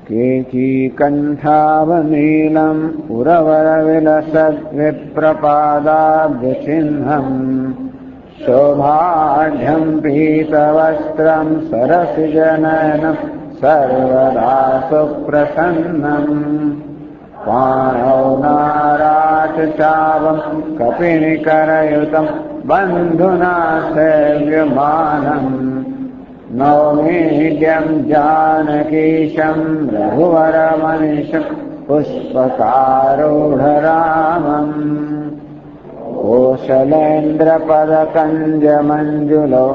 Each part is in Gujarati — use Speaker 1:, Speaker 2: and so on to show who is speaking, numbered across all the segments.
Speaker 1: केचीकण्ठावनीलम् उरवरविलसद्विप्रपादाब्जचिह्नम् शोभाढ्यम् पीतवस्त्रम् सरसिजनयनम् सर्वदा सुप्रसन्नम् पाणौ नाराचचावम् कपिनिकरयुतम् बन्धुना सेव्यमानम् नौमीड्यम् जानकीशम् रघुवरमनिशम् पुष्पकारूढरामम् कोशलेन्द्रपदकञ्जमञ्जुलो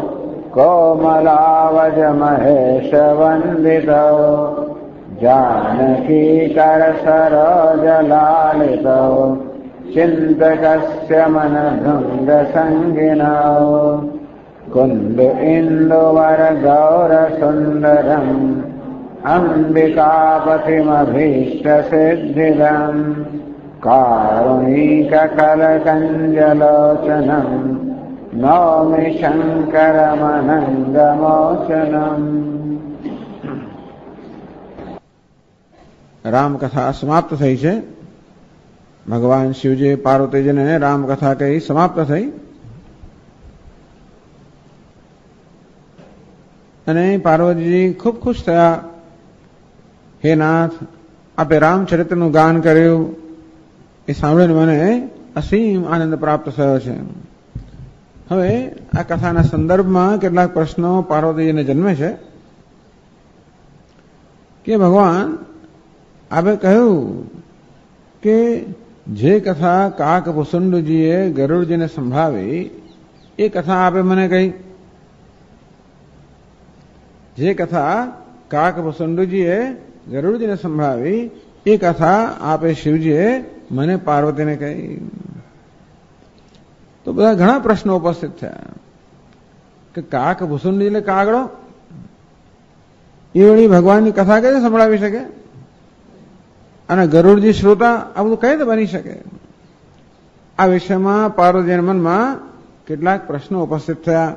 Speaker 1: कोमलावजमहेशवन्दितो जानकीकरसरोजलालितो चिन्तकस्य मनभृङ्गसङ्गिनौ कुन्द इन्दुवरगौरसुन्दरम् अम्बिकापतिमभीष्टसिद्धिदम् कारुणिककलकञ्जलोचनम् नौमि शङ्करमनङ्गमोचनम्।
Speaker 2: રામકથા સમાપ્ત થઈ છે. ભગવાન શિવજી પાર્વતીજીને રામકથા કહી સમાપ્ત થઈ અને પાર્વતીજી ખૂબ ખુશ થયા. હે નાથ, આપે રામચરિત્રનું ગાન કર્યું એ સાંભળીને મને અસીમ આનંદ પ્રાપ્ત થયો છે. હવે આ કથાના સંદર્ભમાં કેટલાક પ્રશ્નો પાર્વતીજીને જન્મે છે કે ભગવાન, આપે કહ્યું કે જે કથા કાકભૂષુંડજીએ ગરુડજીને સંભળાવી એ કથા આપે મને કહી. જે કથા કાકભૂષુંડજીએ ગરુડજીને સંભળાવી એ કથા આપે શિવજીએ મને પાર્વતીને કહી. તો બધા ઘણા પ્રશ્નો ઉપસ્થિત થયા કે કાકભૂષુંડી એટલે કાગડો, એ વળી ભગવાનની કથા કઈ રીતે સંભળાવી શકે અને ગરુડજી શ્રોતા આ બધું કઈ રીતે બની શકે? આ વિષયમાં પાર્વતીજીના મનમાં કેટલાક પ્રશ્નો ઉપસ્થિત થયા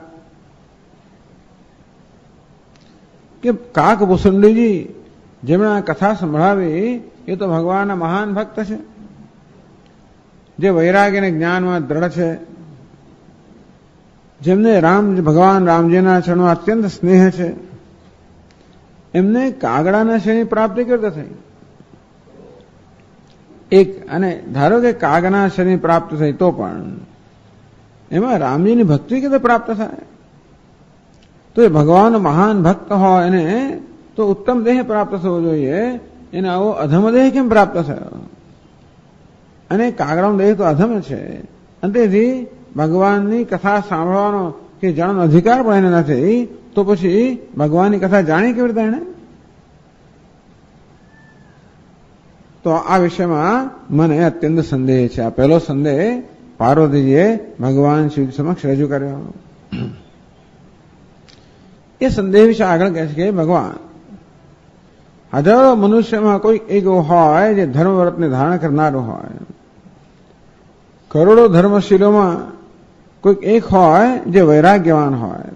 Speaker 2: કે કાકભૂષુંડીજી જેમણે આ કથા સંભળાવી એ તો ભગવાનના મહાન ભક્ત છે, જે વૈરાગ્ય અને જ્ઞાનમાં દ્રઢ છે, જેમને ભગવાન રામજીના ચરણો અત્યંત સ્નેહ છે. એમને કાગડાના શરીરની પ્રાપ્તિ કેવી રીતે થઈ? અને ધારો કે કાગના શરીર પ્રાપ્ત થઈ તો પણ એમાં રામજીની ભક્તિ કેવી રીતે પ્રાપ્ત થાય? તો એ ભગવાન મહાન ભક્ત હોય એને તો ઉત્તમ દેહ પ્રાપ્ત થવો જોઈએ, એને આવો અધમ દેહ કેમ પ્રાપ્ત થયો? અને કાગડાનો દેહ તો અધમ છે, અને તેથી ભગવાનની કથા સાંભળવાનો કે જાણવાનો અધિકાર પણ એને નથી, તો પછી ભગવાનની કથા જાણી કેવી રીતે એને? તો આ વિષયમાં મને અત્યંત સંદેહ છે. આ પહેલો સંદેહ પાર્વતીજીએ ભગવાન શિવ સમક્ષ રજૂ કર્યો. એ સંદેહ વિશે આગળ કહે છે કે ભગવાન, હજારો મનુષ્યમાં કોઈ એક હોય જે ધર્મવ્રતને ધારણ કરનારો હોય, કરોડો ધર્મશીલોમાં કોઈક એક હોય જે વૈરાગ્યવાન હોય.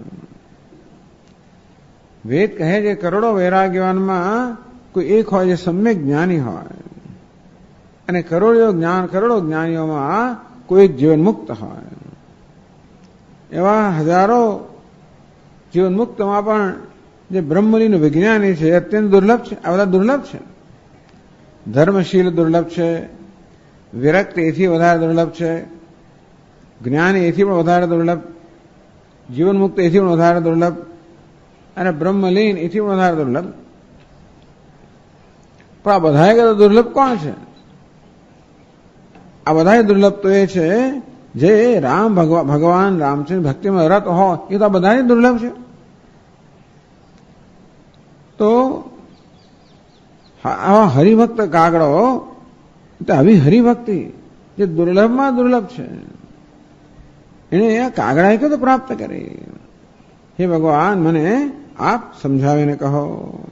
Speaker 2: વેદ કહે છે કરોડો વૈરાગ્યવાનમાં કોઈ એક હોય જે સમ્યક જ્ઞાની હોય, અને કરોડો જ્ઞાનીઓમાં કોઈ એક જીવન મુક્ત હોય. એવા હજારો જીવન મુક્તમાં પણ જે બ્રહ્મલીન વિજ્ઞાની છે અત્યંત દુર્લભ છે. આ બધા દુર્લભ છે. ધર્મશીલ દુર્લભ છે, વિરક્ત એથી વધારે દુર્લભ છે, જ્ઞાની એથી પણ વધારે દુર્લભ, જીવન મુક્ત એથી પણ વધારે દુર્લભ, અને બ્રહ્મલીન એથી પણ વધારે દુર્લભ. પણ આ બધા કરતા દુર્લભ કોણ છે? આ બધા દુર્લભ તો એ છે જે ભગવાન રામચંદ્ર ભક્તિમાં રત હોય, એ તો આ બધા દુર્લભ છે. તો આવા હરિભક્ત કાગડો, આવી હરિભક્તિ જે દુર્લભમાં દુર્લભ છે, એને આ કાગડાએ કેવી રીતે પ્રાપ્ત કરી? હે ભગવાન, મને આપ સમજાવીને કહો.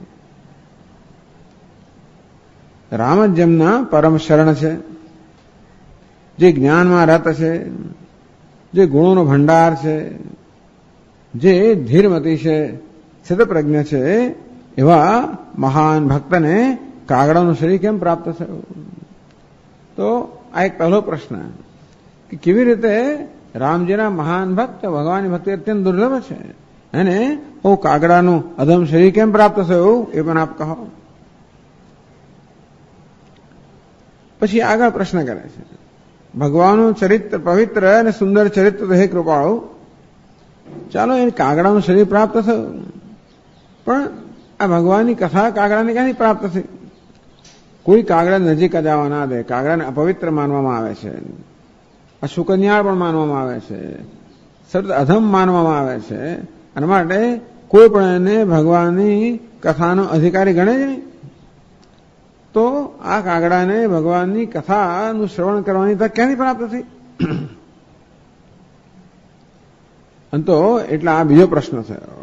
Speaker 2: રામ જ જેમના પરમ શરણ છે, જે જ્ઞાનમાં રત છે, જે ગુણોનો ભંડાર છે, જે ધીરમતી છે, સ્થિતપ્રજ્ઞ છે, એવા મહાન ભક્તને કાગડાનું શરીર કેમ પ્રાપ્ત થયું? તો આ એક પહેલો પ્રશ્ન કે કેવી રીતે રામજીના મહાન ભક્ત, ભગવાનની ભક્તિ અત્યંત દુર્લભ છે, અને કાગડાનું અધમ શરીર કેમ પ્રાપ્ત થયું એ પણ આપ કહો. પછી આગળ પ્રશ્ન કરે છે, ભગવાનનું ચરિત્ર પવિત્ર અને સુંદર ચરિત્ર તો હે કૃપાળુ, ચાલો એ કાગડાનું શરીર પ્રાપ્ત થયું, પણ આ ભગવાનની કથા કાગડાને ક્યાંથી પ્રાપ્ત થઈ? કોઈ કાગડા નજીક જ આવવા ના દે. કાગડાને અપવિત્ર માનવામાં આવે છે, અશુકન્યાળ પણ માનવામાં આવે છે, સર્વ અધમ માનવામાં આવે છે, અને માટે કોઈ પણ એને ભગવાનની કથાનો અધિકારી ગણે જ નહીં. તો આ કાગડાને ભગવાનની કથાનું શ્રવણ કરવાની તક ક્યાંથી પ્રાપ્ત થઈ? અને તો એટલે આ બીજો પ્રશ્ન થયો.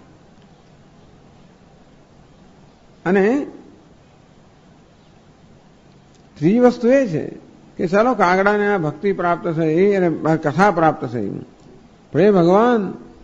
Speaker 2: અને ત્રીજી વસ્તુ એ છે કે ચાલો કાગડાને આ ભક્તિ પ્રાપ્ત થઈ અને કથા પ્રાપ્ત થઈ, પણ એ ભગવાન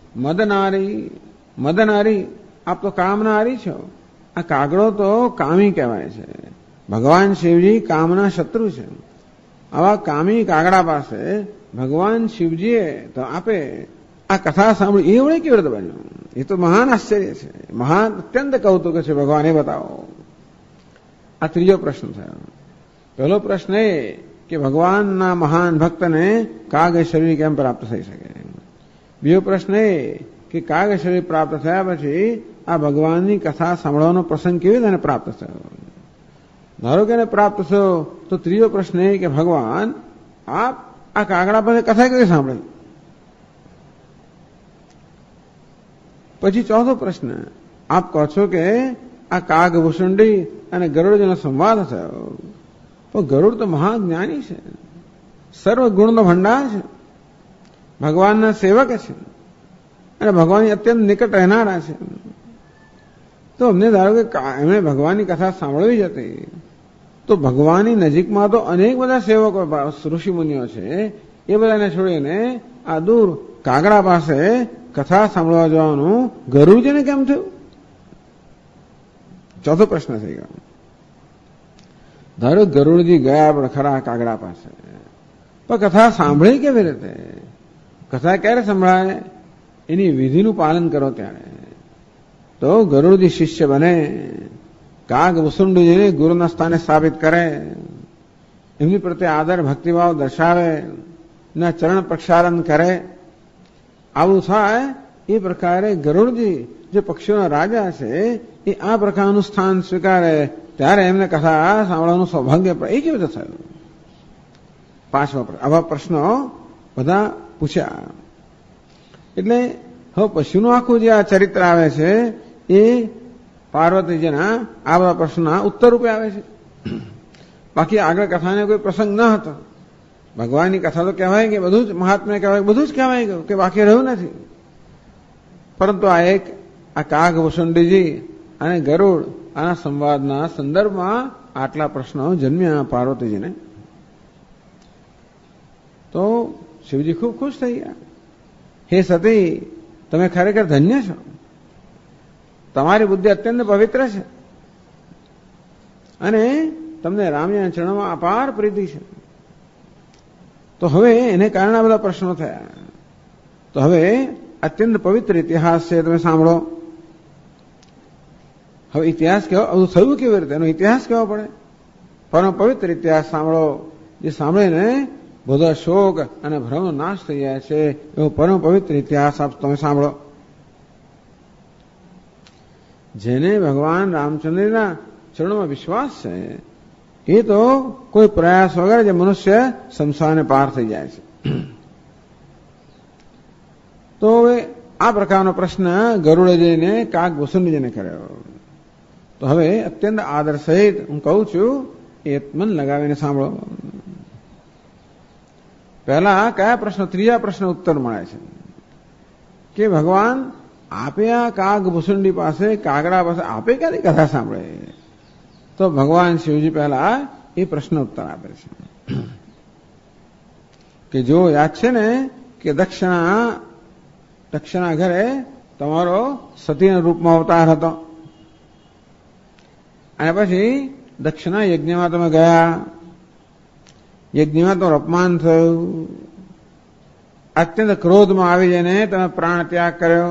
Speaker 2: મદનારી આપ તો કામનારી છો. આ કાગડો તો કામી કહેવાય છે. ભગવાન શિવજી કામના શત્રુ છે. આવા કામી કાગડા પાસે ભગવાન શિવજીએ તો આપે આ કથા સાંભળી, એ વળે કેવી રીતે બન્યું? એ તો મહાન આશ્ચર્ય છે, મહાન અત્યંત કૌતુક છે. ભગવાન એ બતાવો. આ ત્રીજો પ્રશ્ન થયો. પહેલો પ્રશ્ન એ કે ભગવાનના મહાન ભક્તને કાગ શરીર કેમ પ્રાપ્ત થઈ શકે? બીજો પ્રશ્ન એ કે કાગ શરીર પ્રાપ્ત થયા પછી આ ભગવાનની કથા સાંભળવાનો પ્રસંગ કેવી રીતે પ્રાપ્ત થયો? ધારો કે એને પ્રાપ્ત થયો તો ત્રીજો પ્રશ્ન એ કે ભગવાન આપ આ કાગડા પાસે કથા કેવી સાંભળે? પછી ચોથો પ્રશ્ન, આપ કહો છો કે આ કાગ ભૂસુંડી અને ગરુડનો સંવાદ થયો, તો ગરુડ તો મહાજ્ઞાની છે, સર્વ ગુણનો ભંડાર છે, ભગવાનના સેવક છે, અને ભગવાનની અત્યંત નિકટ રહેનારા છે. તો અમને ધારો કે એમણે ભગવાનની કથા સાંભળવી જ હતી, તો ભગવાનની નજીકમાં તો અનેક બધા સેવકો ઋષિમુનિઓ છે, એ બધાને છોડીને આ દૂર કાગડા પાસે કથા સાંભળવા જવાનું ગરુડજીને કેમ થયું? ચોથો પ્રશ્ન થઈ ગયો. ધારો ગરુડજી ગયા પણ ખરા કાગડા પાસે, પણ કથા સાંભળી કેવી રીતે? કથા ક્યારે સંભળાય? એની વિધિનું પાલન કરો ત્યારે. તો ગરુડજી શિષ્ય બને, કાગ વસુંડજીને ગુરુના સ્થાને સ્થાપિત કરે, એમની પ્રત્યે આદર ભક્તિભાવ દર્શાવે, ના ચરણ પ્રક્ષાલન કરે. આવું થાય એ પ્રકારે ગરુડજી જે પક્ષીઓના રાજા છે એ આ પ્રકારનું સ્થાન સ્વીકારે ત્યારે એમને કથા સાંભળવાનું સૌભાગ્ય એ કેવી રીતે થયું? પાંચમા આવા પ્રશ્નો બધા પૂછ્યા. એટલે હવે પશુનું આખું જે આ ચરિત્ર આવે છે એ પાર્વતીજીના આ બધા પ્રશ્નના ઉત્તર રૂપે આવે છે. બાકી આગળ કથાને કોઈ પ્રસંગ ન હતો. ભગવાનની કથા તો કહેવાય કે બધું જ મહાત્મ્ય કહેવાય, બધું જ કહેવાય ગયું કે બાકી રહ્યું નથી. પરંતુ આ એક આ કાગ વસુંડીજી અને ગરુડ આના સંવાદના સંદર્ભમાં આટલા પ્રશ્નો જન્મ્યા પાર્વતીજીને. તો શિવજી ખૂબ ખુશ થઈ ગયા. હે સતી, તમે ખરેખર ધન્ય છો, તમારી બુદ્ધિ અત્યંત પવિત્ર છે, અને તમને રામજીના ચરણોમાં અપાર પ્રીતિ છે. તો હવે એને કારણે આ બધા પ્રશ્નો થયા. તો હવે અત્યંત પવિત્ર ઇતિહાસ છે, તમે સાંભળો. હવે ઇતિહાસ કેવો, બધું થયું કેવી રીતે એનો ઇતિહાસ કેવો પડે? પરમ પવિત્ર ઇતિહાસ સાંભળો, જે સાંભળીને બધો શોક અને ભ્રમનો નાશ થઈ જાય છે એવો પરમ પવિત્ર ઇતિહાસ તમે સાંભળો. જેને ભગવાન રામચંદ્રના ચરણોમાં વિશ્વાસ છે એ તો કોઈ પ્રયાસ વગર જે મનુષ્ય સંસારને પાર થઈ જાય છે. તો હવે આ પ્રકારનો પ્રશ્ન ગરુડજીને કાગ વસુંડીજીને કર્યો. તો હવે અત્યંત આદર સહિત હું કહું છું એ મન લગાવીને સાંભળો. પહેલા કયા પ્રશ્ન? ત્રીજા પ્રશ્ન ઉત્તર મળે છે કે ભગવાન આપે આ કાગ ભૂસુંડી પાસે કાગડા પાસે આપે ક્યાંથી કથા સાંભળે? તો ભગવાન શિવજી પહેલા એ પ્રશ્ન ઉત્તર આપે છે કે જો યાદ છે ને કે દક્ષના ઘરે તમારો સતીના રૂપમાં અવતાર હતો, અને પછી દક્ષિણા યજ્ઞમાં તમે ગયા, યજ્ઞમાં તમારું અપમાન થયું, અત્યંત ક્રોધમાં આવી જઈને તમે પ્રાણ ત્યાગ કર્યો,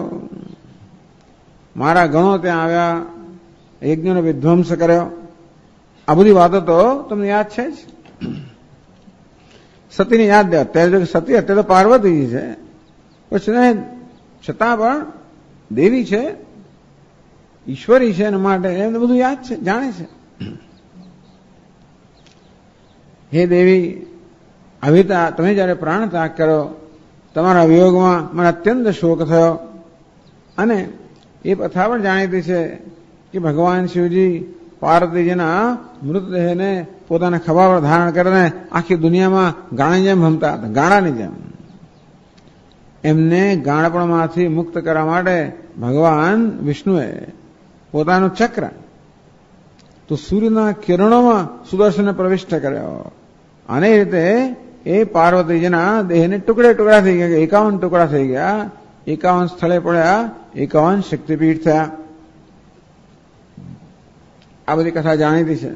Speaker 2: મારા ગણો ત્યાં આવ્યા, યજ્ઞનો વિધ્વંસ કર્યો. આ બધી વાતો તો તમને યાદ છે જ. સતીની યાદ દે. અત્યારે સતી અત્યારે તો પાર્વતીજી છે, પછી છતાં પણ દેવી છે, ઈશ્વરી છે, એના માટે એમને બધું યાદ છે, જાણે છે. હે દેવી, આવી રીતે તમે જયારે પ્રાણ ત્યાગ કર્યો, તમારા વિયોગમાં મને અત્યંત શોક થયો. અને એ કથા પણ જાણીતી છે કે ભગવાન શિવજી પાર્વતીજીના મૃતદેહને પોતાના ખભા પર ધારણ કરીને આખી દુનિયામાં ગાણાની જેમ ભમતા હતા, ગાણાની જેમ. એમને ગાણપણમાંથી મુક્ત કરવા માટે ભગવાન વિષ્ણુએ પોતાનું ચક્ર તો સૂર્યના કિરણોમાં સુદર્શનને પ્રવિષ્ટ કર્યો. અને એ રીતે એ પાર્વતીજીના દેહને ટુકડે ટુકડા થઈ ગયા, 51 ટુકડા થઈ ગયા, 51 સ્થળે પડ્યા, 51 શક્તિપીઠ થયા. આ બધી કથા જાણીતી છે.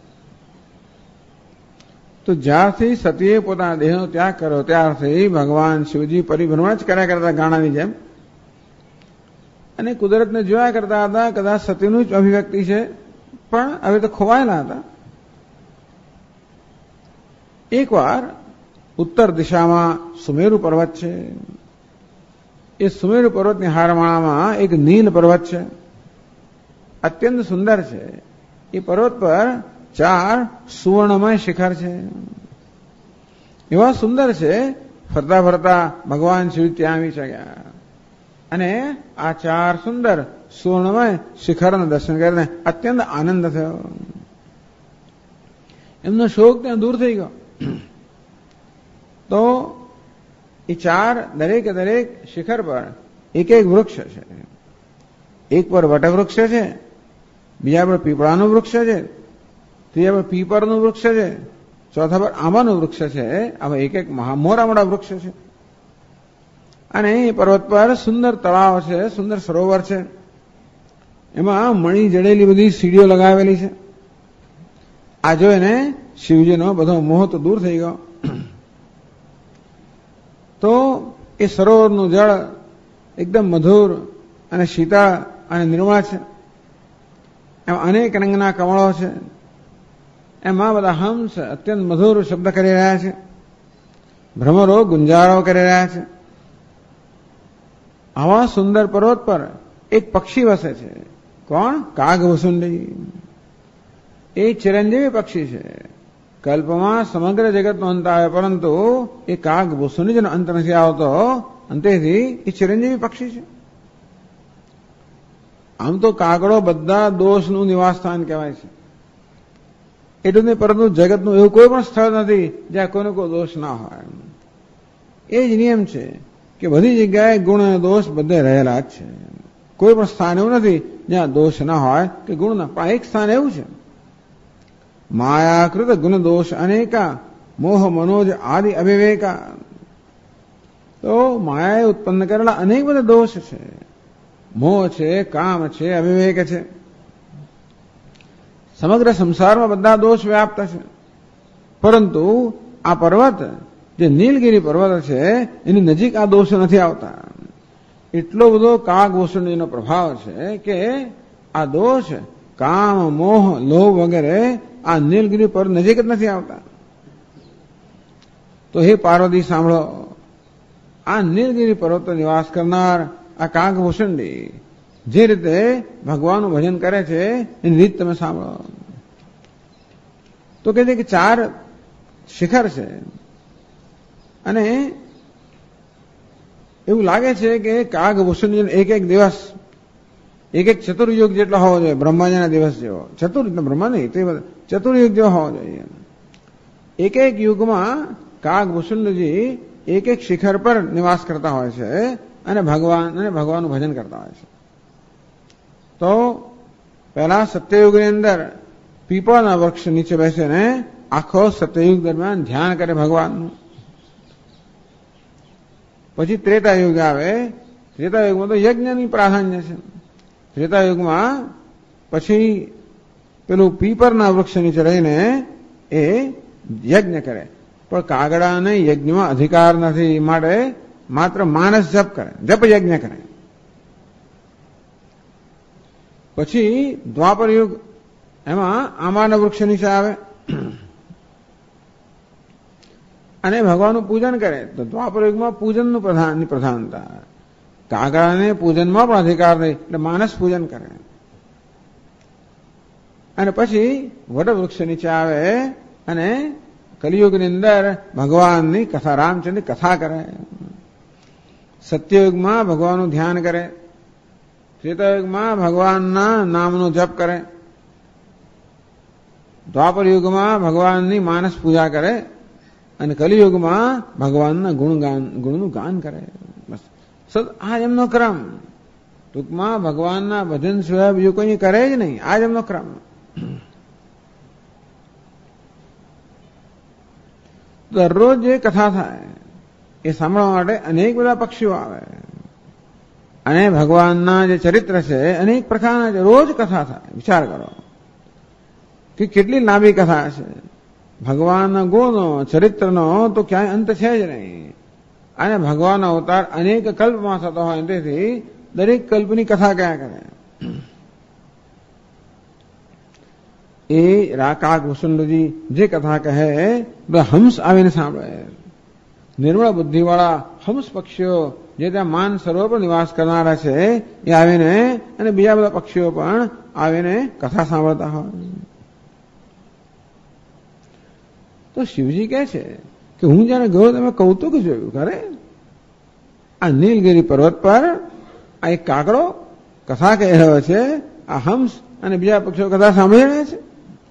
Speaker 2: તો જ્યારથી સતીએ પોતાના દેહનો ત્યાગ કર્યો ત્યારથી ભગવાન શિવજી પરિભ્રમણ જ કર્યા કરતા ગાણાની જેમ, અને કુદરતને જોયા કરતા હતા. કદાચ સતીનું જ અભિવ્યક્તિ છે, પણ હવે તો ખોવાયેલા હતા. એકવાર ઉત્તર દિશામાં સુમેરુ પર્વત છે. એ સુમેરુ પર્વતની હારમાળામાં એક નીલ પર્વત છે, અત્યંત સુંદર છે. એ પર્વત પર 4 સુવર્ણમય શિખર છે. એવા સુંદર છે, ફરતા ફરતા ભગવાન શિવ ત્યાં આવી શક્યા. અને આ 4 સુંદર સુવર્ણમય શિખરના દર્શન કરીને અત્યંત આનંદ થયો. એમનો શોક ત્યાં દૂર થઈ ગયો. તો એ 4 દરેકે દરેક શિખર પર એક એક વૃક્ષ છે. એક પર વટવૃક્ષ છે, બીજા પર પીપળાનું વૃક્ષ છે, ત્રીજા પર પીપળનું વૃક્ષ છે, ચોથા પર આંબાનું વૃક્ષ છે. આમાં એક એક મોટા મોટા વૃક્ષ છે. અને એ પર્વત પર સુંદર તળાવ છે, સુંદર સરોવર છે. એમાં મણી જડેલી બધી સીડીઓ લગાવેલી છે. આ જોઈને શિવજીનો બધો મોહ તો દૂર થઈ ગયો. તો એ સરોવરનું જળ એકદમ મધુર અને શીતળ અને નિર્મળ છે. એમાં અનેક રંગના કમળો છે. એમાં બધા હંસ અત્યંત મધુર શબ્દ કરી રહ્યા છે. ભ્રમરો ગુંજારો કરી રહ્યા છે. આવા સુંદર પર્વત પર એક પક્ષી વસે છે. કોણ? કાગભૂસુંડી. એ ચિરંજીવી પક્ષી છે. કલ્પમાં સમગ્ર જગતનો અંત આવે, પરંતુ એ કાગભૂસુંડી જેનો અંત નથી આવતો, અંતેથી એ ચિરંજીવી પક્ષી છે. આમ તો કાગડો બધા દોષનું નિવાસસ્થાન કહેવાય છે. એટલું નહીં, પરંતુ જગતનું એવું કોઈ પણ સ્થળ નથી જ્યાં કોઈનો કોઈ દોષ ના હોય. એ જ નિયમ છે કે બધી જગ્યાએ ગુણ અને દોષ બધે રહેલા જ છે. કોઈ પણ સ્થાન એવું નથી જ્યાં દોષ ના હોય કે ગુણ ના. પણ એક સ્થાન એવું છે, માયાકૃત ગુણ દોષ અનેકા મોહ મનોજ આદિ અવિવેકા. તો માયાએ ઉત્પન્ન કરેલા અનેક બધા દોષ છે. મોહ છે, કામ છે, અવિવેક છે. સમગ્ર સંસારમાં બધા દોષ વ્યાપ્ત છે. પરંતુ આ પર્વત જે નીલગિરી પર્વત છે એની નજીક આ દોષ નથી આવતા. એટલો બધો કાગભૂસુંડીનો પ્રભાવ છે કે આ દોષ કામ, મોહ, લોભ વગેરે આ નીલગિરી પર નજીક જ નથી આવતા. તો હે પાર્વતી સાંભળો, આ નીલગિરી પર્વત પર નિવાસ કરનાર આ કાગભૂસુંડી જે રીતે ભગવાનનું ભજન કરે છે એની રીત તમે સાંભળો. તો કહે છે કે 4 શિખર છે. અને એવું લાગે છે કે કાગભૂસુંડી એક એક દિવસ એક એક ચતુર્યુગ જેટલો હોવો જોઈએ, બ્રહ્માજીના દિવસ જેવો. બ્રહ્મા નહીં, તે ચતુર્યુગ જેવો હોવો જોઈએ. એક એક યુગમાં કાગભૂસુંડીજી એક એક શિખર પર નિવાસ કરતા હોય છે અને ભગવાનનું ભજન કરતા હોય છે. તો પહેલા સત્યયુગની અંદર પીપળના વૃક્ષ નીચે બેસીને આખો સત્યયુગ દરમિયાન ધ્યાન કરે ભગવાનનું. પછી ત્રેતાયુગ આવે. ત્રેતાયુગમાં તો યજ્ઞની પ્રાધાન્ય છે. ત્રેતાયુગમાં પછી પેલું પીપરના વૃક્ષ નીચે રહીને એ યજ્ઞ કરે. પણ કાગડાને યજ્ઞમાં અધિકાર નથી, માટે માત્ર માનસ જપ કરે, જપ યજ્ઞ કરે. પછી દ્વાપર યુગ, એમાં આંબાના વૃક્ષ નીચે આવે અને ભગવાનનું પૂજન કરે. તો દ્વાપર યુગમાં પૂજનનું પ્રધાનતા, કાગડાને પૂજનમાં પણ અધિકાર નહીં, એટલે માનસ પૂજન કરે. અને પછી વટવૃક્ષ નીચે આવે અને કલિયુગની અંદર ભગવાનની કથા, રામચંદ્રની કથા કરે. સત્યયુગમાં ભગવાનનું ધ્યાન કરે, ત્રેતાયુગમાં ભગવાનના નામનો જપ કરે, દ્વાપર યુગમાં ભગવાનની માનસ પૂજા કરે અને કલિયુગમાં ભગવાનના ગુણનું ગાન કરે. બસ આ એમનો ક્રમ. ટૂંકમાં ભગવાનના ભજન સિવાય બીજું કોઈ કરે જ નહીં. આ જ એમનો ક્રમ. દરરોજ જે કથા થાય એ સાંભળવા માટે અનેક બધા પક્ષીઓ આવે અને ભગવાનના જે ચરિત્ર છે અનેક પ્રકારના રોજ કથા થાય. વિચાર કરો કે કેટલી લાંબી કથા છે. ભગવાનના ગુણનો, ચરિત્રનો તો ક્યાંય અંત છે જ નહીં. અને ભગવાનનો અવતાર અનેક કલ્પમાં થતો હોય, તેથી દરેક કલ્પની કથા કયા કરે. એ કાક વસુંડજી જે કથા કહે હંસ આવીને સાંભળે. નિર્મળ બુદ્ધિવાળા હંસ પક્ષીઓ જે ત્યાં માન સરોવર પર નિવાસ કરનારા છે એ આવીને અને બીજા બધા પક્ષીઓ પણ આવીને કથા સાંભળતા હોય. તો શિવજી કહે છે કે હું જયારે ગયો તમે કૌતુક જોયું. કરે આ નીલગિરી પર્વત પર આ એક કાગડો કથા કહી રહ્યો છે, આ હંસ અને બીજા પક્ષીઓ કથા સાંભળી રહ્યા છે.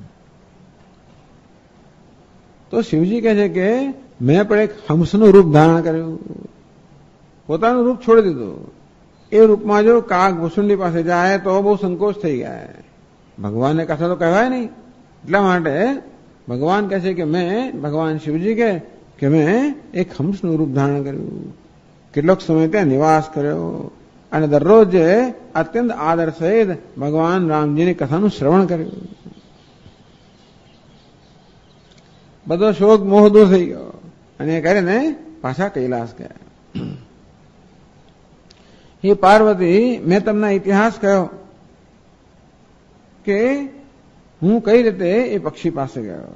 Speaker 2: તો શિવજી કહે છે કે મેં પણ એક હંસનું રૂપ ધારણ કર્યું, પોતાનું રૂપ છોડી દીધું. એ રૂપમાં જો કાગ ભૂસુંડી પાસે જાય તો બહુ સંકોચ થઈ ગયા. ભગવાનને કથા તો કહેવાય નહીં. એટલા માટે ભગવાન કહે છે કે ભગવાન શિવજી કે મેં એક હંસનું રૂપ ધારણ કર્યું, કેટલોક સમય ત્યાં નિવાસ કર્યો અને દરરોજ અત્યંત આદર સહિત ભગવાન રામજીની કથાનું શ્રવણ કર્યું. બધો શોક મોહ દૂર થઈ ગયો અને એ કરીને પાછા કૈલાસ ગયા. હે પાર્વતી, મેં તમને ઇતિહાસ કહ્યો કે હું કઈ રીતે એ પક્ષી પાસે ગયો.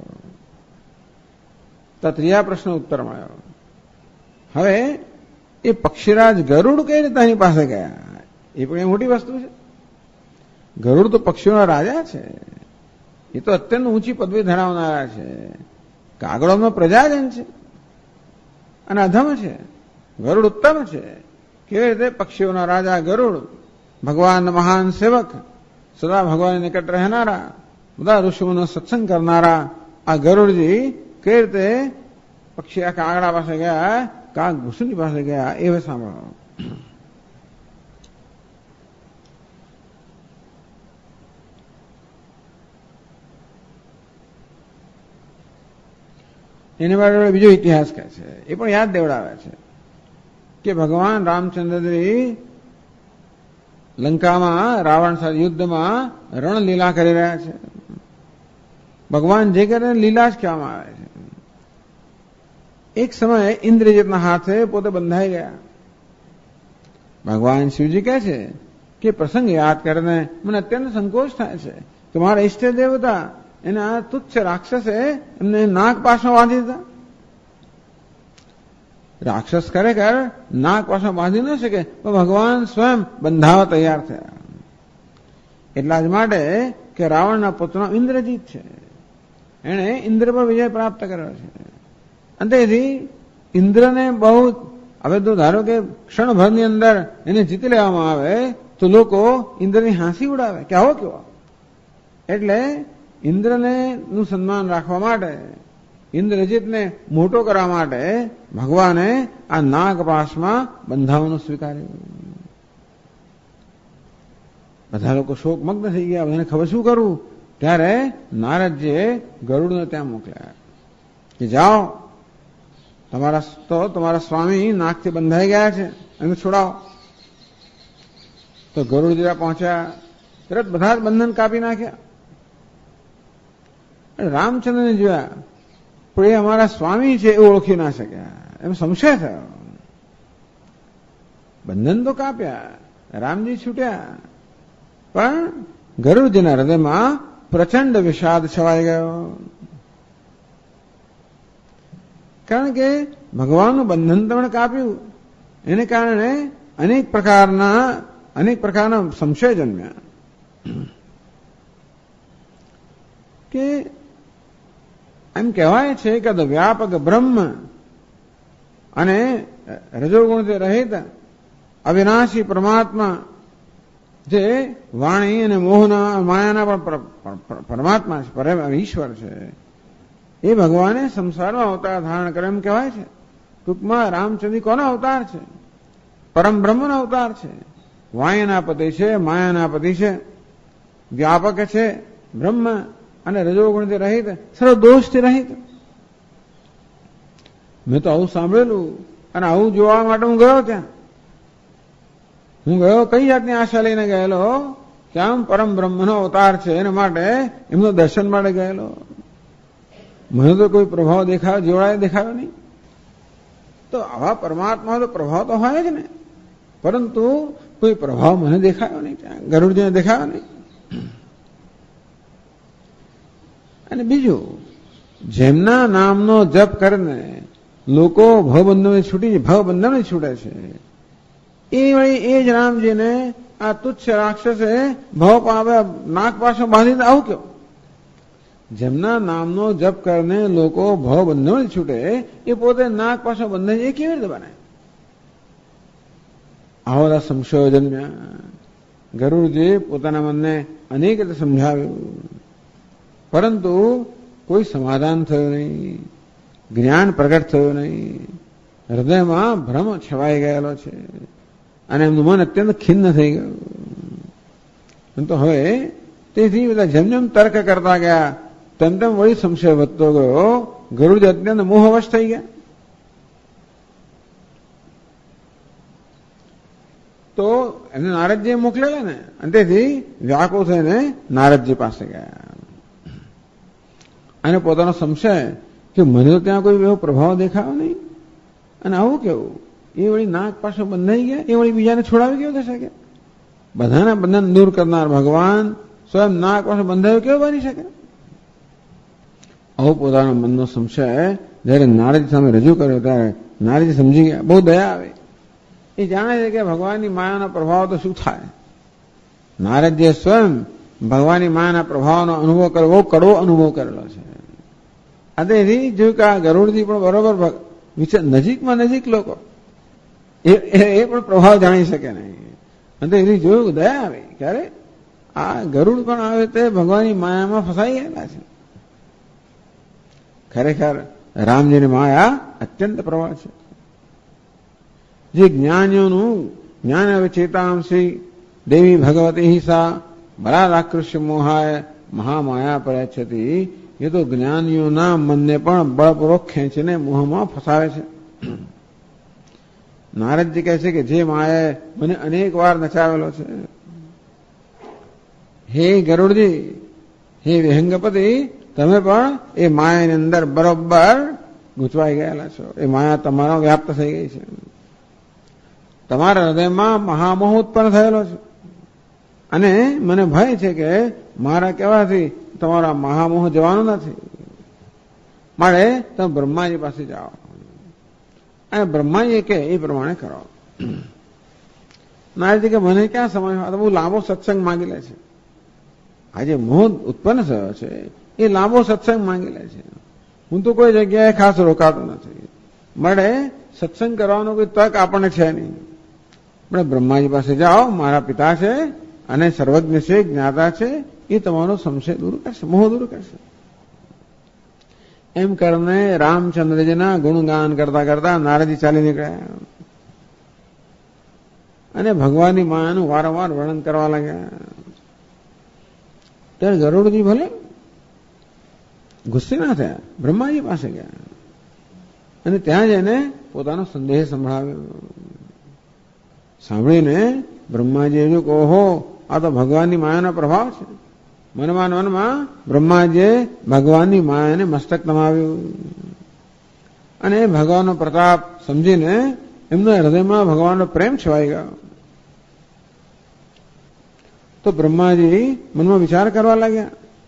Speaker 2: તો ત્રીજા પ્રશ્ન ઉત્તર મળ્યો. હવે એ પક્ષીરાજ ગરુડ કઈ રીતે એની પાસે ગયા, એ પણ એ મોટી વસ્તુ છે. ગરુડ તો પક્ષીઓના રાજા છે. એ તો અત્યંત ઊંચી પદવી ધરાવનારા છે. કાગડોનો પ્રજાજન છે અને અધમ છે. ગરુડ ઉત્તમ છે. કેવી રીતે પક્ષીઓના રાજા ગરુડ, ભગવાન મહાન સેવક, સદા ભગવાન નિકટ રહેનારા, બધા ઋષિઓનો સત્સંગ કરનારા આ ગરુડજી કેવી રીતે પક્ષી આ કાગડા પાસે ગયા, કાગ ભૂસુંડી પાસે ગયા, એ સાંભળો. એની બાજુ બીજો ઇતિહાસ કહે છે, એ પણ યાદ દેવડાવે છે કે ભગવાન રામચંદ્રજી લંકામાં રાવણ સાથે યુદ્ધમાં રણલીલા કરી રહ્યા છે. ભગવાન જે કરે લીલા જ કહેવામાં આવે છે. એક સમયે ઇન્દ્રજીતના હાથે પોતે બંધાઈ ગયા. ભગવાન શિવજી કહે છે કે પ્રસંગ યાદ કરીને મને અત્યંત સંકોચ થાય છે કે મારા ઈષ્ટ દેવતા એના તુચ્છ રાક્ષસે એમને નાગ પાસમાં બાંધી દીધા. રાક્ષસ ખરેખર નાગ પાસમાં બાંધી ન શકે, તો ભગવાન સ્વયં બંધાવા તૈયાર થયા. એટલા જ માટે કે રાવણના પુત્ર ઇન્દ્રજીત છે, એણે ઇન્દ્ર પર વિજય પ્રાપ્ત કર્યો છે. અને તેથી ઇન્દ્રને બહુ, હવે તો ધારો કે ક્ષણભરની અંદર એને જીતી લેવામાં આવે તો લોકો ઇન્દ્રની હાંસી ઉડાવે કે આવો કેવો. એટલે ઇન્દ્રને નું સન્માન રાખવા માટે, ઇન્દ્રજીતને મોટો કરવા માટે ભગવાને આ નાગપાશમાં બંધાવાનું સ્વીકાર્યું. બધા લોકો શોકમગ્ન થઈ ગયા. બધાને ખબર શું કરવું. ત્યારે નારદજીએ ગરુડને ત્યાં મોકલ્યા કે જાઓ, તમારા સ્વામી નાગથી બંધાઈ ગયા છે, એને છોડાવો. તો ગરુડ જરા પહોંચ્યા, તરત બધા જ બંધન કાપી નાખ્યા. રામચંદ્રને જોયા પણ એ અમારા સ્વામી છે એ ઓળખી ના શક્યા, એમ સંશય થયો. બંધન તો કાપ્યા, રામજી છૂટ્યા, પણ ગરુડજીના હૃદયમાં પ્રચંડ વિષાદ છવાઈ ગયો. કારણ કે ભગવાનનું બંધન તેમણે કાપ્યું, એને કારણે અનેક પ્રકારના સંશય જન્મ્યા. કે એમ કહેવાય છે કે વ્યાપક બ્રહ્મ અને રજોગુણથી રહિત અવિનાશી પરમાત્મા જે વાણી અને મોહના માયાના પણ પરમાત્મા છે, ઈશ્વર છે, એ ભગવાને સંસારમાં અવતાર ધારણ કરે એમ કહેવાય છે. ટૂંકમાં રામચંદ્ર કોનો અવતાર છે? પરમ બ્રહ્મનો અવતાર છે. વાયના પતિ છે, માયાના પતિ છે, વ્યાપક છે બ્રહ્મ અને રજોગુણથી રહિત, સર્વ દોષથી રહિત. મેં તો આવું સાંભળેલું અને આવું જોવા માટે હું ગયો ત્યાં. હું ગયો કઈ જાતની આશા લઈને ગયેલો કે આમ પરમ બ્રહ્મનો અવતાર છે એના માટે એમનો દર્શન માટે ગયેલો. મને તો કોઈ પ્રભાવ જોડાય દેખાયો નહીં. તો આવા પરમાત્મા તો પ્રભાવ તો હોય જ ને, પરંતુ કોઈ પ્રભાવ મને દેખાયો નહીં, ત્યાં ગરુડજીને દેખાયો નહીં. અને બીજું, જેમના નામનો જપ કરીને લોકો ભવબંધને છૂટે છે, એ જ રામજીને આ તુચ્છ રાક્ષસે ભવ પાવે નાક પાછો બાંધી આવું કેવું? જેમના નામનો જપ કરીને લોકો ભવબંધને છૂટે, એ પોતે નાક પાછો બંધાય, એ કેવી રીતે બને? આવા બધા સંશયો જન્મ્યા. ગરુડજી પોતાના મનને અનેક રીતે સમજાવ્યું, પરંતુ કોઈ સમાધાન થયું નહીં, જ્ઞાન પ્રગટ થયું નહીં. હૃદયમાં ભ્રમ છવાઈ ગયેલો છે અને એમનું મન અત્યંત ખિન્ન થઈ ગયું. તો હવે તેથી બધા જેમ જેમ તર્ક કરતા ગયા તેમ તેમ વળી સંશય વધતો ગયો. ગરુડજી અત્યંત મોહવશ થઈ ગયા. તો એમને નારદજીએ મોકલેલા ને, અને તેથી વ્યાકુળ થઈને નારદજી પાસે ગયા અને પોતાનો સંશય કે મને તો ત્યાં કોઈ એવો પ્રભાવ દેખાયો નહીં, અને આવું કેવું? એ વળી નાક પાછો બંધાઈ ગયા, એ વળી બીજાને છોડાવી કેવું થશે? કે બધાના બંધન દૂર કરનાર ભગવાન સ્વયં નાક પાછો બંધાયો કેવો બની શકે? આવો પોતાનો મનનો સંશય જયારે નારદ સામે રજૂ કર્યો ત્યારે નારદજી સમજી ગયા. બહુ દયા આવે, એ જાણે છે કે ભગવાનની માયાનો પ્રભાવ તો શું થાય. નારદજીએ સ્વયં ભગવાનની માયાના પ્રભાવનો અનુભવ કર્યો, બહુ કડવો અનુભવ કરેલો છે. તેથી જોયું કે આ ગરુડજી પણ બરોબર નજીકમાં નજીક લોકો એ પણ પ્રભાવ જાણી શકે નહીં. અને એની જોયું દયા આવે, ક્યારે આ ગરુડ પણ આવે તે ભગવાનની માયામાં ફસાઈ ગયેલા છે. ખરેખર રામજીની માયા અત્યંત પ્રબળ છે. જે જ્ઞાનીઓનું જ્ઞાન અવચેતાંશી દેવી ભગવતી સા બલાદાકૃષ્ય મોહાય મહામાયા પ્રયચ્છતી. એ તો જ્ઞાનીઓના મનને પણ બળપૂર્વક ખેંચીને મોહમાં ફસાવે છે. નારદજી કહે છે કે જે માયાએ મને અનેક વાર નચાવેલો છે. હે ગરુડજી, હે વિહંગપતિ, તમે પણ એ માયાની અંદર બરોબર ગૂંચવાઈ ગયેલા છો. એ માયા તમારા વ્યાપ્ત થઈ ગઈ છે. તમારા હૃદયમાં મહામોહ ઉત્પન્ન થયેલો છે અને મને ભય છે કે મારા કહેવાથી તમારા મહામોહ જવાનો નથી. માટે તમે બ્રહ્માજી પાસે જાઓ અને બ્રહ્માજી કે એ પ્રમાણે કરો. નારદજી કે મને ક્યાં સમય, બહુ લાંબો સત્સંગ માંગી લે છે. આજે મોહ ઉત્પન્ન થયો છે એ લાંબો સત્સંગ માંગી લે છે. હું તો કોઈ જગ્યાએ ખાસ રોકાતો નથી. મળે સત્સંગ કરવાનો કોઈ તક આપણને છે નહીં. આપણે બ્રહ્માજી પાસે જાઓ, મારા પિતા છે અને સર્વજ્ઞ છે, જ્ઞાતા છે, એ તમારો સંશય દૂર કરશે, મોહ દૂર કરશે. એમ કરીને રામચંદ્રજીના ગુણગાન કરતા કરતા નારદજી ચાલી નીકળ્યા અને ભગવાનની માયાનું વારંવાર વર્ણન કરવા લાગ્યા. ત્યારે ગરુડજી ભલે ગુસ્સે ના થયા, બ્રહ્માજી પાસે ગયા અને ત્યાં જઈને પોતાનો સંદેહ સંભળાવ્યો. સાંભળીને બ્રહ્માજીએ જો ઓહો, આ તો ભગવાનની માયાનો પ્રભાવ છે. મનમાં બ્રહ્માજીએ ભગવાનની માયાને મસ્તક નમાવ્યું અને ભગવાનનો પ્રતાપ સમજીને એમના હૃદયમાં ભગવાનનો પ્રેમ છવાઈ ગયો. તો બ્રહ્માજી મનમાં વિચાર કરવા લાગ્યા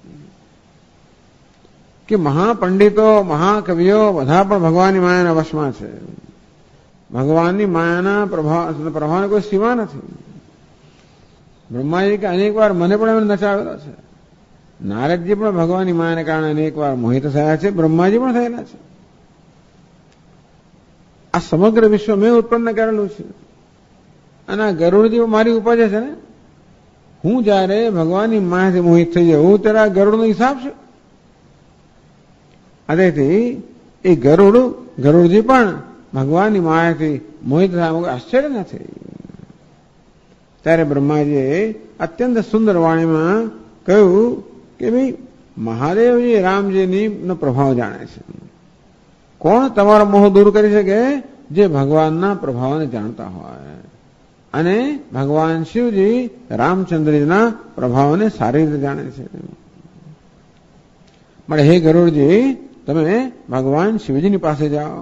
Speaker 2: કે મહાપંડિતો મહાકવિઓ બધા પણ ભગવાનની માયાના વશમાં છે. ભગવાનની માયાના પ્રભાવને કોઈ સીમા નથી. બ્રહ્માજી કે અનેક વાર મને પણ એમને નચાવેલો છે. નારદજી પણ ભગવાનની માયાને કારણે અનેક વાર મોહિત થયા છે. બ્રહ્માજી પણ થયેલા છે. આ સમગ્ર વિશ્વ મેં ઉત્પન્ન કરેલું છે અને આ ગરુડજી મારી ઉપજ છે ને. હું જયારે ભગવાનની માયાથી મોહિત થઈ જાઉં ત્યારે ગરુડનો હિસાબ છે. આથી એ ગરુડજી પણ ભગવાનની માયાથી મોહિત થયા આશ્ચર્ય નથી. ત્યારે બ્રહ્માજીએ અત્યંત સુંદર વાણીમાં કહ્યું કે ભાઈ મહાદેવજી રામજીની પ્રભાવ જાણે છે. કોણ તમારો મોહ દૂર કરી શકે? જે ભગવાનના પ્રભાવને જાણતા હોય. અને ભગવાન શિવજી રામચંદ્રજીના પ્રભાવને સારી રીતે જાણે છે. મળે હે ગરુડજી, તમે ભગવાન શિવજીની પાસે જાઓ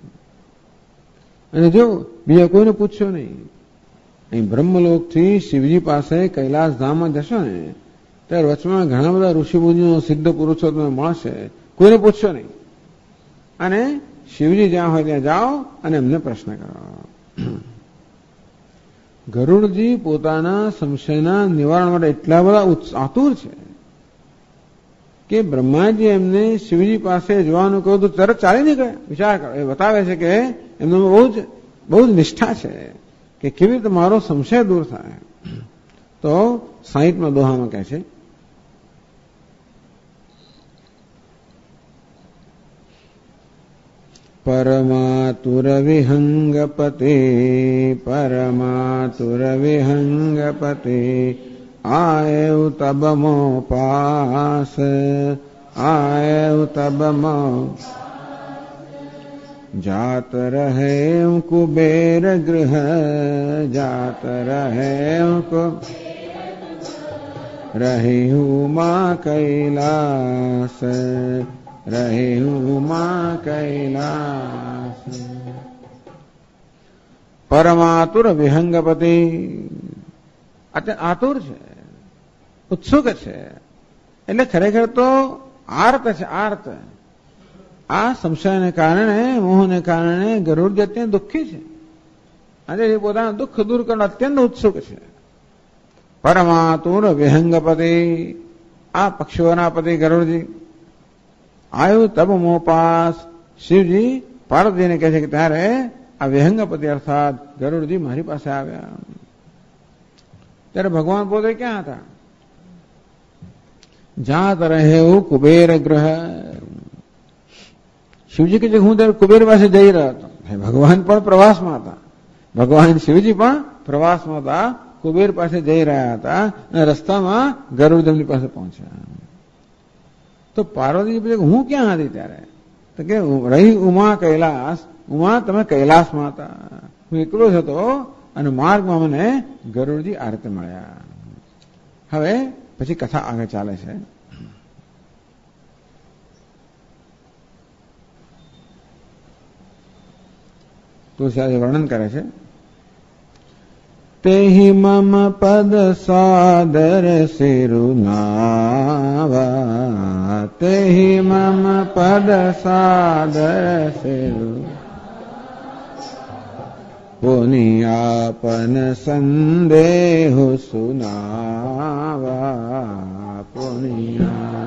Speaker 2: અને જો બીજા કોઈને પૂછશો નહીં. અહીં બ્રહ્મલોકથી શિવજી પાસે કૈલાસ ધામમાં જશો ને ત્યારે વચમાં ઘણા બધા ઋષિમુનિઓ સિદ્ધ પુરુષો તમે મળશે. કોઈને પૂછશો નહીં અને શિવજી જ્યાં હોય ત્યાં જાઓ અને એમને પ્રશ્ન કરો. ગરુડજી પોતાના સંશયના નિવારણ માટે એટલા બધા આતુર છે કે બ્રહ્માજી એમને શિવજી પાસે જવાનું કહ્યું તો તરત ચાલી નીકળ્યા. વિચાર કરો, એ બતાવે છે કે એમનામાં બહુ જ નિષ્ઠા છે કે કેવી રીતે મારો સંશય દૂર થાય. તો 60માં દોહામાં કહે છે, પરમાતુર વિહંગપતે આયવ તબમો પાસ જાત રહે કુબેર ગૃહ રહી ઉમા કૈલાસ પરમાતુર વિહંગપતિ આતુર છે, ઉત્સુક છે. એટલે ખરેખર તો આર્ત છે. આ સંશયને કારણે, મોહને કારણે ગરુડ અત્યંત દુઃખી છે. આજે એ પોતાના દુઃખ દૂર કરવા અત્યંત ઉત્સુક છે. પરમાતુર વિહંગપતિ, આ પક્ષીઓના પતિ ગરુડજી. આયુ તબ મોપાસ, શિવજી પાર્વતીને કહે છે કે ત્યારે આ વિહંગપતિ અર્થાત ગરુડજી મારી પાસે આવ્યા. ત્યારે ભગવાન પોતે ક્યાં હતા? જાત રહેવું કુબેર ગ્રહ. શિવજી કહે છે હું ત્યારે કુબેર પાસે જઈ રહ્યો હતો. ભગવાન પણ પ્રવાસમાં હતા. ભગવાન શિવજી પણ પ્રવાસમાં હતા, કુબેર પાસે જઈ રહ્યા હતા અને રસ્તામાં ગરુડની પાસે પહોંચ્યા. તો પાર્વતીજી પૂછે હું ક્યાં હતી ત્યારે? તો કે રહી ઉમા કૈલાસ. ઉમા તમે કૈલાસમાં હતા, હું એકલો જ હતો અને માર્ગમાં મને ગરુડજી આ રીતે મળ્યા. હવે પછી કથા આગળ ચાલે છે. તુલસીદાસ વર્ણન કરે છે, તેહિ મમ પદ સાદર સિરુનાવા, તેહિ મમ પદ સાદર સિરુ પુનિયાપન સંદેહુ સુનાવા, પુનિયા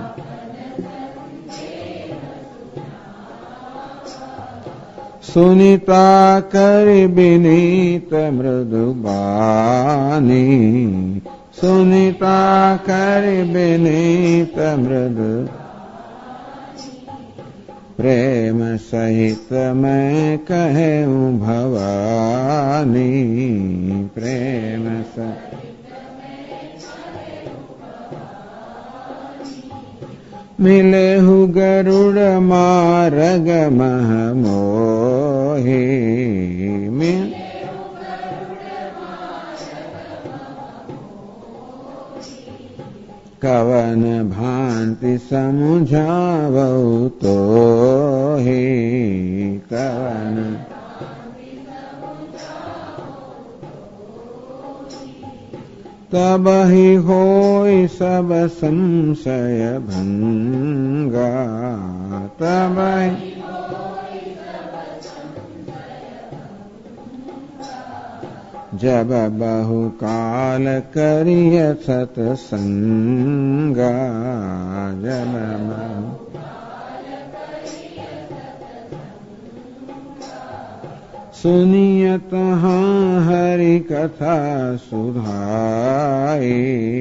Speaker 2: સુનિતા કરી બિનીત મૃદુબાની, સુનિતા કરી બિનીત મૃદુ પ્રેમ સહિત મેં કહું ભવાની, પ્રેમ સહિત મિલેહુ ગરુડ માર્ગ મહમોહી, कवन भांति समुझावौ तो ही कवन तब ही होई सब संशय भंगा तब ही जब बहुकाल करिय सत्संगा जब सुनियत हरि कथा सुधाई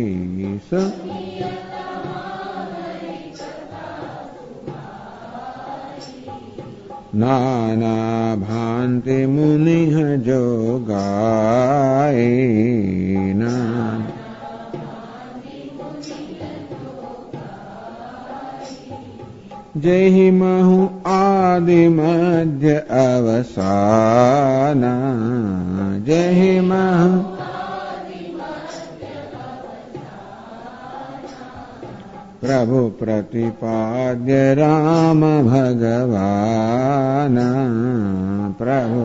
Speaker 2: नाना भांति मुनिह जो गाए जहि महु आदि मध्य अवसाना जहि महु प्रभु प्रतिपाद्य राम भगवान प्रभु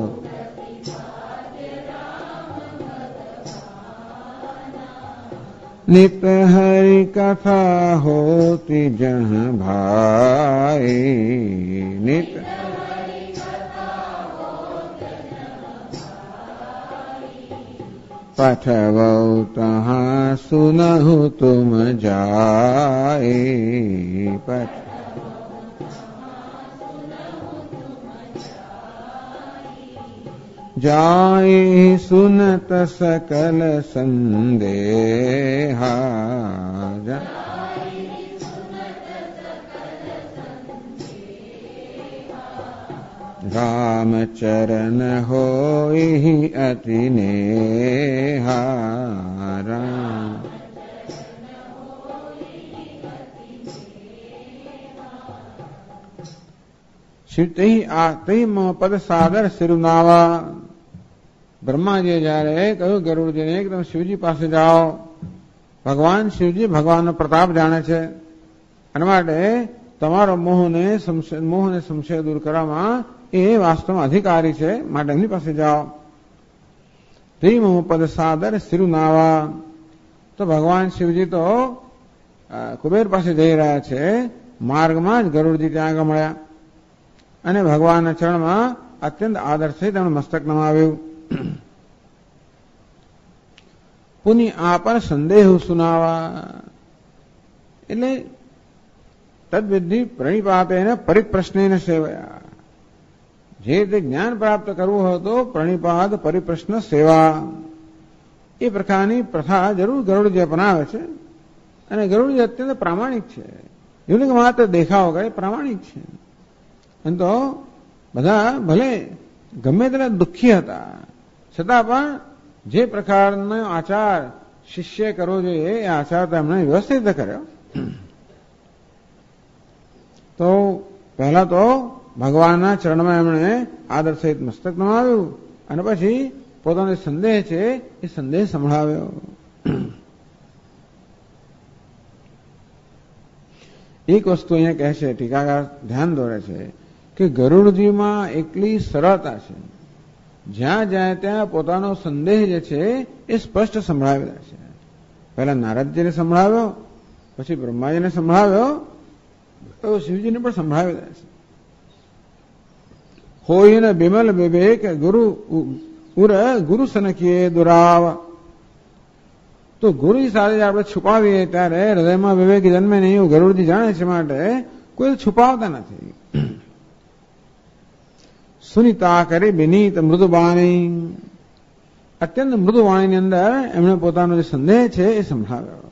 Speaker 2: नित हरि कथा होती जहाँ भाई नित पठवौ तहाँ सुनहु तुम जाए जाए सुनत सकल संदेहा राम चरण होई अति नेहा राम शिव ते पद सागर सिरुनावा ब्रह्माजी जा रहे कह્યું ગરુડજીને કે તમે શિવજી પાસે જાઓ ભગવાન શિવજી ભગવાનનો પ્રતાપ જાણે છે એના માટે તમારો મોહને સંશય દૂર કરવામાં એ વાસ્તવમાં અધિકારી છે માટે એમની પાસે જાઓ તે પદ સાદર સિરુનાવા તો ભગવાન શિવજી તો કુબેર પાસે જઈ રહ્યા છે માર્ગમાં જ ગરુડજી ત્યાં આગળ મળ્યા અને ભગવાનના ચરણમાં અત્યંત આદરથી તેમણે મસ્તક નમાવ્યું પુનિ આપણ સંદેહ સુનાવા એટલે તદ્વિધિ પ્રણિપાતેન પરિપ્રશ્નેન સેવયા જે તે જ્ઞાન પ્રાપ્ત કરવું હોય તો પ્રણિપાત પરિપ્રશ્ન સેવા એ પ્રકારની પ્રથા જરૂર ગરુડજી અપનાવે છે અને ગરુડજી અત્યંત પ્રામાણિક છે એવું કે માત્ર દેખાવો કરે પ્રામાણિક છે અને તો બધા ભલે ગમે તેના દુઃખી હતા છતાં પણ જે પ્રકારનો આચાર શિષ્ય કરવો જોઈએ એ આચાર તેમણે વ્યવસ્થિત કર્યો તો પહેલા તો ભગવાનના ચરણમાં એમણે આદર સહિત મસ્તક નમાવ્યું અને પછી પોતાનો સંદેહ છે એ સંદેહ સંભળાવ્યો એક વસ્તુ અહીંયા કહે છે ટીકાકાર ધ્યાન દોરે છે કે ગરુડજીમાં એટલી સરળતા છે જ્યાં જાય ત્યાં પોતાનો સંદેહ જે છે એ સ્પષ્ટ સંભળાવી દે છે પહેલા નારદજીને સંભળાવ્યો પછી બ્રહ્માજીને સંભળાવ્યો તો શિવજીને પણ સંભળાવી દે છે હોઈને બિમલ વિવેક ગુરુ સનકીએ દુરાવ તો ગુરુ સાથે આપણે છુપાવીએ ત્યારે હૃદયમાં વિવેક જન્મે નહીં એવું ગરુડજી જાણે છે માટે કોઈ છુપાવતા નથી સુનિતા કરી વિનીત મૃદુવાણી અત્યંત મૃદુવાણીની અંદર એમણે પોતાનો જે સંદેહ છે એ સંભળાવ્યો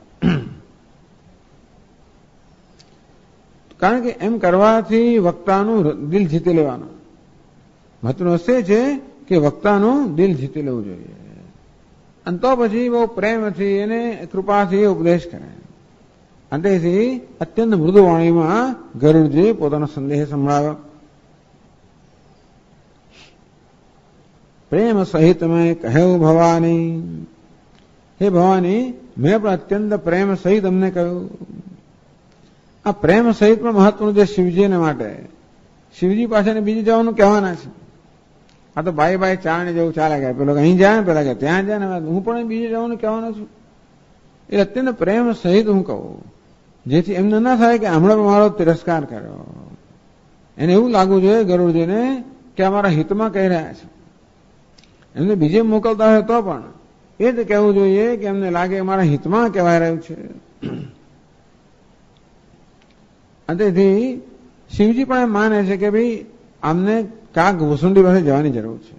Speaker 2: કારણ કે એમ કરવાથી વક્તાનું દિલ જીતી લેવાનું મહત્વનું હશે છે કે વક્તાનું દિલ જીતી લેવું જોઈએ અને તો પછી બહુ પ્રેમથી એને કૃપાથી ઉપદેશ કરે અંતેથી અત્યંત મૃદુવાણીમાં ગરુડજી પોતાનો સંદેહ સંભળાવ્યો પ્રેમ સહિત મેં કહ્યું ભવાની હે ભવાની, મેં પણ અત્યંત પ્રેમ સહિત અમને કહ્યું. આ પ્રેમ સહિત પણ મહત્વનું છે શિવજીને માટે. શિવજી પાસે બીજું જવાનું કહેવાના છે. આ તો બાઈ બાઈ ચારણી જેવું ચાલે ગયા. પેલો અહીં જાય ને પેલા ત્યાં જાય ને, હું પણ બીજે જવાનું કહેવાનો છું. એ અત્યંત પ્રેમ સહિત હું કહું, જેથી એમને ના થાય કે હમણાં મારો તિરસ્કાર કર્યો. એને એવું લાગવું જોઈએ ગરુડજીને કે અમારા હિતમાં કહી રહ્યા છે. એમને બીજે મોકલતા હોય તો પણ એ જ કહેવું જોઈએ કે એમને લાગે મારા હિતમાં કહેવાય રહ્યું છે. તેથી શિવજી પણ એમ માને છે કે ભાઈ આમને કાક ભૂસુંડી પાસે જવાની જરૂર છે.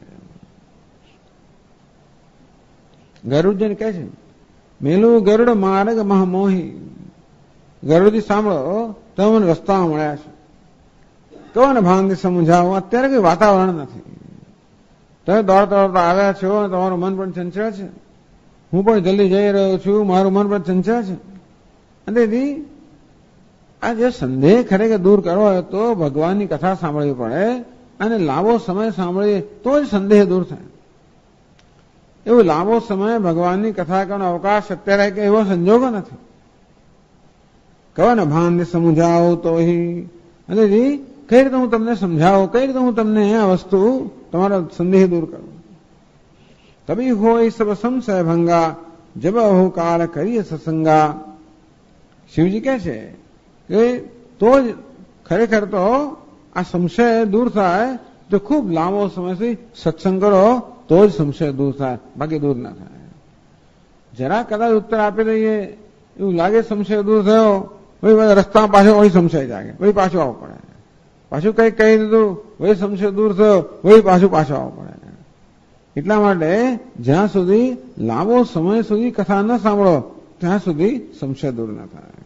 Speaker 2: ગરુડજીને કહે છે, મેલું ગરુડ માર્ગ મહામોહી. ગરુડજી સાંભળો, તમે મને રસ્તામાં મળ્યા છે. કહો ને ભાનથી સમજાવો, અત્યારે કઈ વાતાવરણ નથી. તમે દોડતા દોડતા આવ્યા છો અને તમારું મન પણ ચંચળ છે. હું પણ જલ્દી જઈ રહ્યો છું, મારું મન પણ ચંચળ છે. અને તેથી આ જે સંદેહ ખરેખર દૂર કરવો હોય તો ભગવાનની કથા સાંભળવી પડે અને લાંબો સમય સાંભળીએ તો જ સંદેહ દૂર થાય. એવો લાંબો સમય ભગવાનની કથા કરવાનો અવકાશ અત્યારે કે એવો સંજોગો નથી. કહો ને ભાનથી સમજાવો તો અને કઈ રીતે હું તમને સમજાવું, કઈ રીતે હું તમને આ વસ્તુ તમારો સંદેહ દૂર કરું. તબી હોય સબ સંશય ભંગા, જબ હો કાળ કરીએ સત્સંગા. શિવજી કહે છે કે તો જ ખરેખર તો આ સંશય દૂર થાય તો ખૂબ લાંબો સમય સુધી સત્સંગ કરો તો જ સંશય દૂર થાય, બાકી દૂર ના થાય. જરા કદાચ ઉત્તર આપી દઈએ, એવું લાગે સંશય દૂર થયો, વળી રસ્તા પાછો વળી સંશય જાગે, વળી પાછું આવવું પડે. પાછું કઈ કહી દીધું, વળી સંશય દૂર થયો, વળી પાછું આવવું પડે. એટલા માટે જ્યાં સુધી લાંબો સમય સુધી કથા ન સાંભળો ત્યાં સુધી સંશય દૂર ન થાય.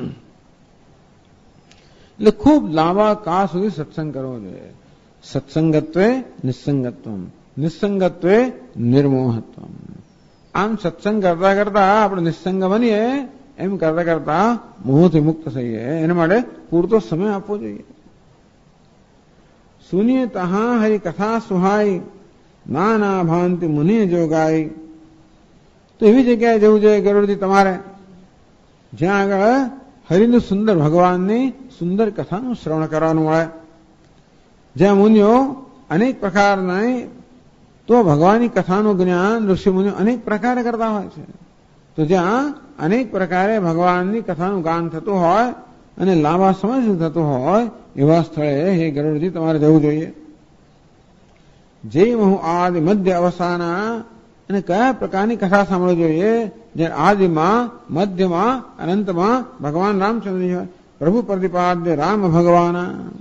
Speaker 2: એટલે ખૂબ લાંબા કાળ સુધી સત્સંગ કરવો જોઈએ. સત્સંગત્વે નિસંગત્વમ, નિસંગત્વે નિર્મોહત્વમ. આમ સત્સંગ કરતા કરતા આપણે નિસંગ બનીએ, એમ કરતા કરતા મોહથી મુક્ત થઈએ. એના માટે પૂરતો સમય આપવો જોઈએ. સુનિએ તહા હરી કથા સુહાઈ, નાના ભાંતિ મુનિ જોગાઈ. તો એવી જગ્યાએ જવું જોઈએ ગરુડજી તમારે જ્યાં આગળ હરિનું સુંદર, ભગવાનની સુંદર કથાનું શ્રવણ કરવાનું મળે. જ્યાં મુનિઓ અનેક પ્રકારની તો ભગવાનની કથાનું જ્ઞાન ઋષિ મુનિઓ અનેક પ્રકારે કરતા હોય છે. તો જ્યાં અનેક પ્રકારે ભગવાનની કથાનું ગાન થતું હોય અને લાંબા સમય સુધી થતું હોય એવા સ્થળે હે ગરુડજી તમારે જવું જોઈએ. જે હું આદિ મધ્ય અવસાના, અને કયા પ્રકારની કથા સાંભળવી જોઈએ? જે આદિમાં, મધ્યમાં, અનંતમાં ભગવાન રામચંદ્રજી હોય. પ્રભુ પ્રતિપાદ્ય રામ ભગવાન.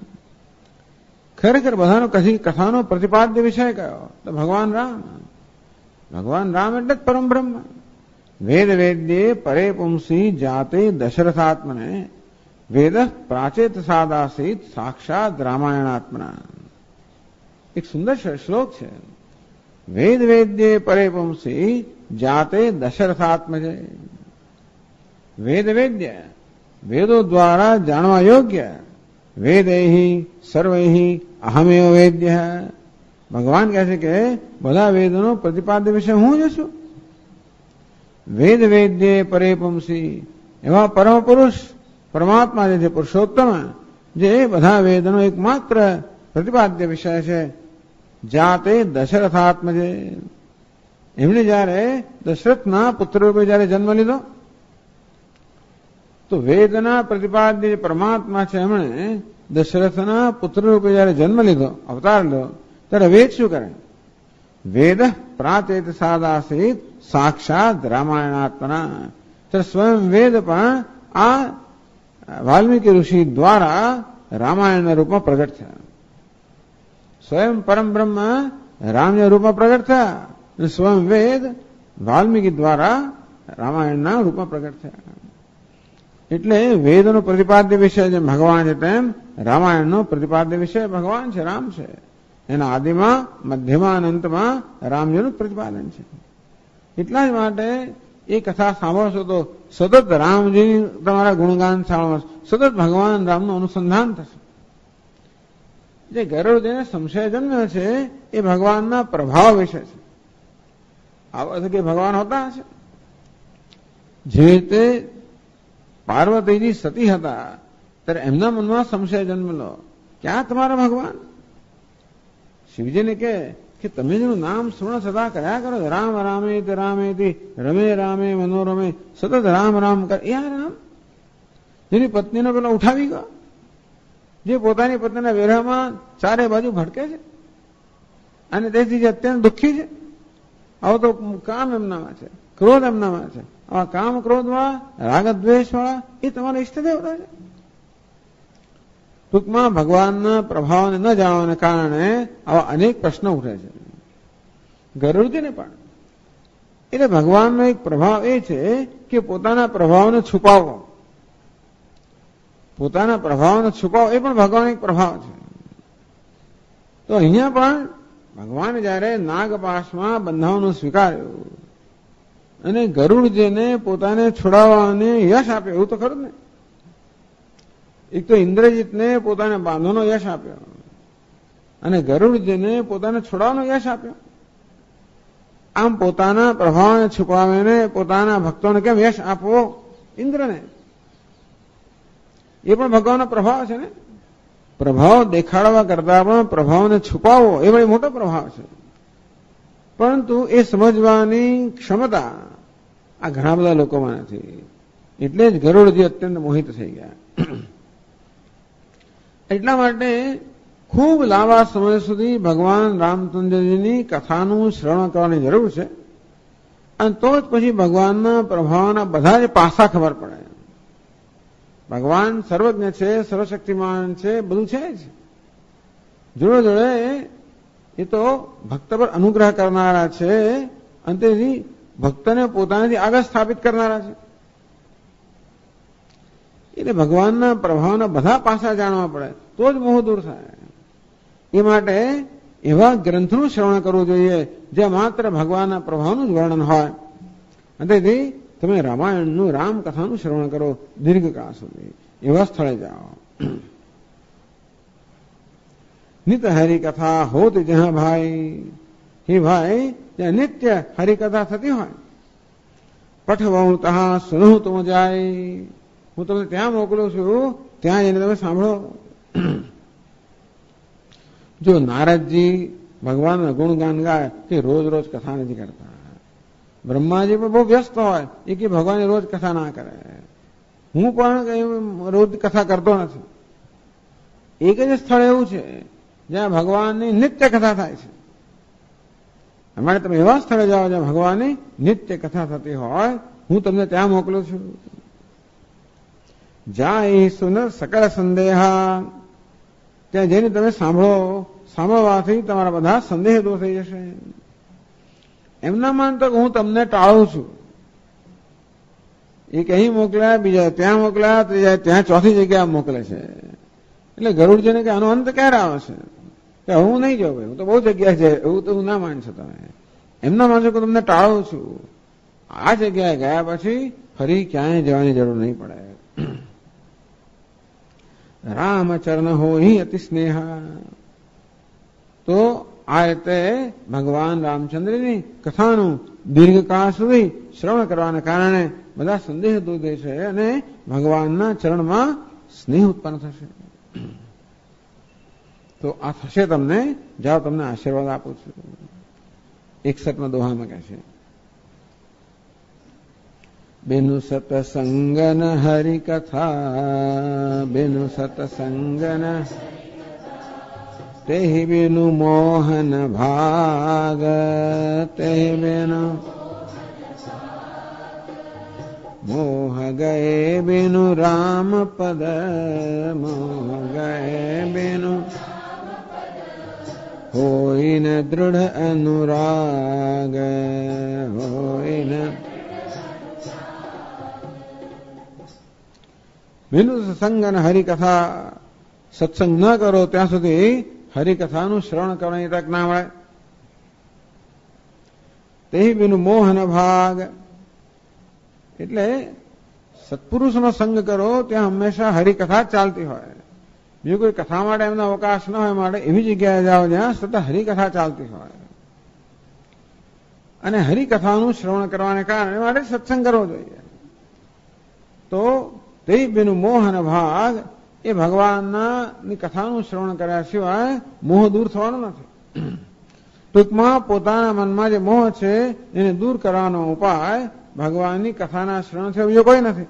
Speaker 2: ખરેખર બધાનો કથાનો પ્રતિપાદ્ય વિષય કયો? તો ભગવાન રામ. ભગવાન રામ એટલે જ પરમ બ્રહ્મ. વેદ વેદ્યે પરે પુંસી જાતે દશરથાત્મને, વેદ પ્રાચેત સાદાસીત સાક્ષાત રામાયણાત્મના. એક સુંદર શ્લોક છે. વેદ વેદ્યે પરે પુંસી જાતે દશરથાત્મજે. વેદ વેદ્ય, વેદો દ્વારા જાણવા યોગ્ય. વેદૈહિ સર્વૈહિ અહમેવ વેદ્ય. ભગવાન કહે છે કે બધા વેદોનો પ્રતિપાદ્ય વિષય હું જ છું. વેદ વેદ્યે પરે પુંસી, એવા પરમ પુરુષ પરમાત્મા જે છે, પુરુષોત્તમ, જે બધા વેદનો એકમાત્ર પ્રતિપાદ્ય વિષય છે. જાતે દશરથાત્મજે, એમણે જયારે દશરથના પુત્ર રૂપે જયારે જન્મ લીધો તો વેદના પ્રતિપાદ્ય પરમાત્મા છે, એમણે દશરથના પુત્ર રૂપે જયારે જન્મ લીધો, અવતાર લીધો, ત્યારે વેદ શું કરે? વેદ પ્રાચેત સાદાસીત સાક્ષાત રામાયણાત્મના. ત્યારે સ્વયં વેદ પણ આ વાલ્મીકી ઋષિ દ્વારા રામાયણના રૂપમાં પ્રગટ થયા. સ્વયં પરમ બ્રહ્મ રામના રૂપમાં પ્રગટ થયા અને સ્વયં વેદ વાલ્મીકી દ્વારા રામાયણના રૂપમાં પ્રગટ થયા. એટલે વેદનો પ્રતિપાદ્ય વિષય જેમ ભગવાન છે તેમ રામાયણનો પ્રતિપાદ્ય વિષય ભગવાન છે, રામ છે. એના આદિમાં, મધ્યમાં, અંતમાં રામજીનું પ્રતિપાદન છે. એટલા જ માટે એ કથા સાંભળશો તો સતત રામજીની તમારા ગુણગાન સાંભળશો, સતત ભગવાન રામનું અનુસંધાન થશે. જે ગરુડજીને સંશય જન્મ્યો છે એ ભગવાનના પ્રભાવ વિશે છે. આવા કે ભગવાન હોતા હશે, જે રીતે પાર્વતીજી સતી હતા ત્યારે એમના મનમાં સંશય જન્મેલો, ક્યાં તમારા ભગવાન? શિવજીને કે તમે જેનું નામ સ્મરણ સદા કર્યા કરો, રામ રામેતિ રામેતિ રમે રામે મનોરમે, સતત રામ રામ કર. એ આ રામ જેની પત્નીનો પેલો ઉઠાવી ગયો, જે પોતાની પત્નીના વેરામાં ચારે બાજુ ભટકે છે અને તેથી જે અત્યંત દુઃખી છે. આવો તો કામ એમનામાં છે, ક્રોધ એમનામાં છે. આવા કામ ક્રોધ વાળા, રાગ દ્વેષ વાળા એ તમારા ઈષ્ટદેવતા છે. ટૂંકમાં ભગવાનના પ્રભાવને ન જાણવાને કારણે આવા અનેક પ્રશ્નો ઉઠે છે. ગરુડજીને પણ એટલે ભગવાનનો એક પ્રભાવ એ છે કે પોતાના પ્રભાવને છુપાવવો. પોતાના પ્રભાવને છુપાવવો એ પણ ભગવાન એક પ્રભાવ છે. તો અહીંયા પણ ભગવાન જયારે નાગપાશમાં બંધાવાનું સ્વીકાર્યું અને ગરુડજીને પોતાને છોડાવવાને યશ આપ્યો, એવું તો ખરું ને. એક તો ઇન્દ્રજીતને પોતાને બાંધવાનો યશ આપ્યો અને ગરુડજીને પોતાને છોડાવવાનો યશ આપ્યો. આમ પોતાના પ્રભાવને છુપાવીને પોતાના ભક્તોને કેમ યશ આપવો? ઇન્દ્રને. એ પણ ભગવાનનો પ્રભાવ છે ને. પ્રભાવ દેખાડવા કરતા પણ પ્રભાવને છુપાવવો એ બહુ મોટો પ્રભાવ છે. પરંતુ એ સમજવાની ક્ષમતા આ ઘણા બધા લોકોમાં નથી. એટલે જ ગરુડજી અત્યંત મોહિત થઈ ગયા. એટલા માટે ખૂબ લાંબા સમય સુધી ભગવાન રામચંદ્રજીની કથાનું શ્રવણ કરવાની જરૂર છે અને તો જ પછી ભગવાનના પ્રભાવના બધા જ પાસા ખબર પડે. ભગવાન સર્વજ્ઞ છે, સર્વશક્તિમાન છે, બધું છે જ. જોડે જોડે એ તો ભક્ત પર અનુગ્રહ કરનારા છે અને તેથી ભક્તને પોતાનાથી આગળ સ્થાપિત કરનારા છે. એટલે ભગવાનના પ્રભાવના બધા પાસા જાણવા પડે તો જ મોહ દૂર થાય. એ માટે એવા ગ્રંથનું શ્રવણ કરવું જોઈએ જ્યાં માત્ર ભગવાનના પ્રભાવનું જ વર્ણન હોય. અને તેથી તમે રામાયણનું રામકથાનું શ્રવણ કરો દીર્ઘકાળ સુધી. એવા સ્થળે જાઓ. નિત હરિકથા હોત જ્યાં ભાઈ, હે ભાઈ જ્યાં નિત્ય હરિકથા થતી હોય, પઠવઉં તહા સુનહું તુમ જાય, હું તમને ત્યાં મોકલું છું, ત્યાં જઈને તમે સાંભળો. જો નારદજી ભગવાનના ગુણગાન ગાય તે રોજ રોજ કથા નથી કરતા. બ્રહ્માજી પણ બહુ વ્યસ્ત હોય એ કે ભગવાનની રોજ કથા ના કરે. હું પણ રોજ કથા કરતો નથી. એક જ સ્થળ એવું છે જ્યાં ભગવાનની નિત્ય કથા થાય છે. અમારે તમે એવા સ્થળે જાઓ જ્યાં ભગવાનની નિત્ય કથા થતી હોય, હું તમને ત્યાં મોકલું છું. જાય સુન સકળ સંદેહા, ત્યાં જઈને તમે સાંભળો. સાંભળવાથી તમારા બધા સંદેહ દૂર થઈ જશે. એમના માનતો હું તમને ટાળું છું. એક અહીં મોકલ્યા, બીજા ત્યાં મોકલ્યા, ત્રીજા ત્યાં ચોથી જગ્યા મોકલે છે. એટલે ગરુડજીને કે આનો અંત ક્યારે આવે છે? કે હું નહીં જાઉં ભાઈ, હું તો બહુ જગ્યા છે, એવું તો હું ના માનશો તમે. એમના માનશો કે તમને ટાળું છું. આ જગ્યાએ ગયા પછી ફરી ક્યાંય જવાની જરૂર નહીં પડે. રામચરણ હોય અતિ સ્નેહા. તો આ રીતે ભગવાન રામચંદ્રની કથાનું દીર્ઘકાળ સુધી શ્રવણ કરવાને કારણે બધા સંદેહ દૂર થશે અને ભગવાનના ચરણમાં સ્નેહ ઉત્પન્ન થશે. તો આ થશે તમને. જાઓ, તમને આશીર્વાદ આપું છું. 61માં દોહામાં કહે છે, બેનું સતસંગન હરિકથા, બેનું સતસંગન તેહી બેનું મોહન ભાગ, તેહી બેનું મોહ ગયે બેનું રામ પદ, મોહ ગયે બેનું હોઈને દૃઢ અનુરાગ, હોઈને બેનું સત્સંગ અને હરિકથા. સત્સંગ ન કરો ત્યાં સુધી હરિકથાનું શ્રવણ કરવાની તક ના મળે. તે બેનું મોહન ભાગ, એટલે સત્પુરુષનો સંગ કરો ત્યાં હંમેશા હરિકથા ચાલતી હોય. બીજું કોઈ કથા માટે એમનો અવકાશ ન હોય, માટે એવી જગ્યાએ જાઓ જ્યાં સતત હરિકથા ચાલતી હોય. અને હરિકથાનું શ્રવણ કરવાને કારણે માટે સત્સંગ કરવો જોઈએ. તો તે બેનું મોહ અને ભાગ એ ભગવાનના ની કથાનું શ્રવણ કર્યા સિવાય મોહ દૂર થવાનો નથી. ટૂંકમાં પોતાના મનમાં જે મોહ છે એને દૂર કરવાનો ઉપાય ભગવાનની કથાના શ્રવણથી બીજો કોઈ નથી.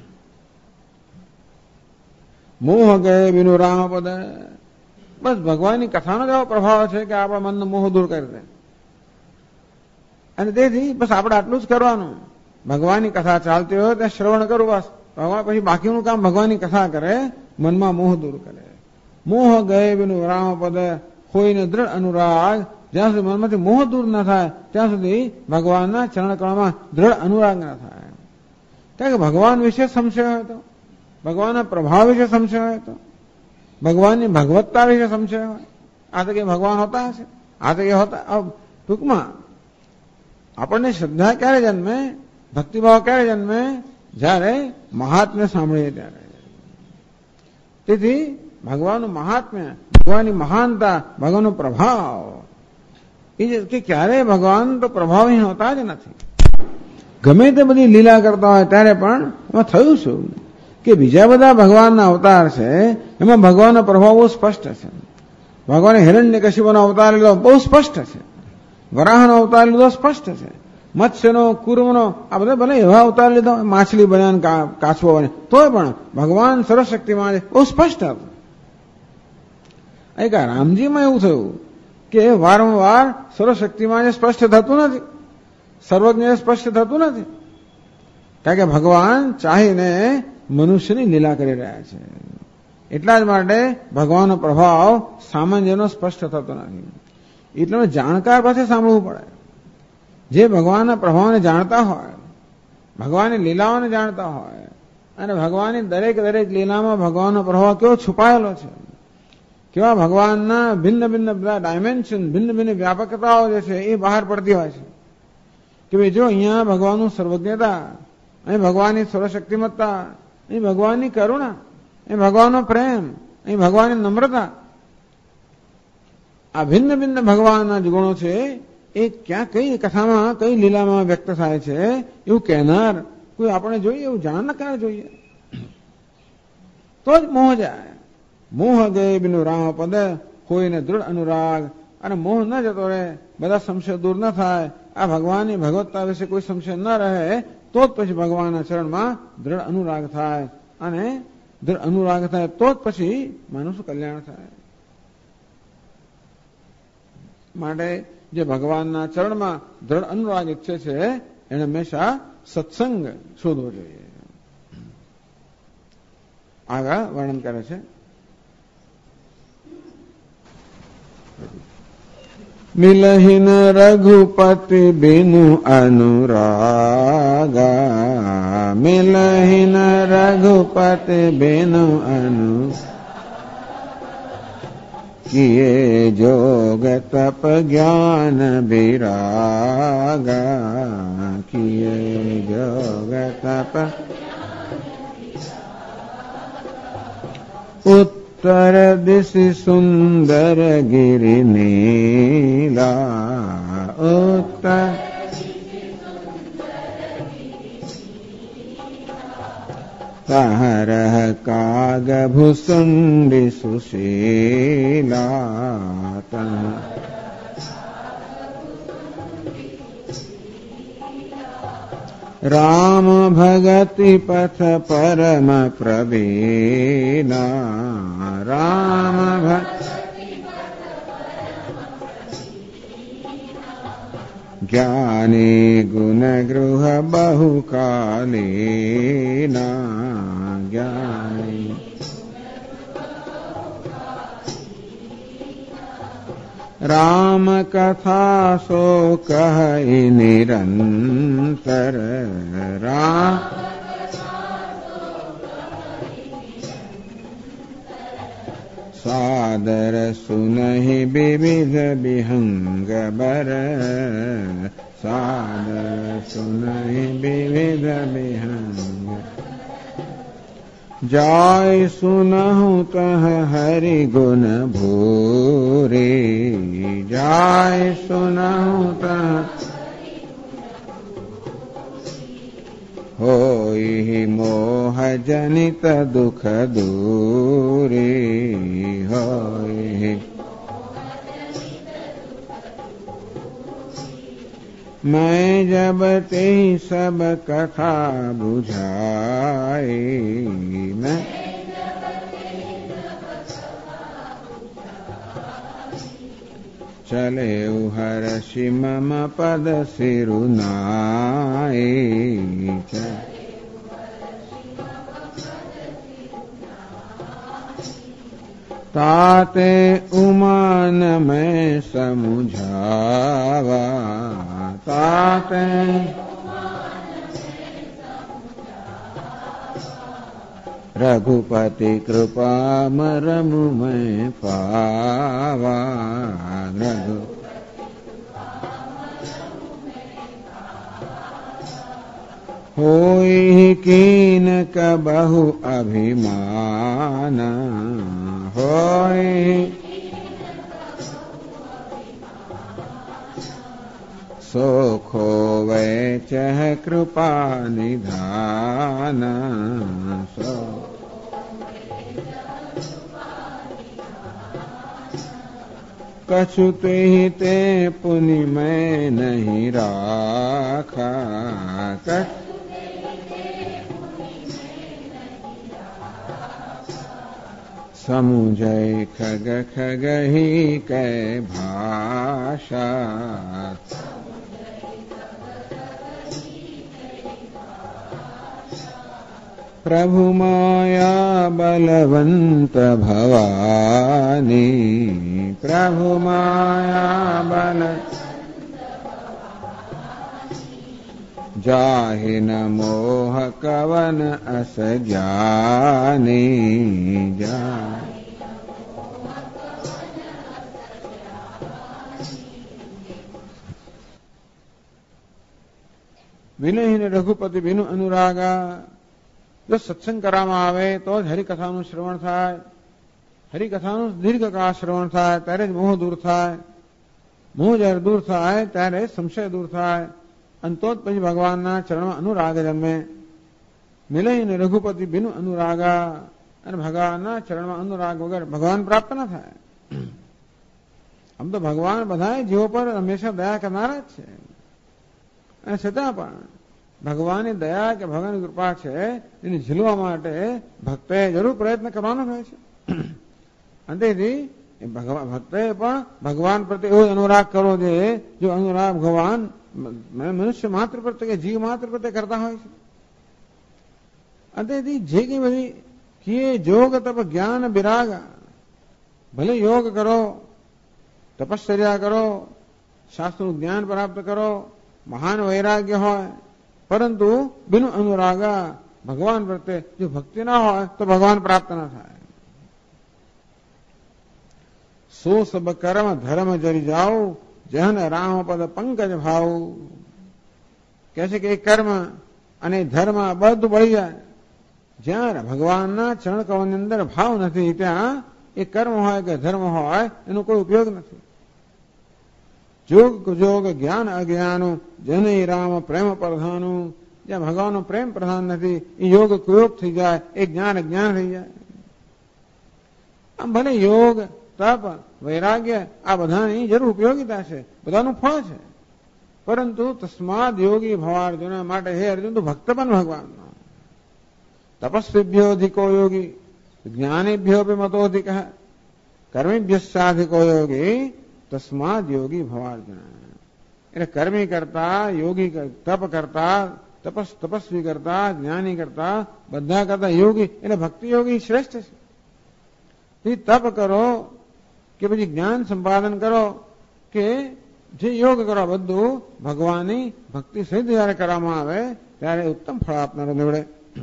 Speaker 2: મોહ ગયે બિનું રામપદ, બસ ભગવાનની કથાનો જ એવો પ્રભાવ છે કે આપણા મનનો મોહ દૂર કરી દે. અને તેથી બસ આપણે આટલું જ કરવાનું. ભગવાનની કથા ચાલતી હોય ત્યાં શ્રવણ કરવું બસ. ભગવાન પછી બાકીનું કામ ભગવાનની કથા કરે, મનમાં મોહ દૂર કરે. મોહ ગયે બિનું રામપદ હોઈને દ્રઢ અનુરાગ, જ્યાં સુધી મનમાંથી મોહ દૂર ન થાય ત્યાં સુધી ભગવાનના ચરણકળમાં દ્રઢ અનુરાગ ન થાય. કારણ કે ભગવાન વિશે સંશય હોય તો, ભગવાનના પ્રભાવ વિશે સંશય હોય તો, ભગવાનની ભગવત્તા વિશે સંશય હોય, આ તો કે ભગવાન હોતા હશે, આ તો કે હોતા. ટૂંકમાં આપણને શ્રદ્ધા ક્યારે જન્મે, ભક્તિભાવ ક્યારે જન્મે, જ્યારે મહાત્મ્ય સાંભળીએ ત્યારે. તેથી ભગવાનનું મહાત્મ્ય, ભગવાનની મહાનતા, ભગવાનનો પ્રભાવ એ કે ક્યારેય ભગવાન તો પ્રભાવહીન હોતા જ નથી. ગમે તે બધી લીલા કરતા હોય ત્યારે પણ એમાં થયું શું કે બીજા બધા ભગવાનના અવતાર છે એમાં ભગવાનનો પ્રભાવ બહુ સ્પષ્ટ છે. ભગવાને હિરણ્યકશિપુનો અવતાર લીધો બહુ સ્પષ્ટ છે, વરાહનો અવતાર લીધો સ્પષ્ટ છે, મત્સ્યનો, કુર્મનો આ બધા ભલે એવા અવતાર લીધો, માછલી બન્યા, કાચબો બને, તોય પણ ભગવાન સર્વશક્તિમાં બહુ સ્પષ્ટ હતું. એક રામજીમાં એવું થયું કે વારંવાર સર્વશક્તિમાં સ્પષ્ટ થતું નથી, સર્વજ્ઞ સ્પષ્ટ થતું નથી. કારણ કે ભગવાન ચાહીને મનુષ્યની લીલા કરી રહ્યા છે. એટલા જ માટે ભગવાનનો પ્રભાવ સામાન્યનો સ્પષ્ટ થતો નથી. એટલે જાણકાર પાસે સાંભળવું પડે. જે ભગવાનના પ્રભાવને જાણતા હોય, ભગવાનની લીલાઓને જાણતા હોય, અને ભગવાનની દરેક લીલામાં ભગવાનનો પ્રભાવ કેવો છુપાયેલો છે, કેવા ભગવાનના ભિન્ન ભિન્ન બધા ડાયમેન્શન, ભિન્ન ભિન્ન વ્યાપકતાઓ જે છે એ બહાર પડતી હોય છે. કે ભાઈ જો અહીંયા ભગવાનનું સર્વજ્ઞતા, અહીં ભગવાનની સર્વશક્તિમત્તા, અહીં ભગવાનની કરુણા, અહીં ભગવાનનો પ્રેમ, અહીં ભગવાનની નમ્રતા, આ ભિન્ન ભિન્ન ભગવાનના જે ગુણો છે એ ક્યાં કઈ કથામાં કઈ લીલામાં વ્યક્ત થાય છે એવું કહેનાર કોઈ આપણે જોઈએ, એવું જાણનાર જોઈએ તો જ મોહ જાય. મોહ ગયે બિનું રામપદ હોઈને દ્રઢ અનુરાગ, અને મોહ ન જતો રહે, બધા સંશય દૂર ન થાય, આ ભગવાનની ભગવત્તા વિશે કોઈ સંશય ન રહે, તો જ પછી ભગવાનના ચરણમાં દ્રઢ અનુરાગ થાય, અને દ્રઢ અનુરાગ થાય તો જ પછી માનુષનું કલ્યાણ થાય. માટે જે ભગવાનના ચરણમાં દ્રઢ અનુરાગ ઈચ્છે છે એને હંમેશા સત્સંગ શોધવો જોઈએ. આગળ વર્ણન કરે છે. મિલહિન રઘુપતિ બિનુ અનુરાગા, મિલહિન રઘુપતિ બિનુ કિએ જોગ તપ જ્ઞાન વિરાગા, કિએ જોગ તપ ઉત્તર દિશી સુંદર ગિરિ નીલા, ઉત્તર તારહ કાગ ભૂસુંડી સુશીલા, રામ ભગતિ પથ પરમ પ્રવીણા, રામ જ્ઞાની ગુણ ગૃહ બહુકાલીના, જ્ઞાની રામ કથા સો કહી નિરંતર, રામ સાદર સુનહિ વિવિધ વિહંગ બર, સાદર સુનહિ વિવિધ વિહંગ, जाय सुनहु तह हरि गुण भूरे, जाय सुनहु तह होई मोह જનિત દુઃખ દૂરી હોય. मैं जब ते सब कथा बुझाई, मैं चले हर्षि मम पद सिरुनाई. ताते उमान में समुझावा, ताते रघुपति कृपा मरमु में पावा. रघु होई कीन कबहु अभिमान, होई सो खोवे चह कृपा निधान. सो कछु ते पुनि मैं नहीं राखा, समुझय खग खगहि कै भाषा. प्रभु माया बलवंत भवानी, प्रभु माया बल जाहि न मोह कवन अस ज्ञानी. जा વિનયને રઘુપતિ બિનુ અનુરાગા. જો સત્સંગ કરવામાં આવે તો જ હરિકથાનું શ્રવણ થાય. હરિકથાનું દીર્ઘકાળ શ્રવણ થાય ત્યારે જ મોહ દૂર થાય. મોહ જ્યારે દૂર થાય ત્યારે સંશય દૂર થાય. અને તો જ પછી ભગવાનના ચરણમાં અનુરાગ જન્મે. મિલઈને રઘુપતિ બિનુ અનુરાગા. અને ભગવાનના ચરણમાં અનુરાગ વગર ભગવાન પ્રાપ્ત ન થાય. આમ તો ભગવાન બધા જીવો પર હંમેશા દયા કરનારા જ છે. અને છતાં પણ ભગવાનની દયા કે ભગવાનની કૃપા છે એને ઝીલવા માટે ભક્તએ જરૂર પ્રયત્ન કરવાનો હોય છે. અને તેથી ભક્તએ પણ ભગવાન પ્રત્યે એવો અનુરાગ કરવો જોઈએ જો અનુરાગ ભગવાન મનુષ્ય માત્ર પ્રત્યે કે જીવ માત્ર પ્રત્યે કરતા હોય છે. અને તેથી જે કઈ બધી કિએ જોગ તપ જ્ઞાન વિરાગ, ભલે યોગ કરો, તપશ્ચર્યા કરો, શાસ્ત્રનું જ્ઞાન પ્રાપ્ત કરો, મહાન વૈરાગ્ય હોય, પરંતુ બિનુ અનુરાગા ભગવાન પ્રત્યે જો ભક્તિ ના હોય તો ભગવાન પ્રાપ્ત ના થાય. સો સબ કર્મ ધર્મ જરી જાઓ, જહન રામ પદ પંકજ ભાવ. કહે છે કે એ કર્મ અને ધર્મ બધું બળી જાય. જ્યાં ભગવાનના ચરણ કમળની અંદર ભાવ નથી ત્યાં એ કર્મ હોય કે ધર્મ હોય એનો કોઈ ઉપયોગ નથી. જોગ જોગ જ્ઞાન અજ્ઞાનું જનૈ રામ પ્રેમ પ્રધાનું. જ્યાં ભગવાનનો પ્રેમ પ્રધાન નથી એ યોગ કુયોગ થઈ જાય, એ જ્ઞાન અજ્ઞાન થઈ જાય. આમ ભલે યોગ તપ વૈરાગ્ય આ બધાની જરૂર ઉપયોગીતા છે, બધાનું ફળ છે, પરંતુ તસ્માદ યોગી ભવાર્જુન માટે હે અર્જુન તું ભક્ત પણ ભગવાનનો. તપસ્વીભ્યો અધિકો યોગી, જ્ઞાનેભ્યો અપી મતોધિક, કર્મેભ્યશ્ચાધિકો યોગી, તસ્માદ યોગી ભવાર્જુન. એટલે કર્મી કરતા, યોગી તપ કરતા, તપસ્વી કરતા, જ્ઞાની કરતા, બધા કરતા યોગી એટલે ભક્તિ યોગી શ્રેષ્ઠ છે. તપ કરો કે પછી જ્ઞાન સંપાદન કરો કે જે યોગ કરો બધું ભગવાનની ભક્તિ સહિત જયારે કરવામાં આવે ત્યારે ઉત્તમ ફળ આપનારો નીવડે.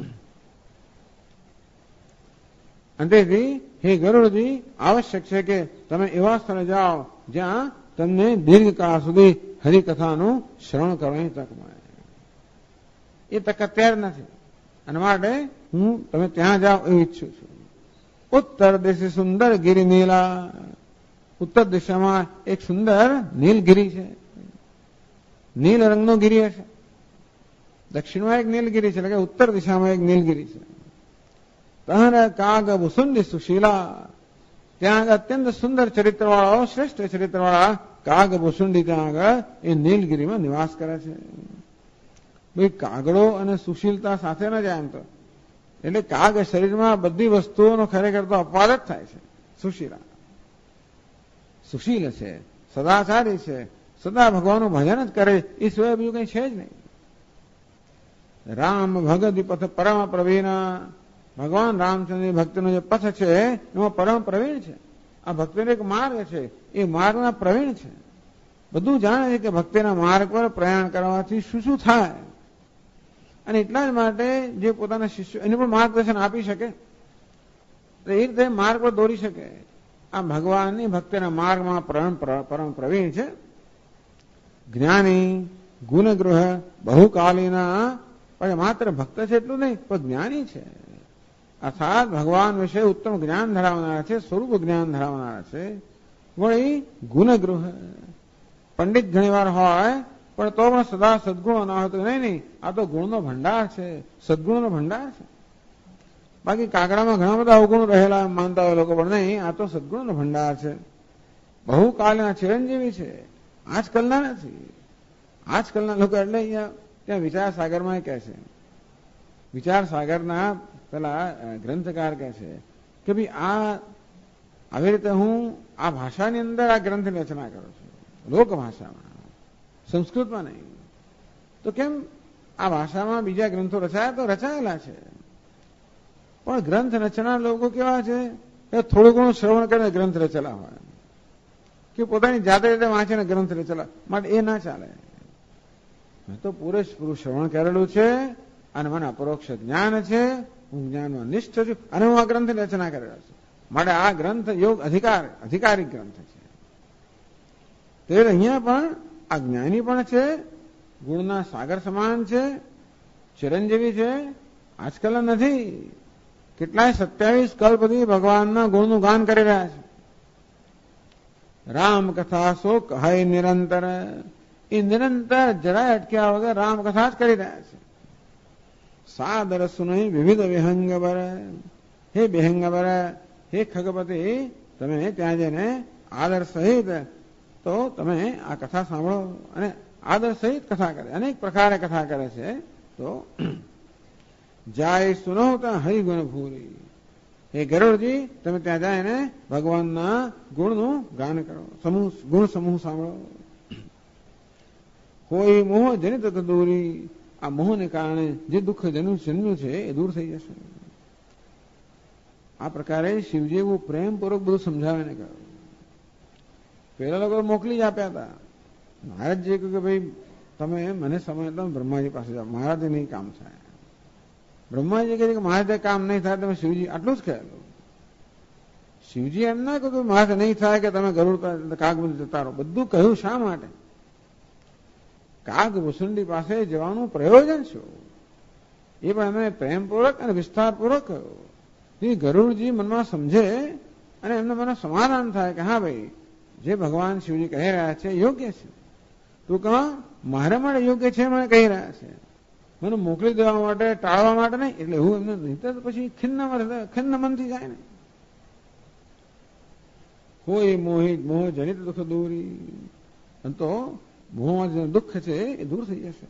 Speaker 2: અને તેથી હે ગરુડજી આવશ્યક છે કે તમે એવા સ્થળે જાઓ જ્યાં તમને દીર્ઘકાળ સુધી હરિકથાનું શ્રવણ કરવાની તક મળે. એ તક અત્યારે નથી, અને માટે હું તમે ત્યાં જાઓ એવું ઈચ્છું છું. ઉત્તર દિશે સુંદર ગિરી નીલા. ઉત્તર દિશામાં એક સુંદર નીલગીરી છે. નીલ રંગનો ગિરી હશે. દક્ષિણમાં એક નીલગીરી છે, એટલે કે ઉત્તર દિશામાં એક નીલગીરી છે. તહર કાગ ભુસુંડી સુશીલા, ત્યાં આગળ અત્યંત સુંદર ચરિત્રવાળાઓ, શ્રેષ્ઠ ચરિત્રવાળા કાગ ભુસુંડી ત્યાં આગળ એ નીલગીરીમાં નિવાસ કરે છે. ભાઈ કાગડો અને સુશીલતા સાથે ન જાય એમ તો. એટલે કાગ શરીરમાં બધી વસ્તુઓનો ખરેખર તો અપવાદ જ થાય છે. સુશીલા સુશીલ છે, સદાચારી છે, સદા ભગવાનનું ભજન જ કરે, એ સિવાય બીજું કઈ છે જ નહીં. રામ ભગત પથ પરમ પ્રવીણ, ભગવાન રામચંદ્ર ભક્તિનો જે પથ છે એમાં પરમ પ્રવીણ છે. આ ભક્તિનો એક માર્ગ છે, એ માર્ગના પ્રવીણ છે. બધું જાણે છે કે ભક્તિના માર્ગ પર પ્રયાણ કરવાથી શું શું થાય, અને એટલા જ માટે જે પોતાના શિષ્યો એને પણ માર્ગદર્શન આપી શકે, એ રીતે માર્ગ પર દોરી શકે. આ ભગવાનની ભક્તિના માર્ગમાં પરમ પ્રવીણ છે. જ્ઞાની ગુણગૃહ બહુકાલીના, પણ માત્ર ભક્ત છે એટલું નહીં, પણ જ્ઞાની છે. અર્થાત ભગવાન વિશે ઉત્તમ જ્ઞાન ધરાવનારા છે, સ્વરૂપ જ્ઞાન ધરાવનારા છે. વળી ગુણગૃહ, પંડિત ઘણીવાર હોય પણ તો પણ સદા સદગુણો ના હોય તો નહીં, આ તો ગુણનો ભંડાર છે, સદગુણનો ભંડાર છે. બાકી કાગડામાં ઘણા બધા અવગુણો રહેલા માનતા હોય લોકો, પણ નહીં, આ તો સદગુણનો ભંડાર છે. બહુકાલના ચિરંજીવી છે, આજકાલના નથી. આજકાલના લોકો એટલે અહીંયા ત્યાં વિચાર સાગરમાં કહે છે, વિચાર સાગરના પેલા ગ્રંથકાર કહે છે કે ભાઈ આવી રીતે હું આ ભાષાની અંદર આ ગ્રંથની રચના કરું છું, લોકભાષામાં, સંસ્કૃતમાં નહીં. તો કેમ આ ભાષામાં બીજા ગ્રંથો રચાયા તો રચાયેલા છે, પણ ગ્રંથ રચનાર લોકો કેવા છે કે થોડું ઘણું શ્રવણ કરીને ગ્રંથ રચેલા હોય, કે પોતાની જાતે રીતે વાંચીને ગ્રંથ રચેલા, માટે એ ના ચાલે. મેં તો પૂરેપૂરું શ્રવણ કરેલું છે અને મને અપરોક્ષ જ્ઞાન છે, હું જ્ઞાનમાં નિષ્ઠ છું અને હું આ ગ્રંથની રચના કરેલો છું, માટે આ ગ્રંથ યોગ અધિકારી ગ્રંથ છે. તે અહીંયા પણ આ જ્ઞાની પણ છે, ગુણના સાગર સમાન છે, ચિરંજીવી છે, આજકાલના નથી. કેટલાય 27 કલ્પથી ભગવાનના ગુણનું ગાન કરી રહ્યા છે. રામ કથા સો કહે નિરંતર, એ નિરંતર જરાય અટક્યા વગર રામ કથા જ કરી રહ્યા છે. સાદર સુનઈ વિવિધ વિહંગબર, હે વિહંગબર, હે ખગપતિ, તમે ત્યાં જઈને આદર સહિત તો તમે આ કથા સાંભળો. અને આદર સહિત કથા કરે, અનેક પ્રકારે કથા કરે છે. તો જાય સુનો ત્યાં હરિગુણ ભૂરી, હે ગરુડજી તમે ત્યાં જાય ને ભગવાનના ગુણનું ગાન કરો, ગુણ સમૂહ સાંભળો. કોઈ મોહ જનિત દૂરી, આ મોહને કારણે જે દુઃખ જન્મ્યું છે એ દૂર થઈ જશે. આ પ્રકારે શિવજી એવું પ્રેમપૂર્વક બધું સમજાવીને કહ્યું. પેલા લોકો મોકલી જ આપ્યા હતા. મહારાજજીએ કહ્યું કે ભાઈ તમે મને સમય તમે બ્રહ્માજી પાસે જાઓ, મહારાજે નહીં કામ થાય. બ્રહ્માજી કહે કે મહારાજે કામ નહીં થાય, તમે શિવજી આટલું જ કહેલું. શિવજી એમ ના કહ્યું કે મહારાજ નહીં થાય કે તમે ગરુડ કાગ જતા રહો, બધું કહ્યું શા માટે? કાગ ભુસુંડી પાસે જવાનું પ્રયોજન શું એ પણ એમને પ્રેમપૂર્વક અને વિસ્તારપૂર્વક કહ્યું. ગરુડજી મનમાં સમજે અને એમને મને સમાધાન થાય કે હા ભાઈ જે ભગવાન શિવજી કહી રહ્યા છે યોગ્ય છે. તું કહો મારા માટે યોગ્ય છે, મને કહી રહ્યા છે, મને મોકલી દેવા માટે, ટાળવા માટે નહીં. એટલે હું એમને નહીં તો પછી ખિન્ન મનથી જાય ને. કોઈ મોહિત મોહ જનિત દુઃખ દૂરી, તો મોહ જે દુઃખ છે એ દૂર થઈ જશે.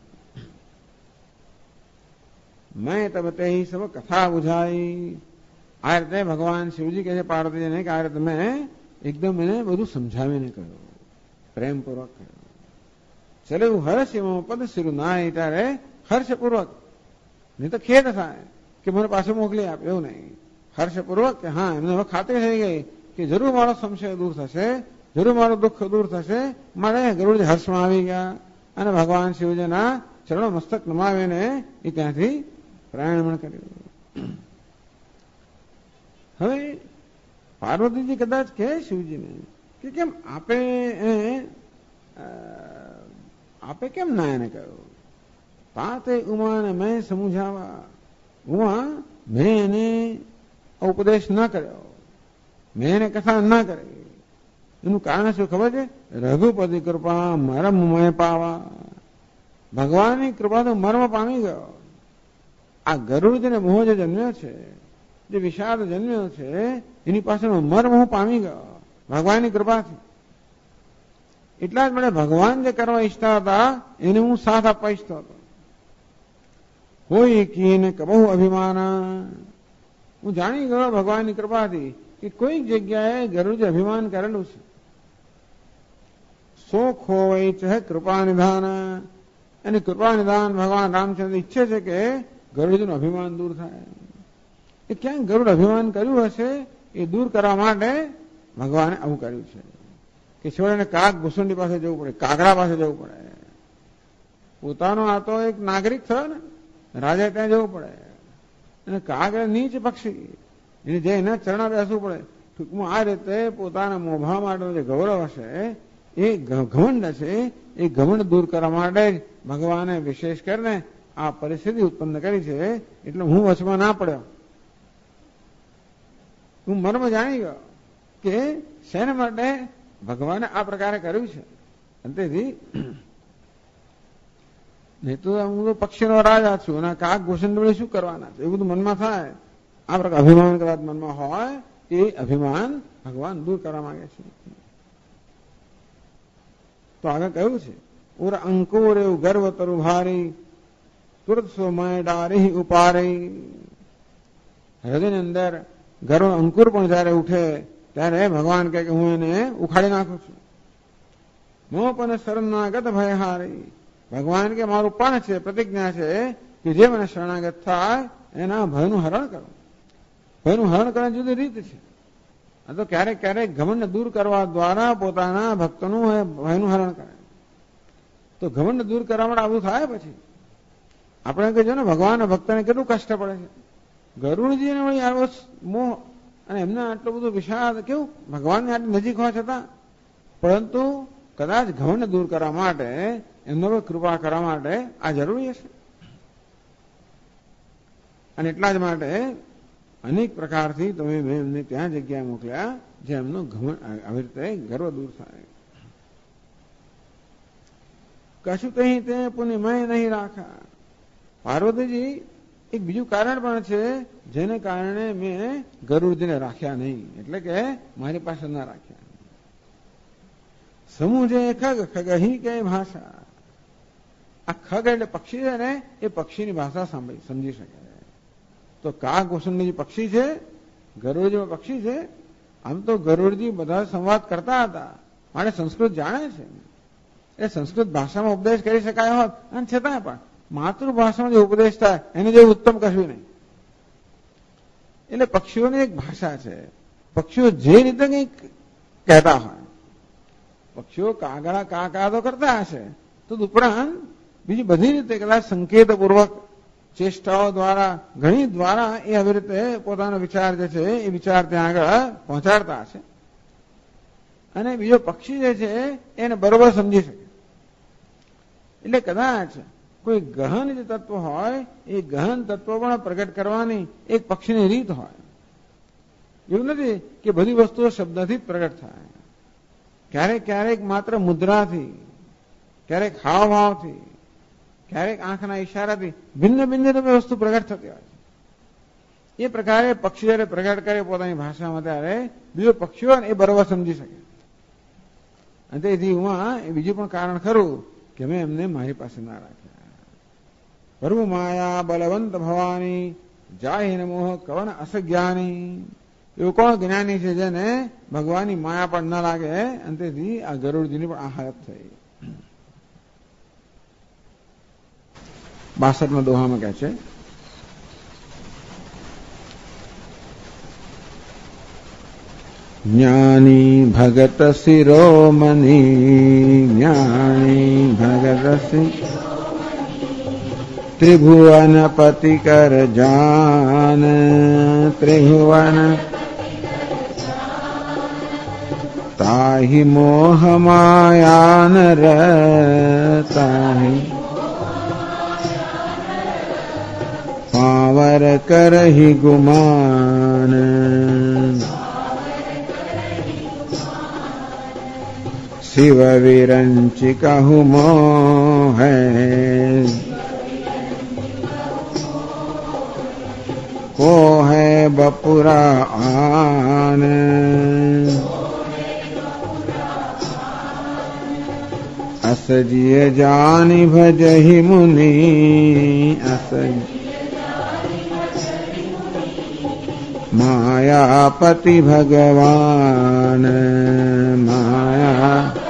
Speaker 2: મેં તબ તે સબ કથા બુઝાઈ, આ રીતે ભગવાન શિવજી કહે છે પાર્વતીજીને કે આ રીતે મેં એકદમ એને બધું સમજાવીને કહ્યું, પ્રેમપૂર્વક કહ્યું. ચલે હું હર્ષ એમાં પદ શિરું ના ત્યારે હર્ષપૂર્વક, નહીં તો ખેદ થાય કે મને પાછું મોકલી આપ, એવું નહીં. હર્ષપૂર્વક કે હા એમને હવે ખાતરી થઈ ગઈ કે જરૂર મારો સંશય દૂર થશે, જરૂર મારું દુઃખ દૂર થશે. મારે ગરુડજી હર્ષમાં આવી ગયા અને ભગવાન શિવજીના ચરણો મસ્તક નમાવીને એ ત્યાંથી પ્રયાણમણ કર્યું. હવે પાર્વતીજી કદાચ કહે શિવજીને કે કેમ આપે કેમ ના એને કહ્યું? તાતે ઉમાને મેં સમજાવા, ઉમા મેં એને ઉપદેશ ના કર્યો, મેં એને કથા ના કરી. એનું કારણ શું ખબર છે? રઘુપતિ કૃપા મરમ મેં પાવા, ભગવાનની કૃપા તો મર્મ પામી ગયો. આ ગરુડજીને મોહ જે જન્મ્યો છે જે વિષાદ જન્મ્યો છે એની પાછળનો મર્મ હું પામી ગયો ભગવાનની કૃપાથી. એટલા જ મને ભગવાન જે કરવા ઈચ્છતા હતા એને હું સાથ આપવા ઈચ્છતો હતો. હોય કીને કબહુ અભિમાન, હું જાણી ગયો ભગવાનની કૃપાથી કે કોઈક જગ્યાએ ગરુડે અભિમાન કરેલું છે. શોખ હોય છે કૃપા નિધાન, અને કૃપા નિધાન ભગવાન રામચંદ્ર ઈચ્છે છે કે ગરુડનું અભિમાન દૂર થાય. એ ક્યાંક ગરુડ અભિમાન કર્યું હશે એ દૂર કરવા માટે ભગવાને આવું કર્યું છે કે છોડીને કાગ ભૂસુંડી પાસે જવું પડે, કાગડા પાસે જવું પડે. પોતાનો આ તો એક નાગરિક થયો ને, રાજા ત્યાં જવું પડે. અને કાગ નીચ પક્ષી, એને જે એના ચરણા બેસવું પડે. ટૂંકમાં આ રીતે પોતાના મોભા માટેનો જે ગૌરવ હશે એ ઘમંડ છે, એ ઘમંડ દૂર કરવા માટે ભગવાને વિશેષ કરીને આ પરિસ્થિતિ ઉત્પન્ન કરી છે. એટલે હું વચમાં ના પડ્યો. હું મર્મ જાણી ગયો કે શેના માટે ભગવાને આ પ્રકારે કર્યું છે. અંતેથી નહીં તો હું તો પક્ષીનો રાજા છું અને કાગ ઘોષણ વડે શું કરવાના છે એવું બધું મનમાં થાય. આ પ્રકાર અભિમાન કદાચ મનમાં હોય એ અભિમાન ભગવાન દૂર કરવા માંગે છે. તો આગળ કહ્યું છે ઉર અંકુર એવું ગર્વ તરુ ભારી તુરત સોમાય ડારી ઉપારી. હૃદયની અંદર ગર્વ અંકુર પણ જયારે ઉઠે ત્યારે ભગવાન કહે કે હું એને ઉખાડી નાખું છું. મોહ પણ શરણાગત ભય હારી. ભગવાન કે મારું પણ છે, પ્રતિજ્ઞા છે કે જે મને શરણાગત થાય એના ભયનું હરણ કરું. ભયનું હરણ કરવાની જુદી રીત છે. આ તો ક્યારેક ક્યારેક ઘમંડ દૂર કરવા દ્વારા પોતાના ભક્તોનું ભયનું હરણ કરે. તો ઘમંડ દૂર કરવા માટે આવું થાય પછી આપણે કહીએ ને ભગવાનના ભક્તને કેટલું કષ્ટ પડે છે. ગરુડજીને વળી આવો મોહ અને એમને આટલું બધું વિષાદ, કેવું ભગવાનની આટલી નજીક હોવા છતાં, પરંતુ કદાચ ઘમંડ દૂર કરવા માટે એમનો કૃપા કરવા માટે આ જરૂરી હશે. અને એટલા જ માટે અનેક પ્રકારથી તમે મેં એમને ત્યાં જગ્યાએ મોકલ્યા જે એમનો ઘમંડ આવી રીતે ગર્વ દૂર થાય. કશું કहीं તે પુણ્યમય નહીં રાખા. પાર્વતીજી એક બીજું કારણ પણ છે જેને કારણે મેં ગરુડજીને રાખ્યા નહીં, એટલે કે મારી પાસે ના રાખ્યા. સમૂહ જે ખગ ખગહી કે ભાષા. આ ખગ એટલે પક્ષી છે ને, એ પક્ષીની ભાષા સમજી શકે. તો કાગ ઘોષણની જે પક્ષી છે, ગરુડજી પક્ષી છે. આમ તો ગરુડજી બધા સંવાદ કરતા હતા, માટે સંસ્કૃત જાણે છે. એ સંસ્કૃત ભાષામાં ઉપદેશ કરી શકાય હોત, અને છતાં પણ માતૃભાષામાં જે ઉપદેશ થાય એને જે ઉત્તમ કશું નહીં. એટલે પક્ષીઓની એક ભાષા છે. પક્ષીઓ જે રીતે કંઈક કહેતા હોય, પક્ષીઓ કાગડા કાકા તો કરતા હશે, તો ઉપરાંત બીજી બધી રીતે કદાચ સંકેતપૂર્વક ચેષ્ટાઓ દ્વારા ઘણી દ્વારા એ આવી રીતે પોતાનો વિચાર જે છે એ વિચાર ત્યાં આગળ પહોંચાડતા હશે. અને બીજો પક્ષી જે છે એને બરોબર સમજી શકે. એટલે કદાચ કોઈ ગહન જે તત્વ હોય એ ગહન તત્વ પણ પ્રગટ કરવાની એક પક્ષીની રીત હોય. એવું નથી કે બધી વસ્તુઓ શબ્દથી જ પ્રગટ થાય. ક્યારેક ક્યારેક માત્ર મુદ્રાથી, ક્યારેક હાવભાવથી, ક્યારેક આંખના ઈશારાથી ભિન્ન ભિન્ન રૂપે વસ્તુ પ્રગટ થતી હોય. એ પ્રકારે પક્ષી જયારે પ્રગટ કરે પોતાની ભાષામાં ત્યારે બીજો પક્ષીઓ એ બરોબર સમજી શકે. અને તેથી હું એ બીજું પણ કારણ ખરું કે મેં એમને મારી પાસે ના રાખ્યા. પ્રભુ માયા બલવંત ભવાની જાહિન મોહ કવન અસજ્ઞાની. એવું કોણ જ્ઞાની છે જેને ભગવાનની માયા પણ ના લાગે. અને તેથી આ ગરુડજીની પણ આ હાલત થઈ. 62 દોહામાં કહે છે જ્ઞાની ભગત શિરોમણી, જ્ઞાની ભગત ત્રિભુવન પતિ કર જાન, ત્રિભુવન તાહી મોહ માયાન રતાહી પાવર કરહી ગુમાન. शिव विरंचि कहु मोह को है बपुरा आन। अस जिय जानि भजहि मुनि, अस मायापति भगवान, माया।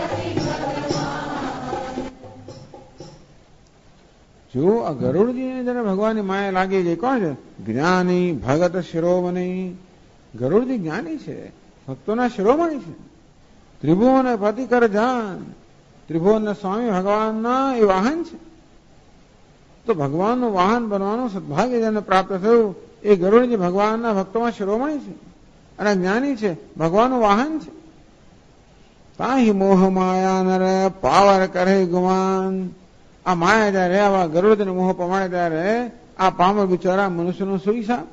Speaker 2: जो गरुड़ जी ने जने भगवान माया लागी गई कोण છે? જ્ઞાની ભગત શિરોમણી. ગરુડજી જ્ઞાની છે, ભક્તોના શિરોમણી છે. ત્રિભુવન પતિ કર જાન, ત્રિભુવનના સ્વામી ભગવાનના એ વાહન છે. તો ભગવાનનું વાહન બનવાનું સદભાગ્ય જેને પ્રાપ્ત થયું એ ગરુડજી ભગવાનના ભક્તોમાં શિરોમણી છે અને જ્ઞાની છે, ભગવાનનું વાહન છે. તાહી મોહ માયા નર પાવર કરે ગુમાન. આ માયા જયારે આવા ગરુડને મોહ પ્રમાણે ત્યારે આ પામર બિચારા મનુષ્યનો શું હિસાબ?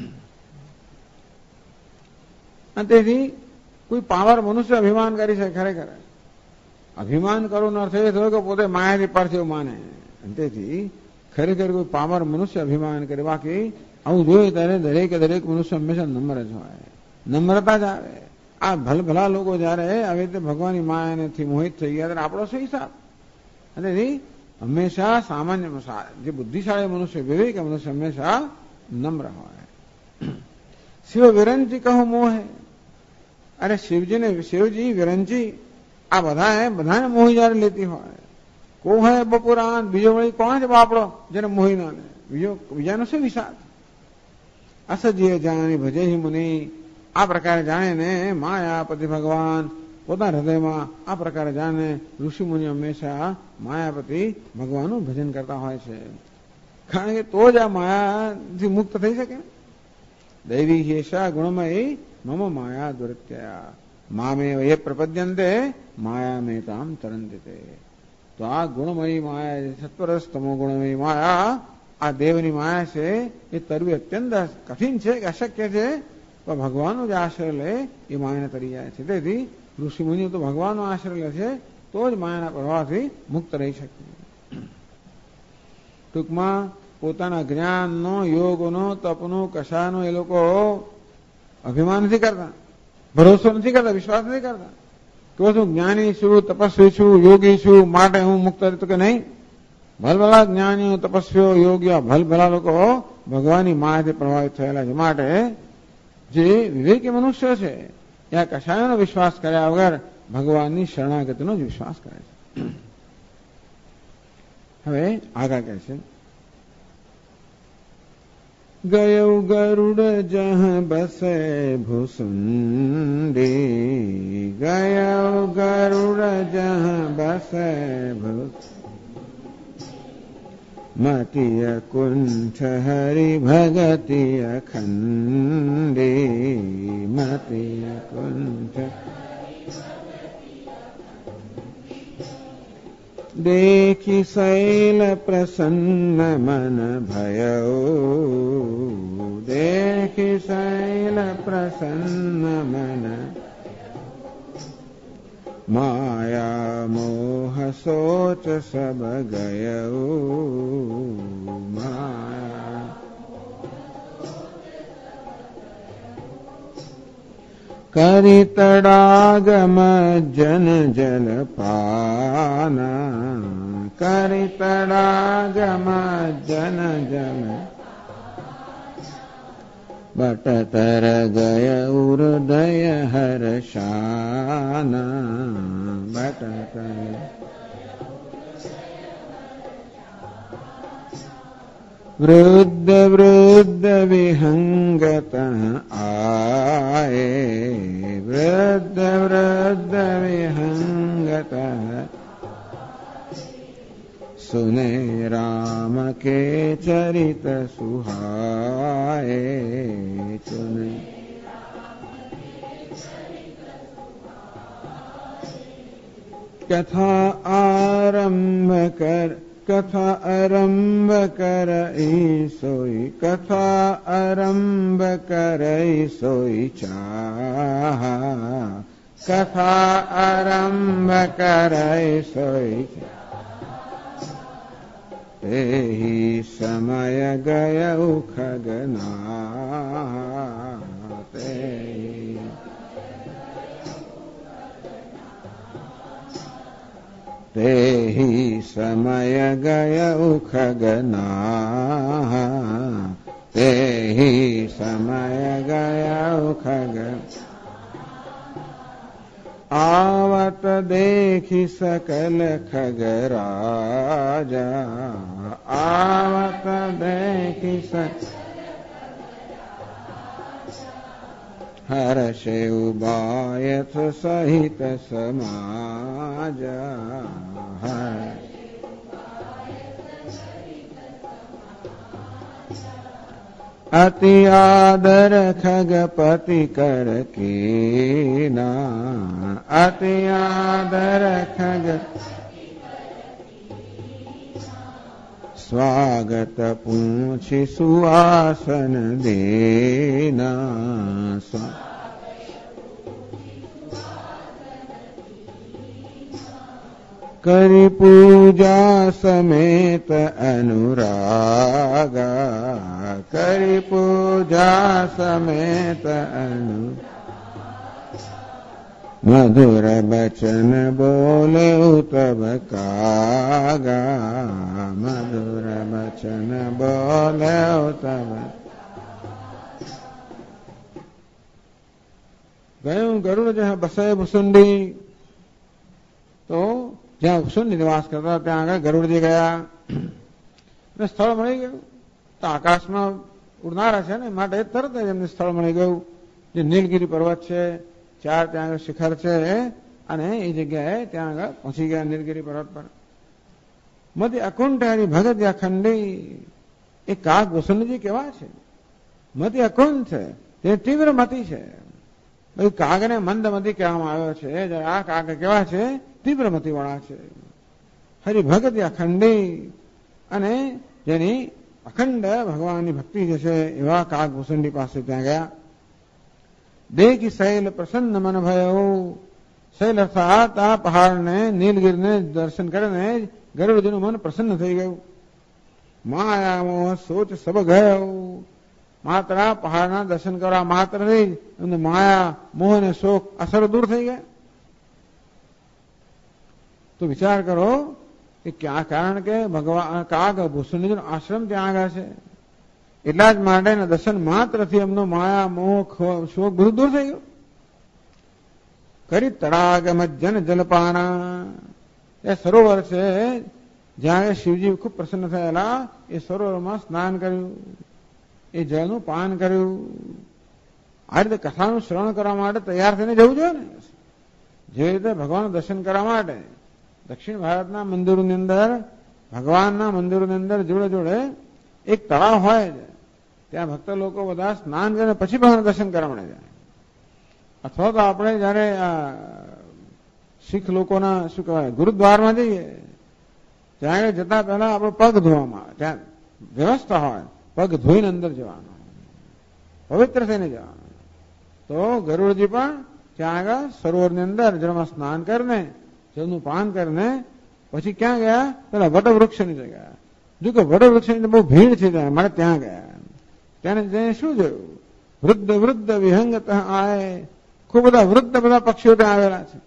Speaker 2: અને તેથી કોઈ પાવર મનુષ્ય અભિમાન કરી છે. ખરેખર અભિમાન કરવું અર્થ એ થયો કે પોતે માયાથી પર છે એવું માને. તેથી ખરેખર કોઈ પામર મનુષ્ય અભિમાન કરે. બાકી આવું જોઈએ ત્યારે દરેક મનુષ્ય હંમેશા નમ્ર જ હોય, નમ્રતા જ આવે. આ ભલા લોકો જયારે આવી રીતે ભગવાનની માયાથી મોહિત થઈ ગયા ત્યારે આપણો શું હિસાબ? અને હંમેશા સામાન્ય જે બુદ્ધિશાળી મનુષ્ય, વિવેક મનુષ્ય હંમેશા નમ્ર હોય. શિવ વિરંજી કહો મોહે. અરે શિવજી વિરંજી આ બધાને મોહી જયારે લેતી હોય. કો હે બપુરાન, બીજો વળી કોણ છે બાપડો જેને મોહી ના લે? બીજાનો શું વિચાર? અસજીય જાણી ભજે મુનિ. આ પ્રકારે જાણે ને માયાપતિ ભગવાન પોતાના હૃદયમાં આ પ્રકારે જાણે ઋષિ મુનિ હંમેશા માયાપતિ ભગવાનનું ભજન કરતા હોય છે. કારણ કે તો જ આ માયાથી મુક્ત થઈ શકે. દૈવી હેશા ગુણમય મમ માયા દુરત્યા મામે એ પ્રપદ્યંતે માયા મેં તામ તરંતે. તો આ ગુણમયી માયા, સત્વરસ તમો ગુણમયી માયા, આ દેવની માયા છે એ તરવી અત્યંત કઠિન છે કે અશક્ય છે. પણ ભગવાનનો જે આશ્રય લે એ માયાને તરી જાય છે. તેથી ઋષિ મુનિઓ તો ભગવાનનો આશ્રય લે છે તો જ માયાના પ્રભાવથી મુક્ત રહી શકે. ટૂંકમાં પોતાના જ્ઞાનનો, યોગનો, તપનો, કશાનો એ લોકો અભિમાન નથી કરતા, ભરોસો નથી કરતા, વિશ્વાસ નથી કરતા. તો શું જ્ઞાની છું, તપસ્વી છું, યોગી છું માટે હું મુક્ત તો કે નહીં. ભલભલા જ્ઞાનીઓ, તપસ્વીઓ, યોગીઓ, ભલભલા લોકો ભગવાનની માયાથી પ્રભાવિત થયેલા છે. માટે જે વિવેકી મનુષ્ય છે એ આ કશાયનો વિશ્વાસ કર્યા વગર ભગવાનની શરણાગતિનો જ વિશ્વાસ કરે છે. હવે આગળ કહે છે, ગયો ગરુડ જહ બસે ભૂસુંડી. ગયો ગરુડ જહ બસે મતિય કુંઠ હરિ ભગતિય ખંડી. મતિય કુંઠ देखी शैल प्रसन्न मन भयो. देखी शैल प्रसन्न मन माया मोह सोच सब गयो. माया करि तडागम जन जल पाना. करि तडागम जन जल बट तर गय हृदय हर्षाना. बट तर वृद्ध वृद्ध विहंगतः आए. वृद्ध वृद्ध विहंगतः सुने राम के चरित सुहाए. सुने कथा आरंभ कर. कथा आरंभ करई सोई. कथा आरंभ करई सोई चाहा. कथा आरंभ करई सोई તે સમય ગયો ખગના તે સમય ગયો ખગના તે સમય ગયો ખગન આવત દેખી સકલ ખગરાજા આવત દેખી હર્ષે ઉબાયથ સહિત સમાજ અતિ આદર ખગપતિ કર કીના અતિ આદર ખગ સ્વાગત પૂછી સુવાસન દેના કરી પૂજા સમેત અનુરાગા કરી પૂજા સમેત મધુર બચન બોલે તબ કાગા મધુર બચન બોલે તબ ગયું ગરુડ જ્યાં બસે ભુસુંડી તો જ્યાં ભુસુંડી નિવાસ કરતા ત્યાં આગળ ગરુડજી ગયા ને સ્થળ મળી ગયું તો આકાશમાં ઉડનારા છે ને માટે તરત જ એમને સ્થળ મળી ગયું જે નીલગિરી પર્વત છે 4 ત્યાં આગળ શિખર છે અને એ જગ્યાએ ત્યાં આગળ પહોંચી ગયા નીલગિરી પર્વત પર મધ્ય અકુંઠ હરિ ભગત અખંડી એ કાગ ભુસુંડજી કેવા છે મધ્ય અકુંઠ છે તે તીવ્ર મતી છે કાગને મંદમતી કહેવામાં આવ્યો છે જ્યારે આ કાગ કેવા છે તીવ્ર મતી વાળા છે હરિભગત અખંડી અને જેની અખંડ ભગવાનની ભક્તિ જે છે એવા કાગ ભુસુંડી પાસે ત્યાં ગયા દેખી શૈલ પ્રસન્ન મન ભયો શૈલ અર્થાત આ પહાડને નીલગીરને દર્શન કરીને ગરુડજીનું મન પ્રસન્ન થઈ ગયું માયા મોહ સોચ સબ ગયો માત્ર આ પહાડના દર્શન કરવા માત્ર નહીં એમને માયા મોહ અને શોક અસર દૂર થઈ ગયા તો વિચાર કરો કે ક્યાં કારણ કે ભગવાન કાગ ભુસુંડીનો આશ્રમ ત્યાં આગળ છે એટલા જ માટે દર્શન માત્રથી એમનો માયા મોહ શોક બધું દૂર થઈ ગયું કરી તળાગ મજ્જન જલપાના એ સરોવર છે જ્યાં શિવજી ખૂબ પ્રસન્ન થયેલા એ સરોવરમાં સ્નાન કર્યું એ જળનું પાન કર્યું આ રીતે કથાનું શ્રવણ કરવા માટે તૈયાર થઈને જવું જોઈએ ને જે રીતે ભગવાનનું દર્શન કરવા માટે દક્ષિણ ભારતના મંદિરોની અંદર ભગવાનના મંદિરોની અંદર જોડે જોડે એક તળાવ હોય છે ત્યાં ભક્ત લોકો બધા સ્નાન કરીને પછી ભગવાન દર્શન કરવા મળે જાય અથવા તો આપણે જયારે શીખ લોકોના શું કહેવાય ગુરુદ્વારમાં જઈએ ત્યાં જતા પહેલા આપણો પગ ધોવામાં આવે ત્યાં વ્યવસ્થા હોય પગ ધોઈને અંદર જવાનું પવિત્ર થઈને જવાનું તો ગરુડજી પણ ત્યાં આગળ સરોવરની અંદર જળમાં સ્નાન કરીને જળનું પાન કરીને પછી ક્યાં ગયા પેલા વટવૃક્ષની જગ્યા જો કે વટવૃક્ષની બહુ ભીડ છે ત્યાં મારે ત્યાં ગયા ત્યાં જઈને શું જોયું વૃદ્ધ વૃદ્ધ વિહંગત આય ખૂબ બધા વૃદ્ધ બધા પક્ષીઓ ત્યાં આવેલા છે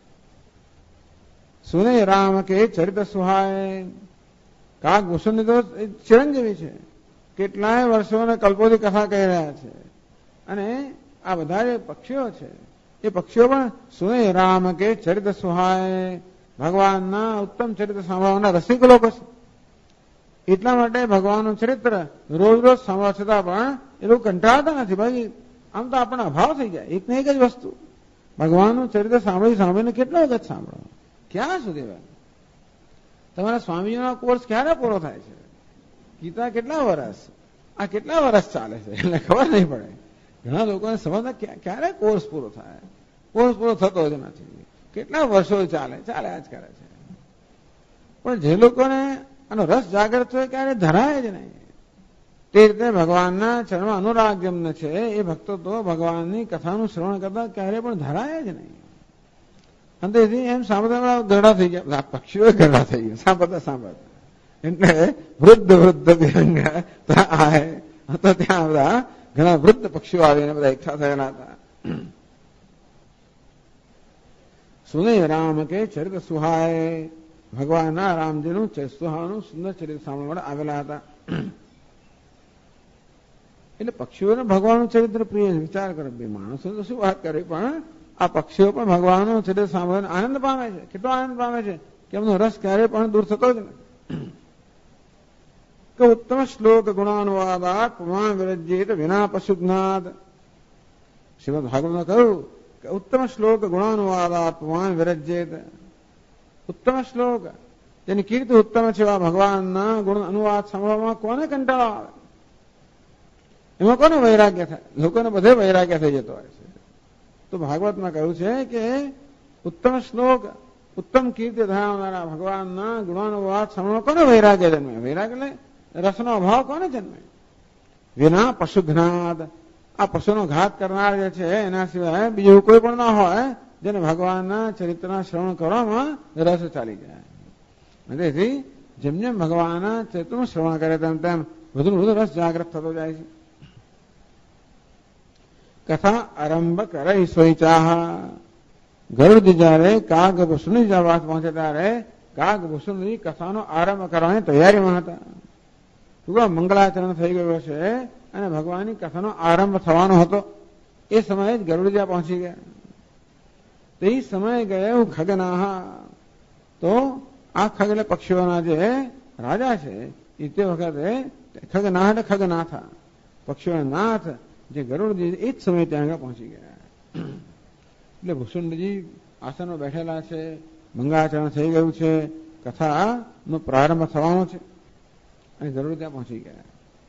Speaker 2: સુને રામ કે ચરિત્ર સુહાય કાગ ભુસુંડી તો ચિરંજીવી છે કેટલાય વર્ષો અને કલ્પોથી કથા કહી રહ્યા છે અને આ બધા જે પક્ષીઓ છે એ પક્ષીઓ પણ સુને રામ કે ચરિત્ર સુહાય ભગવાનના ઉત્તમ ચરિત્ર સાંભળવાના રસિક લોકો છે એટલા માટે ભગવાનનું ચરિત્ર રોજ રોજ સાંભળવા છતાં પણ એ લોકો કંટાળતા નથી ભાઈ આમ તો આપણને અભાવ થઈ જાય એક ને એક જ વસ્તુ ભગવાનનું ચરિત્ર સાંભળીને કેટલો વખત સાંભળો ક્યાં સુધી ભાઈ તમારા સ્વામીજીનો કોર્સ ક્યારે પૂરો થાય છે ગીતા કેટલા વર્ષ આ કેટલા વર્ષ ચાલે છે એટલે ખબર નહીં પડે ઘણા લોકોને સમજતા ક્યારે કોર્સ પૂરો થાય કોર્સ પૂરો થતો જ નથી કેટલા વર્ષો ચાલ્યા જ કરે છે પણ જે લોકોને આનો રસ જાગૃત હોય ક્યારે ધરાય જ નહીં તે રીતે ભગવાનના ચરણમાં અનુરાગ જેમને છે એ ભક્તો તો ભગવાનની કથાનું શ્રવણ કરતા ક્યારે પણ ધરાય જ નહીં અને તેથી એમ સાંભળતા ગરડા થઈ ગયા પક્ષીઓ ગરડા થઈ ગયા સાંભળતા એટલે વૃદ્ધ વિહંગ આય તો ત્યાં બધા ઘણા વૃદ્ધ પક્ષીઓ આવીને બધા એકઠા થયેલા હતા. સુને રામ કે ચરિત્ર સુહાય, ભગવાનના રામજીનું સુહાનું સુંદર ચરિત્ર સાંભળવા માટે આવેલા હતા. એટલે પક્ષીઓને ભગવાનનું ચરિત્ર પ્રિય. વિચાર કરો, બે માણસો તો શું વાત કરે, પણ આ પક્ષીઓ પણ ભગવાનનું ચરિત્ર સાંભળીને આનંદ પામે છે. કેટલો આનંદ પામે છે કે એમનો રસ ક્યારેય પણ દૂર થતો જ નથી. કે ઉત્તમ શ્લોક ગુણાનુવાદાત પુમાન વિરજ્યેત વિના પશુજ્ઞાત. શ્રીમદ ભાગવતમાં કહ્યું કે ઉત્તમ શ્લોક ગુણાનુવાદાત પુમાન વિરજ્યેત. ઉત્તમ શ્લોક જેની કીર્તિ ઉત્તમ છે એવા ભગવાનના ગુણ અનુવાદ સાંભળવામાં કોને કંટાળો આવે, એમાં કોને વૈરાગ્ય થાય? લોકોને બધે વૈરાગ્ય થઈ જતો હોય છે. તો ભાગવતમાં કહ્યું છે કે ઉત્તમ શ્લોક, ઉત્તમ કીર્તિ ધરાવનારા ભગવાનના ગુણાનુવાદ સાંભળવા કોને વૈરાગ્ય જન્મે? વૈરાગ્ય એટલે રસનો અભાવ કોને જન્મે? વિના પશુઘ્નાદ. આ પશુનો ઘાત કરનાર જે છે એના સિવાય બીજું કોઈ પણ ના હોય જેને ભગવાનના ચરિત્રના શ્રવણ કરવામાં રસ ચાલી જાય. તેથી જેમ જેમ ભગવાનના ચરિત્રનું શ્રવણ કરે તેમ તેમ વધુ વધુ રસ જાગૃત થતો જાય છે. કથા આરંભ કરે સોઈચાહ. ગરુડજી જયારે કાગ ભૂષણની વાત પહોંચે ત્યારે કાગ ભૂષણજી કથાનો આરંભ કરવાની તૈયારીમાં હતા. મંગળાચરણ થઈ ગયો છે અને ભગવાનની કથાનો આરંભ થવાનો હતો. એ સમયે જ ગરુડજી પહોંચી ગયા. તે સમયે ગયે ખગનાહા. તો આ ખગ એટલે પક્ષીઓના જે રાજા છે એ તે વખતે ખગનાહ એટલે ખગનાથા, પક્ષીઓના નાથ જે ગરુડજી એ જ સમયે ત્યાં આગળ પહોંચી ગયા. એટલે ભૂષણજી આસનમાં બેઠેલા છે, મંગળાચરણ થઈ ગયું છે, કથાનો પ્રારંભ થવાનો છે અને ગરુડ ત્યાં પહોંચી ગયા.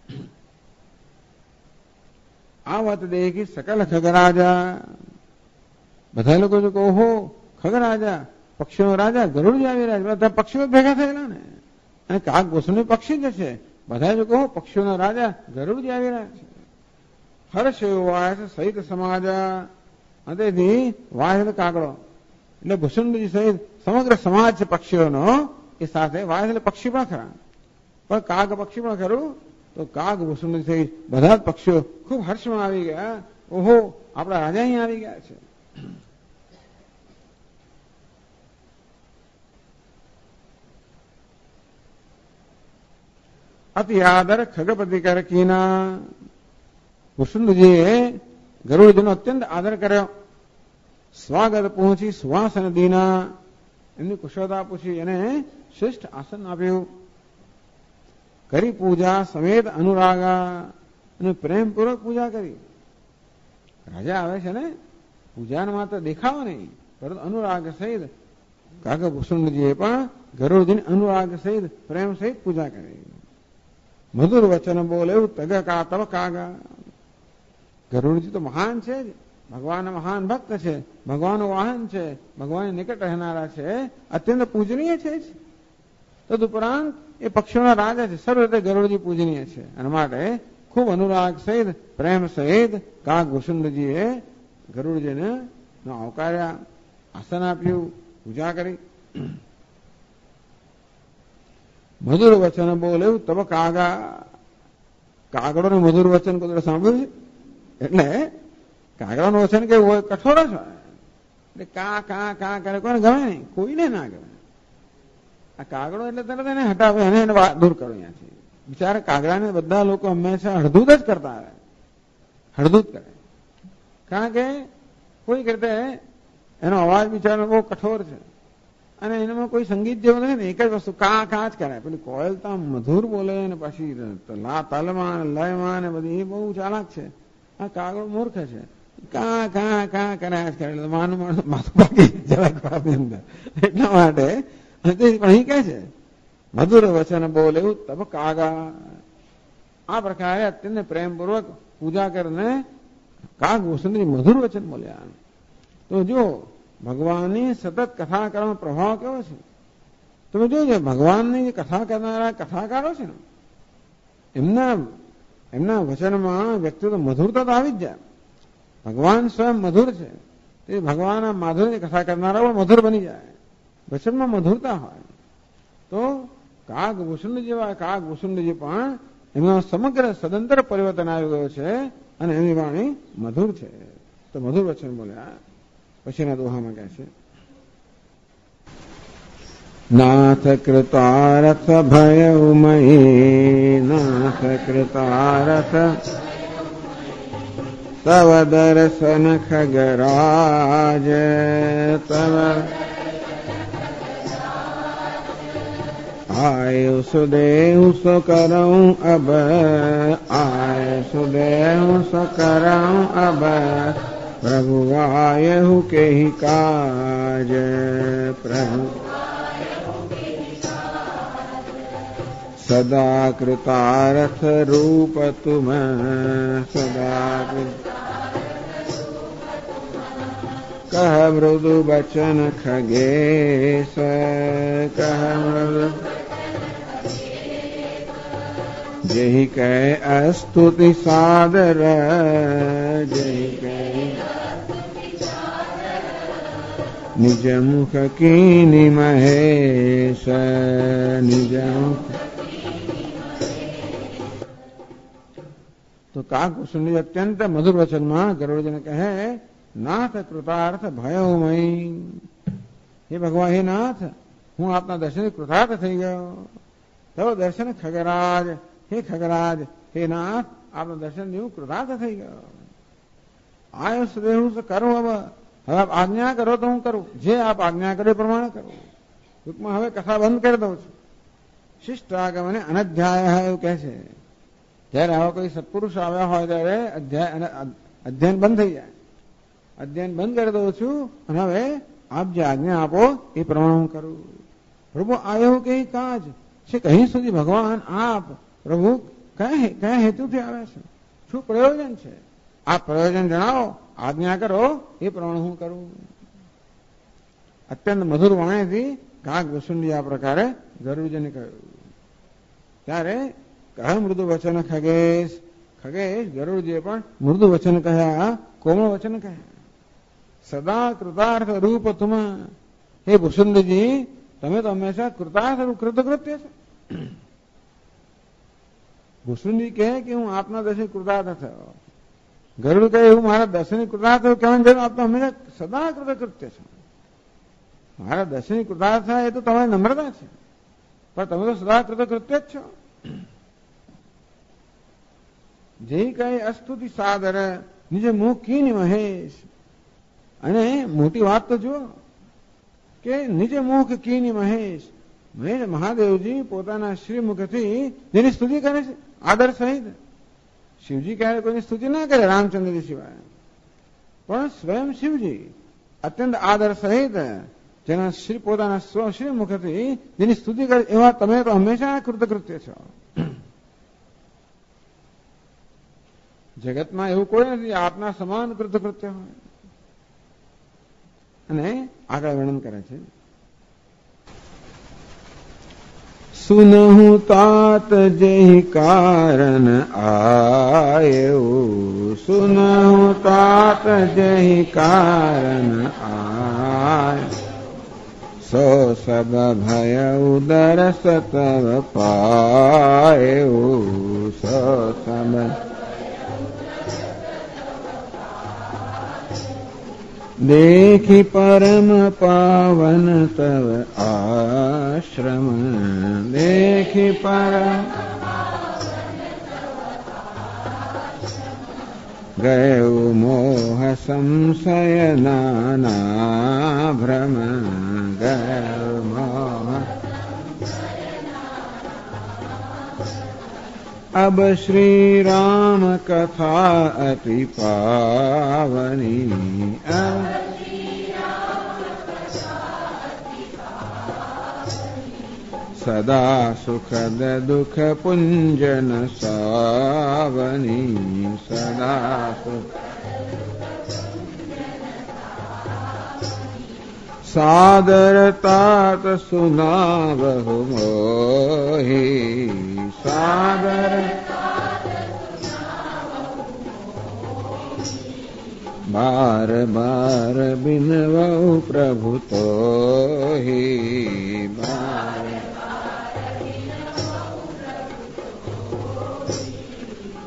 Speaker 2: આ વાત દેખી સકલ ખગરાજા. બધા લોકો જો કહો ખગરાજા પક્ષીનો રાજા ગરુડજી આવી રહ્યા છે, બધા પક્ષીઓ ભેગા થયેલા ને, અને કાગ ભૂષણ પક્ષી જ છે. બધા જો કહો પક્ષીઓના રાજા ગરુડજી આવી રહ્યા છે. હર્ષ વાસ સહિત સમાજા. તેથી વાસ એટલે કાગડો, એટલે ભૂષણજી સહિત સમગ્ર સમાજ છે પક્ષીઓનો એ સાથે. વાસ એટલે પક્ષી પણ ખરા, પણ કાગ પક્ષી પણ ખરું. તો કાગ ભૂષણજી સહિત બધા જ પક્ષીઓ ખૂબ હર્ષમાં આવી ગયા. ઓહો, આપણા રાજા અહીં આવી ગયા છે. અતિ આદર ખગપતિ કર કીના. ભૂષણજીએ ગરુડજીનો અત્યંત આદર કર્યો. સ્વાગત પહોંચી સુવાસન દીના. એમની કુશળતા પૂછી એને શ્રેષ્ઠ આસન આપ્યું. કરી પૂજા સમેત અનુરાગા. અને પ્રેમપૂર્વક પૂજા કરી. રાજા આવે છે ને, પૂજાને માત્ર દેખાવો નહીં પરંતુ અનુરાગ સહિત કાગ ભૂષણજીએ પણ ગરુડજીને અનુરાગ સહિત પ્રેમ સહિત પૂજા કરી. મધુર વચન બોલે તગ કા તવ કાગા. ગરુડજી તો મહાન છે જ, ભગવાનના મહાન ભક્ત છે, ભગવાનનું વાહન છે, ભગવાન નિકટ રહેનારા છે, અત્યંત પૂજનીય છે. તદુપરાંત એ પક્ષીઓના રાજા છે, સર્વ રીતે ગરુડજી પૂજનીય છે. અને માટે ખૂબ અનુરાગ સહિત પ્રેમ સહિત કાગ ભૂષણજીએ ગરુડજીને આવકાર્યા, આસન આપ્યું, પૂજા કરી. મધુર વચન બોલ્યું તબ કાગા. કાગડોનું મધુર વચન કોઈ સાંભળ્યું છે? એટલે કાગડાનું વચન કેવું કઠોર જ હોય. એટલે કા કા કા કરે કોને ગમે નહીં, કોઈને ના ગમે. આ કાગડો એટલે તરત એને હટાવે અને એને દૂર કરો અહીંયાથી. બિચારા કાગડાને બધા લોકો હંમેશા હળદૂત જ કરતા આવે, હળદૂત કરે. કારણ કે કોઈ રીતે એનો અવાજ બિચારો બહુ કઠોર છે અને એનામાં કોઈ સંગીત જેવું નથી ને, એક જ વસ્તુ કા કા જ કરે. પેલી કોયલ તો મધુર બોલે ને પછી તાલમાં લયમાં ને બધી એ બહુ ચાલાક છે. આ કાગડો મૂર્ખ છે, કા કા કા કર્યા જ કરે. માનું માથું પાકી જરાક અંદર. એટલા માટે પણ અહીં કહે છે મધુર વચન બોલે તબ કાગા. આ પ્રકારે અત્યંત પ્રેમપૂર્વક પૂજા કરીને કાગ ભૂષણજી મધુર વચન બોલ્યા. તો જો ભગવાનની સતત કથા કરવાનો પ્રભાવ કેવો છે તમે જોજો. ભગવાનની જે કથા કરનારા કથાકારો છે ને, એમના વચનમાં વ્યક્તિત્વ મધુરતા તો આવી જ જાય. ભગવાન સ્વયં મધુર છે, તે ભગવાનના માધુર્યની કથા કરનારા પણ મધુર બની જાય. વચનમાં મધુરતા હોય તો કાગભૂષુંડ જેવા કાગભૂષુંડજી પણ એમાં સમગ્ર સદંતર પરિવર્તન આવી ગયો છે અને એની વાણી મધુર છે. તો મધુર વચન બોલ્યા. પછીના દોહામાં કહે છે, નાથ કૃતારથ ભયમયી, નાથ કૃતારથ તવ દર્શન ખગરાજ, તવ आयु सुदेव सो करऊं अब, आयु सुदेव सो करऊं अब, प्रभु आयहु के ही काज, प्रभु सदा कृतारथ रूप तुम, सदा कह मृदु बचन खगेश, कह मृदु जहि कह स्तुति सादर, जहि कह निज मुख कीनि महेश, निज मुख. तो કાગભૂષુંડ અત્યંત મધુર વચનમાં ગરુડજીને કહે, નાથ કૃતાર્થ ભયોમય, હે ભગવાન, હે નાથ, હું આપના દર્શન કૃતાર્થ થઈ ગયો. તવ દર્શન ખગરાજ, હે ખગરાજ, હે નાથ, આપના દર્શન હું કૃતાર્થ થઈ ગયો. આયો સુદેવ કરું, હવે આપ આજ્ઞા કરો તો હું કરું, જે આપ આજ્ઞા કરો એ પ્રમાણે કરું. ટૂંકમાં હવે કથા બંધ કરી દઉં છું. શિષ્ટાગમને અનધ્યાય એવું કહે છે. જયારે આવા કોઈ સત્પુરુષ આવ્યા હોય ત્યારે અધ્યયન બંધ થઈ જાય. અધ્યયન બંધ કરી દઉં છું અને હવે આપ જે આજ્ઞા આપો એ પ્રમાણે હું કરું. પ્રભુ આયો કે કાજ છે, કहीं સુધી ભગવાન આપ પ્રભુ કયા હેતુથી આવ્યા છે, શું પ્રયોજન છે, આપ પ્રયોજન જણાવો, આજ્ઞા કરો એ પ્રમાણે હું કરું. અત્યંત મધુર વાણીથી કાગભૂષુંડજી આ પ્રકારે ગરુડજીને કહ્યું. ત્યારે કહે મૃદુ વચન ખગેશ, ખગેશ ગરુડજીએ પણ મૃદુ વચન કહ્યા, કોમળ વચન કહ્યા. સદા કૃતાર્થ રૂપ તુમ, હે ભૂષુંડજી, તમે તો હંમેશા કૃતાર્થ કૃતકૃત્ય છે. ભૂષુંડજી કહે કે હું આપના દર્શન કૃતાર્થ થયો. ગરુડ કહે હું મારા દર્શન કૃતાર્થ થયો કહેવાની જરૂર, આપ તો હંમેશા સદા કૃતકૃત્ય છે. મારા દર્શન કૃતાર્થ થાય એ તો તમારી નમ્રતા છે, પણ તમે તો સદા કૃતકૃત્ય જ છો. જે કઈ અસ્તુતિ સાદર, નિજે મુખ કીની મહેશ. અને મોટી વાત તો જુઓ કે નિજ મુખ કીની મહેશ, મહાદેવજી પોતાના શ્રીમુખથી જેની સ્તુતિ કરે છે આદર સહિત. શિવજી ક્યારે કોઈની સ્તુતિ ના કરે રામચંદ્રજી સિવાય, પણ સ્વયં શિવજી અત્યંત આદર સહિત જેના પોતાના શ્રીમુખથી જેની સ્તુતિ કરે, એવા તમે તો હંમેશા કૃતકૃત્ય છો. જગતમાં એવું કોઈ નથી આપના સમાન કૃતકૃત્ય હોય. અને આગળ વર્ણન કરે છે, સુનહુ તાત જેહી કારણ આયો, સુનહુ તાત જેહી કારણ આય, સો સબ ભય ઉદર સતવ પાયો, સો સબ देखी परम पावन तव आश्रम, देखी परम गयो मोह संशय नाना भ्रम, गयो मोह अब श्री राम कथा अति पावनी, सदा सुखद दुख पुंजन सावनी, सदा सादरतात सुनावहु मोहि, सादर बार बार बिनवहु प्रभु तोहि, बार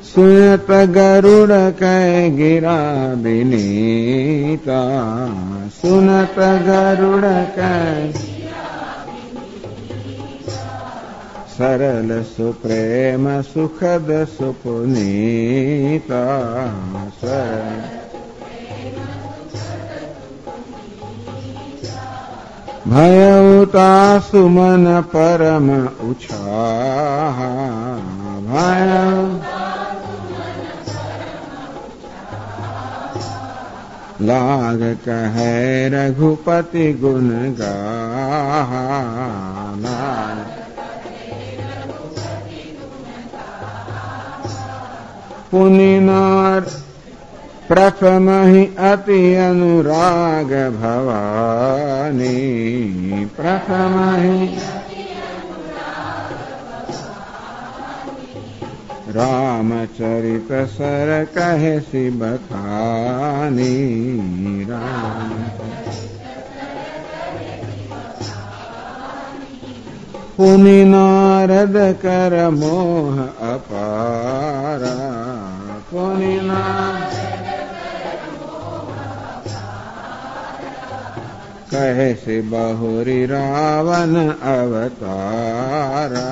Speaker 2: सुनत गरुड़ कै गिरा विनीता, सुनत गरुड़ कै सरल सुप्रेम सुखद सुपुनीता, सरल भयउता सुमन परम उछाह, भय लाग कहे रघुपति गुण गाहा, पुनिनार प्रथम ही अति अनुराग भवानी, प्रथम ही रामचरित सर कहे सी बखानी, राम पुनि नारद कर मोह अपारा, पुनि कहे से बहुरी रावण अवतारा,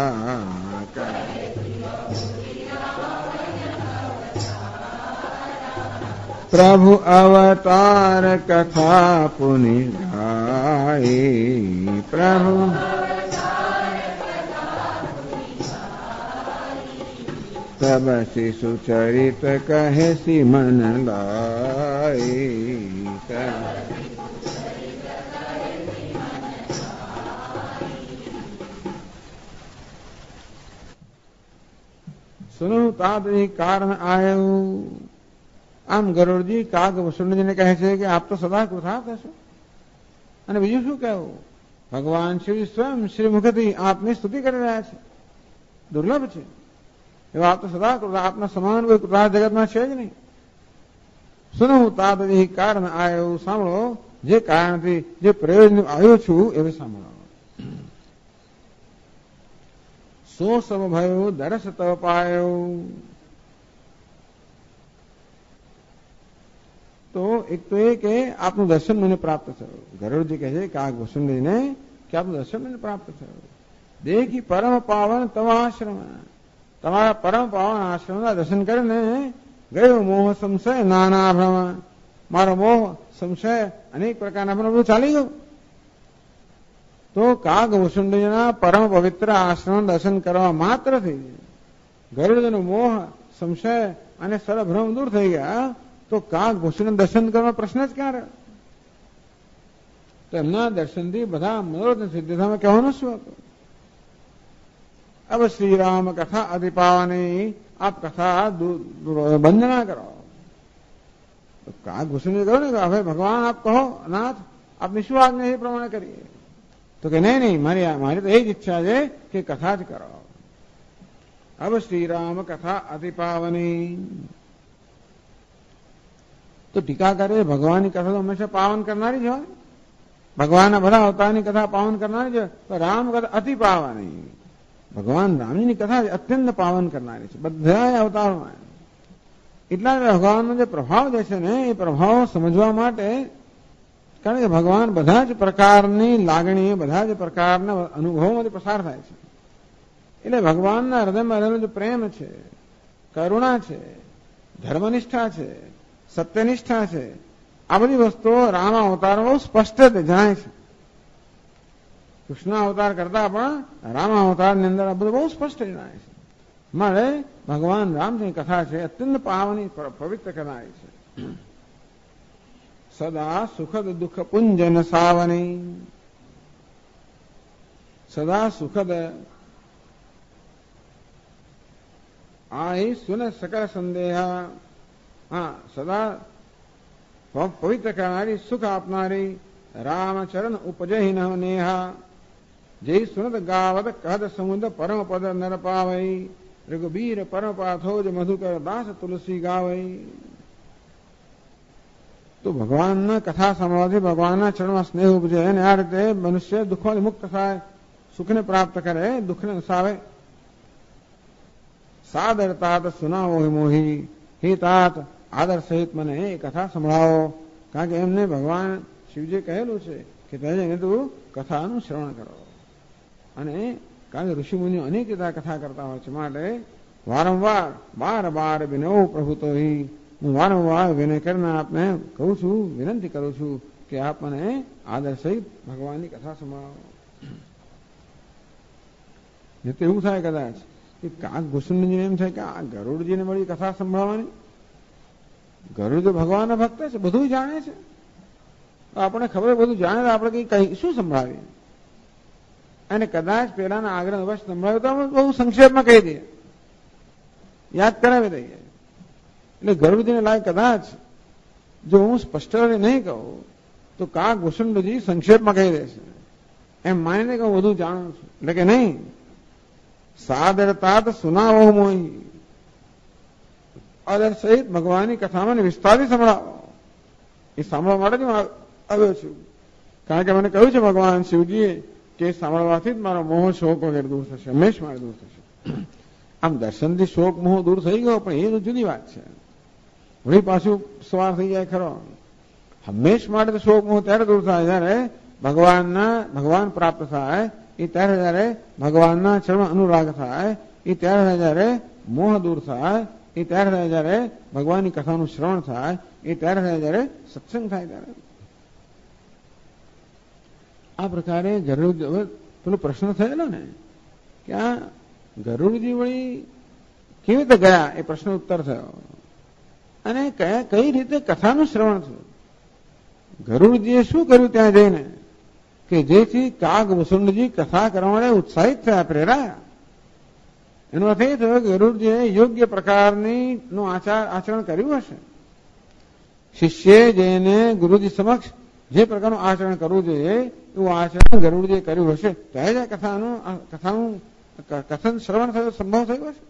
Speaker 2: प्रभु अवतार कथा पुनि गाई, प्रभु तब शिशु चरित कहे सी मन लाई, सुनो तात कारण आयो। આમ ગરુડજી કાગ વસુંડજીને કહે છે કે આપ તો સદા કૃથા કહેશો, અને બીજું શું કહેવું, ભગવાન શિવ સ્વયં શ્રી મુખથી આપની સ્તુતિ કરી રહ્યા છે, દુર્લભ છે એવા આપ તો સદા કૃથા, આપના સમાન કોઈ કૃતા જગતમાં છે જ નહીં. સુનો તાદવી કારણ આયો, સાંભળો જે કારણથી જે પ્રયોજન આવ્યો છું એવું સાંભળો. સો સબ ભયો દરસ તવ પાયો. તો એક તો એ કે આપનું દર્શન મને પ્રાપ્ત થયું. ગરુડજી કહે છે કાગ વસુંડજીને કે આપનું દર્શન મને પ્રાપ્ત થયું. દેખી પરમ પાવન તવ આશ્રમ, તમારા પરમ પાવન આશ્રમના દર્શન કરીને ગયો મોહ સંશય નાના ભ્રમ, મારો મોહ સંશય અનેક પ્રકારના ભ્રમ બધું ચાલી ગયું. તો કાગ વસુંડજીના પરમ પવિત્ર આશ્રમ દર્શન કરવા માત્રથી ગરુડજીનો મોહ સંશય અને સરભ્રમ દૂર થઈ ગયા. તો કાગ વસુંડ દર્શન કરવા પ્રશ્ન જ ક્યાં રહ્યો? તો એમના દર્શનથી બધા મનોરથ સિદ્ધ થવામાં કહેવાનું શું હતું? अब श्री राम कथा अति पावनी, आप कथा वंदना करो. तो कहा घुसने करो ने भाई भगवान आप कहो नाथ आपने શું આજ્ઞા એ પ્રમાણે કરીએ. તો કે નહીં મારી તો એ જ ઈચ્છા છે કે કથા જ કરો. अब श्री राम कथा अति पावनी. તો ટીકા કરે ભગવાનની કથા તો હંમેશા પાવન કરનારી જ હોય. ભગવાનના બધા અવતારની કથા પાવન કરનારી જ હોય. તો રામ કથા અતિ પાવની, ભગવાન રામજીની કથા અત્યંત પાવન કરનારી છે બધા અવતારોમાં. એટલા ભગવાનનો જે પ્રભાવ જે છે ને એ પ્રભાવ સમજવા માટે, કારણ કે ભગવાન બધા જ પ્રકારની લાગણી બધા જ પ્રકારના અનુભવોમાંથી પસાર થાય છે. એટલે ભગવાનના હૃદયમાં રહેલો જે પ્રેમ છે, કરુણા છે, ધર્મનિષ્ઠા છે, સત્યનિષ્ઠા છે, આ બધી વસ્તુઓ રામ અવતારમાં બહુ સ્પષ્ટ જણાય છે. કૃષ્ણ અવતાર કરતા પણ રામ અવતારની અંદર આ બધું બહુ સ્પષ્ટ જણાય છે. મારે ભગવાન રામની કથા છે અત્યંત પાવની પવિત્ર કરનારી છે. સદા સુખદ દુઃખ પુંજન સાવની, સદા સુખદ આઈ સુન સકલ સંદેહા. હા, સદા પવિત્ર કરનારી, સુખ આપનારી, રામચરણ ઉપજહિ નેહા. જય સુનત ગાવત કહદ સમુદ્ર પરમ પદ નર પાવઈ. રઘુબીર પરમ પાથોજ મધુકર દાસ તુલસી ગાવઈ. તો ભગવાનના કથા સાંભળવાથી ભગવાનના ચરણમાં સ્નેહ ઉપજે અને આ રીતે મનુષ્ય દુઃખોથી મુક્ત થાય, સુખને પ્રાપ્ત કરે, દુઃખને નસાવે. સાદર તાત સુનાવો મોહી, હે તાત આદર સહિત મને એ કથા સંભળાવો. કારણ કે એમને ભગવાન શિવજી કહેલું છે કે તેને તું કથાનું શ્રવણ કરો. અને કારણ કે ઋષિમુનિઓ અનેક રીતે કથા કરતા હોય છે, માટે વારંવાર બાર વિનવો પ્રભુ તો હું વારંવાર વિનય કરીને આપને કહું છું, વિનંતી કરું છું કે આપ મને આદર સહિત ભગવાનની કથા સંભળાવો. તો એવું થાય કદાચ કે કાક ગુસુંડજીને એમ થાય કે આ ગરુડજીને મળી કથા સંભળાવવાની. ગરુડ તો ભગવાનના ભક્ત છે, બધું જાણે છે, આપણે ખબર બધું જાણે તો આપણે કઈ શું સંભળાવીએ. અને કદાચ પેલાના આગ્રહ વશ સંભળાવ્યું તો આપણે બહુ સંક્ષેપમાં કહી દઈએ, યાદ કરાવી દઈએ. એટલે ગરુડજીને લાગે કદાચ જો હું સ્પષ્ટ નહીં કહું તો કાક ગુસુંડજી સંક્ષેપમાં કહી દેશે, એમ માનીને કે હું બધું જાણું છું. એટલે કે નહીં, સાદરતા સુનાવો મોહી, આદર સહિત ભગવાનની કથામાં વિસ્તારથી સંભળાવો. એ સાંભળવા માટે જ હું આવ્યો છું. કારણ કે મને કહ્યું છે ભગવાન શિવજીએ કે સાંભળવાથી જ મારો મોહ શોક વગેરે દૂર થશે, હંમેશ મારે દૂર થશે. આમ દર્શનથી શોક મોહ દૂર થઈ ગયો, પણ એ તો જુદી વાત છે. વળી પાછું સવાર થઈ જાય ખરો. હંમેશ માટે તો શોક મોહ ત્યારે દૂર થાય જયારે ભગવાન પ્રાપ્ત થાય, એ ત્યારે જયારે ભગવાનના ચરણ અનુરાગ થાય, એ ત્યારે જયારે મોહ દૂર થાય, એ ત્યારે જયારે ભગવાનની કથાનું શ્રવણ થાય, એ ત્યારે જયારે સત્સંગ થાય ત્યારે. આ પ્રકારે ગરુડ પેલો પ્રશ્ન થયેલો ને કે આ ગરુડજી વળી કેવી રીતે ગયા, એ પ્રશ્ન ઉત્તર થયો. અને કઈ રીતે કથાનું શ્રવણ થયું, ગરુડજીએ શું કર્યું ત્યાં જઈને કે જેથી કાગ વસુંડજી કથા કરવા માટે ઉત્સાહિત થયા, પ્રેરાયા. એનો અર્થ એ થયો કે ગરુડજીએ યોગ્ય પ્રકારની નું આચરણ કર્યું હશે. શિષ્યે જઈને ગુરુજી સમક્ષ જે પ્રકારનું આચરણ કરવું જોઈએ એવું આચરણ ગરુડજીએ કર્યું હશે, ત્યારે જ કથાનું કથન શ્રવણ થયો સંભવ થયો હશે.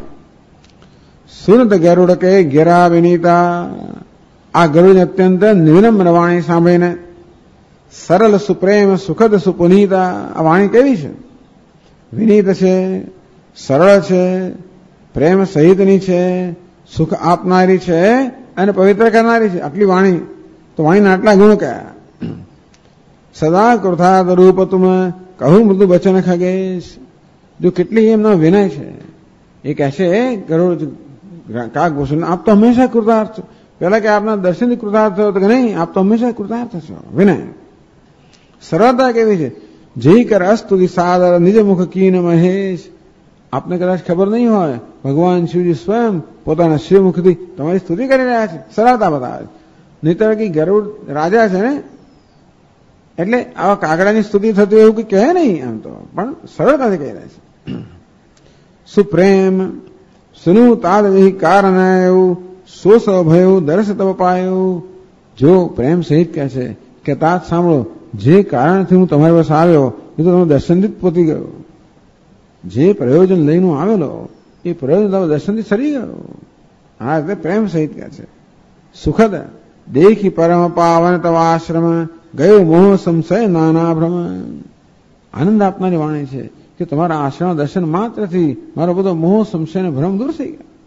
Speaker 2: સુરત ગરુડ કે ઘેરા વિનીતા, આ ગરુડ અત્યંત નિર્નમ્ર વાણી સાંભળીને સરળ સુપ્રેમ સુખદ સુપુનીતા, આ વાણી કેવી છે, વિનીત છે, સરળ છે, પ્રેમ સહિતની છે, સુખ આપનારી છે અને પવિત્ર કરનારી છે. આટલી વાણી તો વાણીના આટલા ગુણ કયા. સદા કૃથાદ રૂપ તુમ કહું મૃદુ વચન ખગેશ, જો કેટલી એમનો વિનય છે. એ કહેશે ગરુડ કાક ભૂષણ આપ તો હંમેશા કૃતાર્થ છો. પેલા કે આપના દર્શનથી કૃતાર્થ થયો તો કે નહીં, આપ તો હંમેશા કૃતાર્થ છો. વિનય સરળતા કેવી છે. જય કર અસ્તુતિ સાદર નિજ મુખ કીન મહેશ, આપને કદાચ ખબર નહીં હોય ભગવાન શિવજી સ્વયં પોતાના શિવમુખથી તમારી સ્તુતિ કરી રહ્યા છે, સરળતા બતાવે. નહીતર કે ગરુડ રાજા છે ને એટલે આવા કાગડાની સ્તુતિ થતી એવું કહે નહીં, આમ તો પણ સરળતાથી કહી રહ્યા છે. સુપ્રેમ સુનું તાદ વિહી કારણ એવું સો ભયું દર્શ તપ પાયું. જો પ્રેમ સહિત કહે છે કે તાત સાંભળો, જે કારણથી હું તમારી પાસે આવ્યો એ તો તમે દર્શનથી જ પોતી ગયો. જે પ્રયોજન લઈને આવેલો એ પ્રયોજન તમે દર્શનથી સરી ગયો. હા, એટલે પ્રેમ સહિત કહે છે. સુખદ દેખી પરમ પાવન તવ આશ્રમ, ગયો મોહ સંશય નાના ભ્રમ. આનંદ આપનારી વાણી છે કે તમારા આશ્રમ દર્શન માત્રથી મારો બધો મોહ સંશય અને ભ્રમ દૂર થઈ ગયા.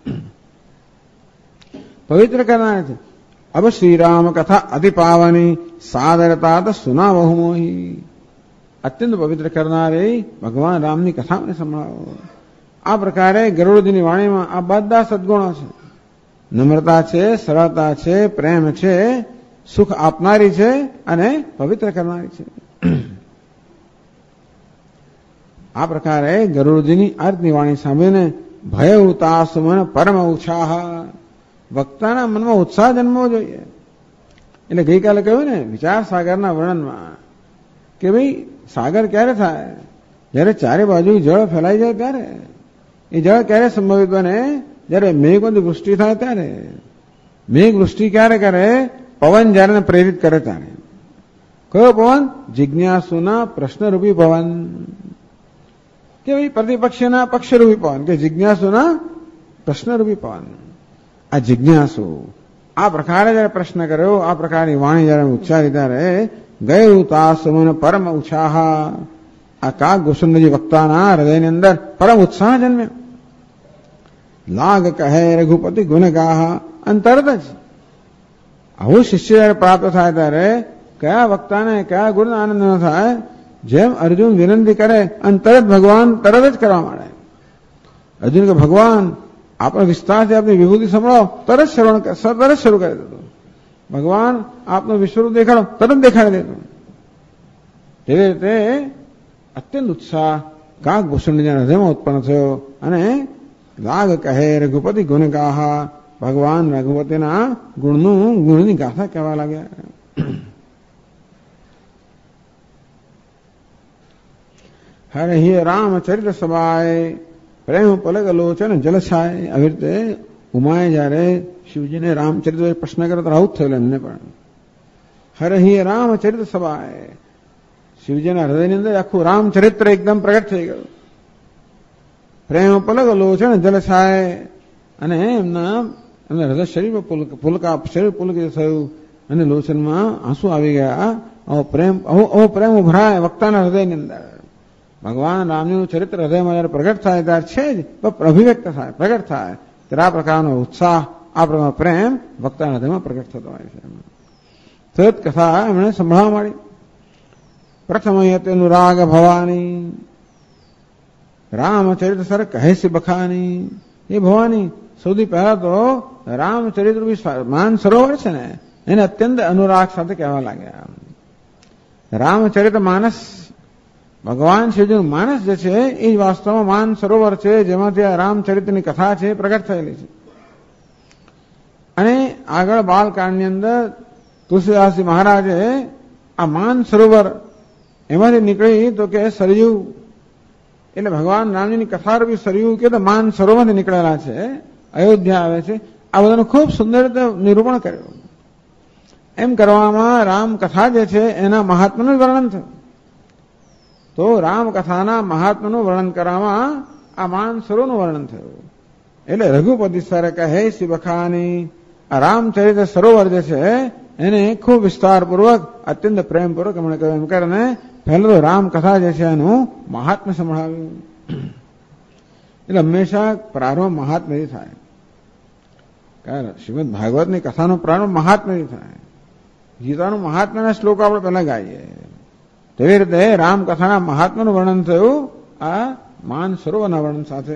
Speaker 2: પવિત્ર કરનાર છે. અબ શ્રીરામ કથા અતિ પાવની સાદરતા તો સુના બહુ મોહી, અત્યંત પવિત્ર કરનારે ભગવાન રામની કથા મને સંભળાવો. આ પ્રકારે ગરુડજીની વાણીમાં આ બધા સદગુણો છે. નમ્રતા છે, સરળતા છે, પ્રેમ છે, સુખ આપનારી છે અને પવિત્ર કરનારી છે. આ પ્રકારે ગરુડજીની આરતી વાણી સાંભળીને ભય ઉતાસ મન પરમ ઉત્સાહ, વક્તાના મનમાં ઉત્સાહ જન્મવો જોઈએ. એટલે ગઈકાલે કહ્યું ને વિચાર સાગરના વર્ણનમાં કે ભાઈ સાગર ક્યારે થાય, જયારે ચારે બાજુ જળ ફેલાઈ જાય ત્યારે. એ જળ ક્યારે સંભવિત બને, જયારે મેઘબંધ વૃષ્ટિ થાય ત્યારે. મેઘ વૃષ્ટિ ક્યારે કરે, પવન જયારે પ્રેરિત કરે ત્યારે. કયો પવન? જિજ્ઞાસુના પ્રશ્નરૂપી પવન, કે ભાઈ પ્રતિપક્ષના પક્ષરૂપી પવન, કે જિજ્ઞાસુના પ્રશ્નરૂપી પવન. આ જિજ્ઞાસુ આ પ્રકારે જયારે પ્રશ્ન કર્યો, આ પ્રકારની વાણી જયારે ઉચ્ચારી ત્યારે ગયું તાસમન પરમ ઉત્સાહ, આ કાક ગુસુંડજી વક્તાના હૃદયની અંદર પરમ ઉત્સાહ જન્મ્યો. લાગ કહે રઘુપતિ ગુણ ગાહા. અને તરત જ આવું શિષ્ય જયારે પ્રાપ્ત થાય ત્યારે કયા વક્તાને કયા ગુણ આનંદ ન થાય. જેમ અર્જુન વિનંતી કરે અને તરત ભગવાન તરત જ કરવા માંડે. અર્જુન કે ભગવાન આપણે વિસ્તારથી આપની વિભૂતિ સંભળાવો, તરત શરૂ કરી દેતું. ભગવાન આપનો વિશ્વરૂપ દેખાડો, તરત દેખાડી દેતું. એવી રીતે અત્યંત ઉત્સાહ કાકભૂષણના હૃદયમાં ઉત્પન્ન થયો અને લાગ કહે રઘુપતિ ગુણ ગાહા. ભગવાન રઘુપતિના ગુણની ગાથા કહેવા લાગ્યા. હરે હિ રામચરિત સભાય પ્રેમ પલક લોચન જલછાય. આવી રીતે ઉમાએ જયારે શિવજીને રામચરિત પ્રશ્ન કર્યો તો આવું જ થયેલું એમને પણ. હરે હિ રામચરિત સભાય, શિવજીના હૃદયની અંદર આખું રામચરિત્ર એકદમ પ્રગટ થઈ ગયું. પ્રેમ પલક લોચન જલછાય અને એમના હૃદય શરીરમાં શરીર પુલકિત થયું અને લોચનમાં આંસુ આવી ગયા. આવો પ્રેમ ઉભરાય વક્તાના હૃદયની અંદર. ભગવાન રામનું ચરિત્ર હૃદયમાં જયારે પ્રગટ થાય ત્યારે છે જ અભિવ્યક્ત થાય, પ્રગટ થાય ત્યારે આ પ્રકારનો ઉત્સાહ, આ પ્રકારનો પ્રેમ વક્તાના હૃદયમાં પ્રગટ થતો હોય છે. તરત કથા એમણે સંભળાવવા માંડી. પ્રથમ અનુરાગ ભવાની રામચરિત સર કહે છે બખાની. એ ભવાની સૌથી પહેલા તો રામચરિત્ર માન સરોવર છે ને એને અત્યંત અનુરાગ સાથે કહેવા લાગ્યા. રામચરિત માનસ, ભગવાન શિવજીનું માનસ જે છે એ વાસ્તવમાં માન સરોવર છે જેમાંથી આ રામચરિત્રની કથા છે પ્રગટ થયેલી છે. અને આગળ બાલકાંડની અંદર તુલસીદાસજી મહારાજે આ માન સરોવર એમાંથી નીકળી તો કે સરયુ, એટલે ભગવાન રામજીની કથારૂપી સરયુ કે તો માન સરોવરથી નીકળેલા છે, અયોધ્યા આવે છે. આ બધાનું ખૂબ સુંદર રીતે નિરૂપણ કર્યું. એમ કરવામાં રામ કથા જે છે એના મહાત્માનું વર્ણન થયું. તો રામકથાના મહાત્માનું વર્ણન કરવામાં આ માન સરોવરનું વર્ણન થયું. એટલે રઘુપતિ સર કહે શિવખાની, આ રામચરિત સરોવર જે છે એને ખૂબ વિસ્તારપૂર્વક અત્યંત પ્રેમપૂર્વક એમણે કહ્યું. એમ કરીને પહેલું તો રામકથા જે છે એનું મહાત્મ્ય સંભળાવ્યું. એટલે હંમેશા પ્રારંભ મહાત્મ્યથી થાય. કારણ શ્રીમદ ભાગવતની કથાનો પ્રારંભ મહાત્મ્યથી થાય. ગીતાનું મહાત્મ્યના શ્લોકો આપણે પહેલા ગાઈએ. તેવી રીતે રામકથાના મહાત્માનું વર્ણન થયું આ માન સરોવરના વર્ણન સાથે.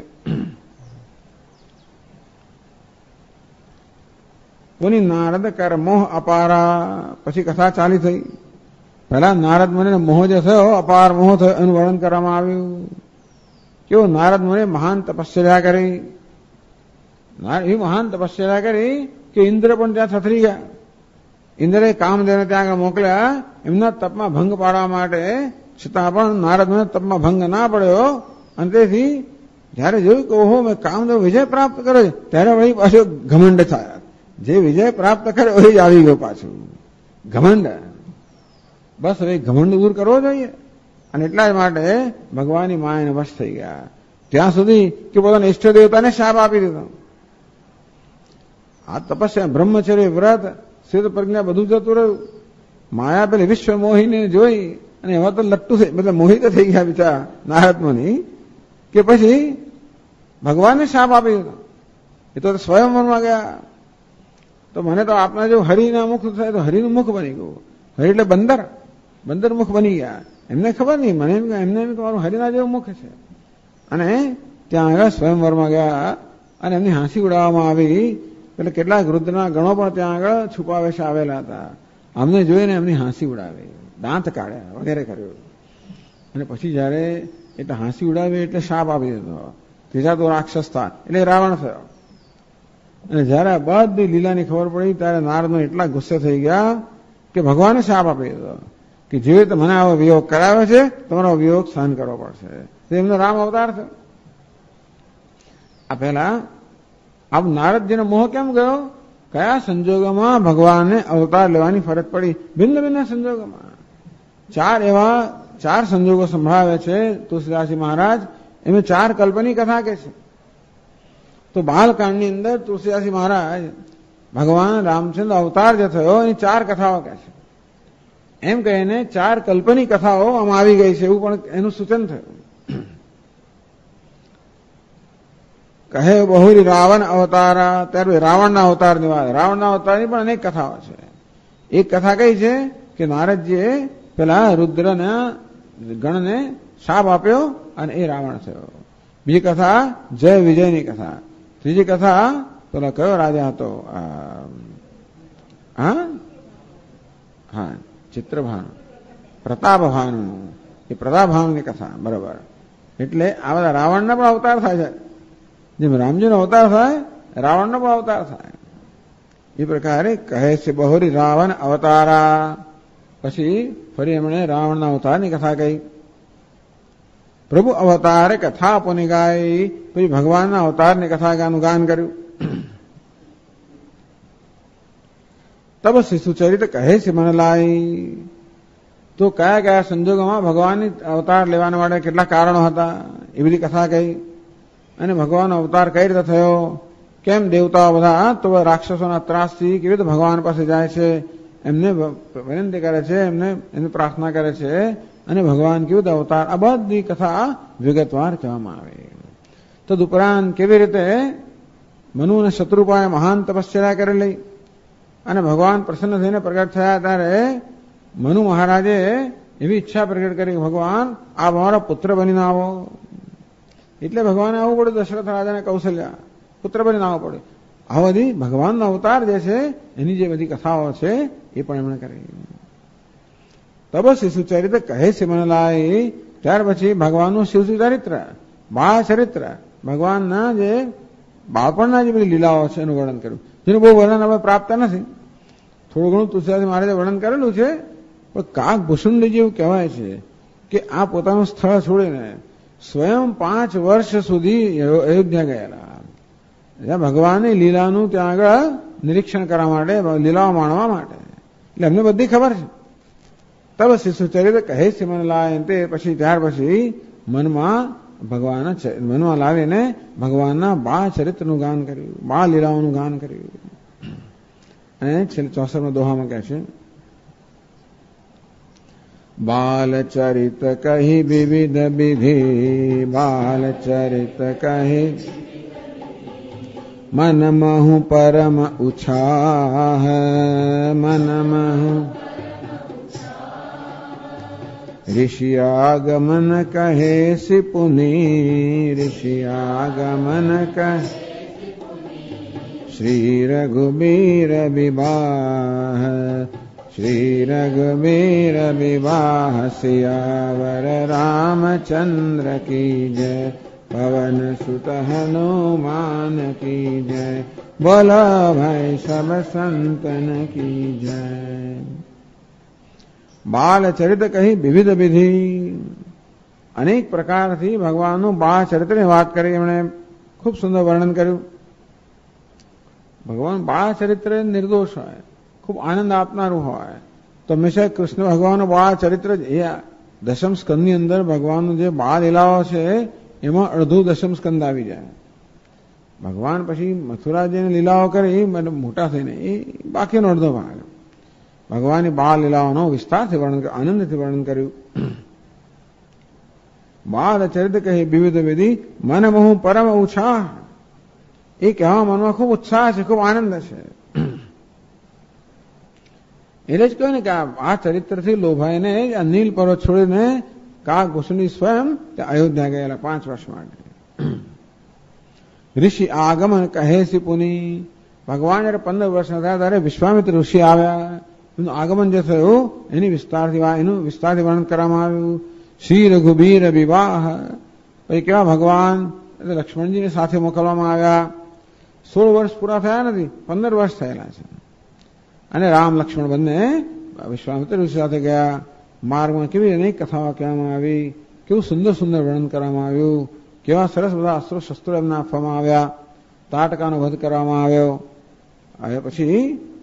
Speaker 2: પુની નારદ કર મોહ અપારા, પછી કથા ચાલી થઈ. પહેલા નારદ મુનિને મોહ જે થયો, અપાર મોહ થયો એનું વર્ણન કરવામાં આવ્યું. કેવું નારદ મુનિ મહાન તપસ્યા કરી. એવી મહાન તપસ્યા કરી કે ઇન્દ્ર પણ ત્યાં થથરી ગયા. ઇન્દ્રે કામદેવને ત્યાં આગળ મોકલ્યા એમના તપમાં ભંગ પાડવા માટે, છતાં પણ નારદ મુનિને તપમાં ભંગ ના પડ્યો. અને તેથી જયારે જોયું કે ઓહો મેં કામદેવ વિજય પ્રાપ્ત કર્યો ત્યારે વળી પાછો ઘમંડ થાય. જે વિજય પ્રાપ્ત કર્યો એ જ આવી ગયો પાછું ઘમંડ. બસ હવે ઘમંડ દૂર કરવો જોઈએ. અને એટલા જ માટે ભગવાનની માયાને વશ થઈ ગયા. ત્યાં સુધી કે પોતાના ઈષ્ટ દેવતાને શાપ આપી દીધો. આ તપસ્યા, બ્રહ્મચર્ય, વ્રત, સ્થિત પ્રજ્ઞા બધું જતું રહ્યું. માયા પેલી વિશ્વ મોહીને જોઈ અને એવા તો લટ્ટુ થઈ, મતલબ મોહિત થઈ ગયા બિચારા નારદ મુનિ કે પછી ભગવાનને શાપ આપી દીધો. એ તો સ્વયંવરમાં ગયા. તો મને તો આપના જો હરિના મુખ થાય તો હરિનું મુખ બની ગયું. હરિ એટલે બંદર મુખ બની ગયા. એમને ખબર નહીં, મને એમને એમ કે મારું હરિના જેવું મુખ છે. અને ત્યાં આગળ સ્વયંવરમાં ગયા અને એમની હાંસી ઉડાવવામાં આવી. એટલે કેટલાક રુદ્રના ગણો પણ ત્યાં આગળ છુપાવેશ આવેલા હતા. અમને જોઈને એમની હાંસી ઉડાવી, દાંત કાઢ્યા વગેરે કર્યું. અને પછી જયારે એટલે હાંસી ઉડાવી એટલે શાપ આપી દીધો. ત્રીજા તો રાક્ષસ હતા એટલે રાવણ થયો. અને જયારે આ બધી લીલાની ખબર પડી ત્યારે નારદનો એટલા ગુસ્સે થઈ ગયા કે ભગવાને શાપ આપી દીધો કે જે રીતે મને આવો વિયોગ કરાવે છે તમારો વિયોગ સહન કરવો પડશે. તો એમનો રામ અવતાર થયો. આ પહેલા આપ નારદજીનો મોહ કેમ ગયો? કયા સંજોગોમાં ભગવાનને અવતાર લેવાની ફરજ પડી? ભિન્ન ભિન્ન સંજોગોમાં. ચાર સંજોગો સંભળાવે છે તુલસીદાસજી મહારાજ. એમાં 4 કલ્પની કથા કે છે. તો બાલકાંડની અંદર તુલસીદાસજી મહારાજ ભગવાન રામચંદ્ર અવતાર જે થયો એની 4 કથાઓ કહે છે. એમ કહીને 4 કલ્પની કથાઓ આમાં આવી ગઈ છે એવું પણ એનું સૂચન થયું. કહે બહુરી રાવણ અવતારા, ત્યારે રાવણના અવતારની વાત. રાવણના અવતારની પણ અનેક કથાઓ છે. એક કથા કઈ છે કે નારદજીએ પેલા રુદ્રના ગણને શાપ આપ્યો અને એ રાવણ થયો. બીજી કથા જય વિજયની કથા. ત્રીજી કથા પેલો કયો રાજા હતો, ચિત્રભાનુ, પ્રતાપભાનુ, એ પ્રતાપભાનુની કથા. બરોબર. એટલે આ બધા રાવણના પણ અવતાર થાય છે. જેમ રામજીનો અવતાર થાય, રાવણનો પણ અવતાર થાય. એ પ્રકારે કહે છે બહુરી રાવણ અવતારા. પછી ફરી એમણે રાવણના અવતારની કથા કહી. પ્રભુ અવતારે કથા પુની ગાઈ. પછી ભગવાનના અવતારની કથા ગાનું ગાન કર્યું. તબ શિશુ ચરિત કહે છે મન લાઈ. તો કયા કયા સંજોગોમાં ભગવાનની અવતાર લેવાના માટે કેટલા કારણો હતા એ બધી કથા કહી. અને ભગવાનનો અવતાર કઈ રીતે થયો, કેમ દેવતાઓ બધા તો રાક્ષસોના ત્રાસથી કેવી રીતે ભગવાન પાસે જાય છે, એમને વિનંતી કરે છે, એમને પ્રાર્થના કરે છે, અને ભગવાન કેવી રીતે અવતાર, આ બધી કથા વિગતવાર કહેવામાં આવે. તદુપરાંત કેવી રીતે મનુ અને શત્રુપાએ મહાન તપસ્યા કરેલી અને ભગવાન પ્રસન્ન થઈને પ્રગટ થયા ત્યારે મનુ મહારાજે એવી ઈચ્છા પ્રગટ કરી, ભગવાન આપ અમારા પુત્ર બનીને આવો. એટલે ભગવાને આવવું પડ્યું દશરથ રાજાને કૌશલ્યા, પુત્ર બનીને આવવું પડ્યું. આ બધી ભગવાનનો અવતાર જે છે એની જે બધી કથાઓ છે એ પણ એમણે કરી. તબ શિશુ ચરિત્ર કહે છે મને લાય. ત્યાર પછી ભગવાનનું શિશુ ચરિત્ર, બાળ ચરિત્ર, ભગવાનના જે બાળપણના જે બધી લીલાઓ છે એનું વર્ણન કર્યું, જેનું બહુ વર્ણન આપણે પ્રાપ્ત નથી. થોડું ઘણું તુલસીદાસ મહારાજે વર્ણન કરેલું છે, પણ કાક ભૂષુંડી જેવું કહેવાય છે કે આ પોતાનું સ્થળ છોડીને સ્વયં 5 વર્ષ સુધી અયોધ્યા ગયેલા, જ્યાં ભગવાનની લીલાનું ત્યાં આગળ નિરીક્ષણ કરવા માટે, લીલાઓ માણવા માટે. એટલે અમને બધી ખબર છે. તબ શિશુ ચરિત્ર કહે છે મન લાય. તે પછી ત્યાર પછી મનમાં લાવીને ભગવાનના બાળ ચરિત્રનું ગાન કર્યું, બાળ લીલાઓનું ગાન કર્યું. અને છેલ્લે 64મા દોહામાં કહે છે, બાલ ચરિત કહી વિવિધ વિધિ, બાલ ચરિત કહી મન મહુ પરમ ઉછાહ, મન મહુ ऋषियागमन कहे सिपुनि, ऋषियागमन कहे श्री रघुबीर विवाह, श्री रघुबीर विवाह सियावर रामचंद्र की जय, पवन सुत हनुमान की जय, बोलो भाई सब संतन की जय. બાળ ચરિત્ર કહી વિવિધ વિધિ, અનેક પ્રકારથી ભગવાનનું બાળ ચરિત્રની વાત કરી. એમણે ખૂબ સુંદર વર્ણન કર્યું. ભગવાન બાળ ચરિત્ર નિર્દોષ હોય, ખૂબ આનંદ આપનારું હોય, તો હંમેશા કૃષ્ણ ભગવાનનું બાળ ચરિત્ર જ એ દશમ સ્કંદની અંદર ભગવાનનું જે બાળ લીલાઓ છે એમાં અડધું દશમ સ્કંદ આવી જાય. ભગવાન પછી મથુરાજીની લીલાઓ કરે એ મોટા થઈને એ બાકીનો અડધો ભાગ. ભગવાનની બાળ લીલાઓનો વિસ્તારથી વર્ણન, આનંદથી વર્ણન કર્યું. બાળ ચરિત્ર કહી વિવિધ વિધિ, મન મોહ પરમ ઉત્સાહ. એ કહેવા મનમાં ખૂબ ઉત્સાહ છે, ખૂબ આનંદ છે. એટલે જ કહ્યું ને કે આ ચરિત્રથી લોભાઈને આ નીલ પર્વત છોડીને કાક ભૂષુંડી સ્વયં અયોધ્યા ગયેલા 5 વર્ષ માટે. ઋષિ આગમન કહે છે પુની. ભગવાન જયારે 15 વર્ષના થયા ત્યારે વિશ્વામિત્ર ઋષિ આવ્યા. એનું આગમન જે થયું એનું વિસ્તારથી વર્ણન કરવામાં આવ્યું. શ્રી રઘુબીર વિવાહ. પછી કેવા ભગવાન લક્ષ્મણજીને સાથે મોકલવામાં આવ્યા. 16 વર્ષ પૂરા થયા નથી, 15 વર્ષ થયેલા છે. અને રામ લક્ષ્મણ બંને વિશ્વામિત્ર ઋષિ સાથે ગયા. માર્ગમાં કેવી અનેક કથાઓ કહેવામાં આવી, કેવું સુંદર સુંદર વર્ણન કરવામાં આવ્યું, કેવા સરસ બધા અસ્ત્રો શસ્ત્રો એમને આપવામાં આવ્યા, તાટકાનો વધ કરવામાં આવ્યો. હવે પછી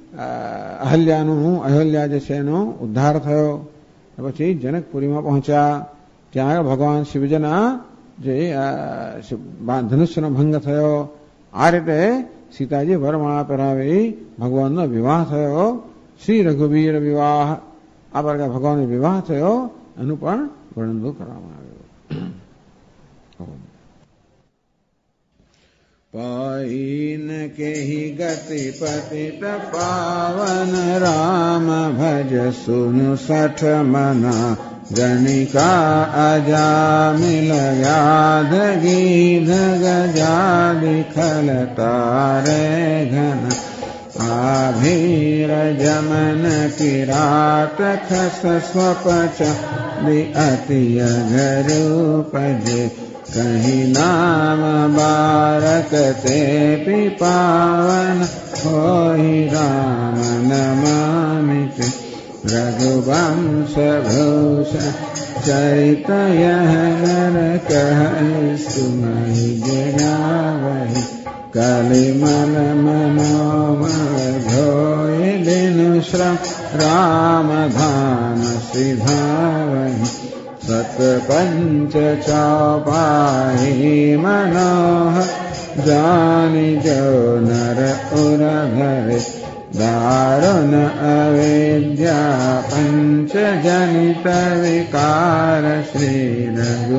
Speaker 2: અહલ્યા જે છે એનો ઉદ્ધાર થયો. પછી જનકપુરીમાં પહોંચ્યા. ત્યાં આગળ ભગવાન શિવજીના જે ધનુષ્યનો ભંગ થયો. આ રીતે સીતાજી વરમાળા પહેરાવી ભગવાનનો વિવાહ થયો. શ્રી રઘુવીર વિવાહ, આ પ્રકાર ભગવાનનો વિવાહ થયો એનું પણ વર્ણન કરવામાં આવ્યું. पाइन के ही गति पतित पावन राम भज सुनु सठ मना गणिका अजामिल व्याध गीध गजादि खल तारे घन आभीर जमन किरात खस स्वपच अति अघरूपजे कहीं नाम बारक ते पावन होई राम नमामित रघुवंश भूषण चरित यह नर कह सुमहि जगावहि कलिमल मनोमल धोय दिन श्रम राम धाम सिधावहि सत पंच चौपाई मनोहर जानि जो नर उर धरे दारुण अविद्या पंच जनित विकार श्री रघु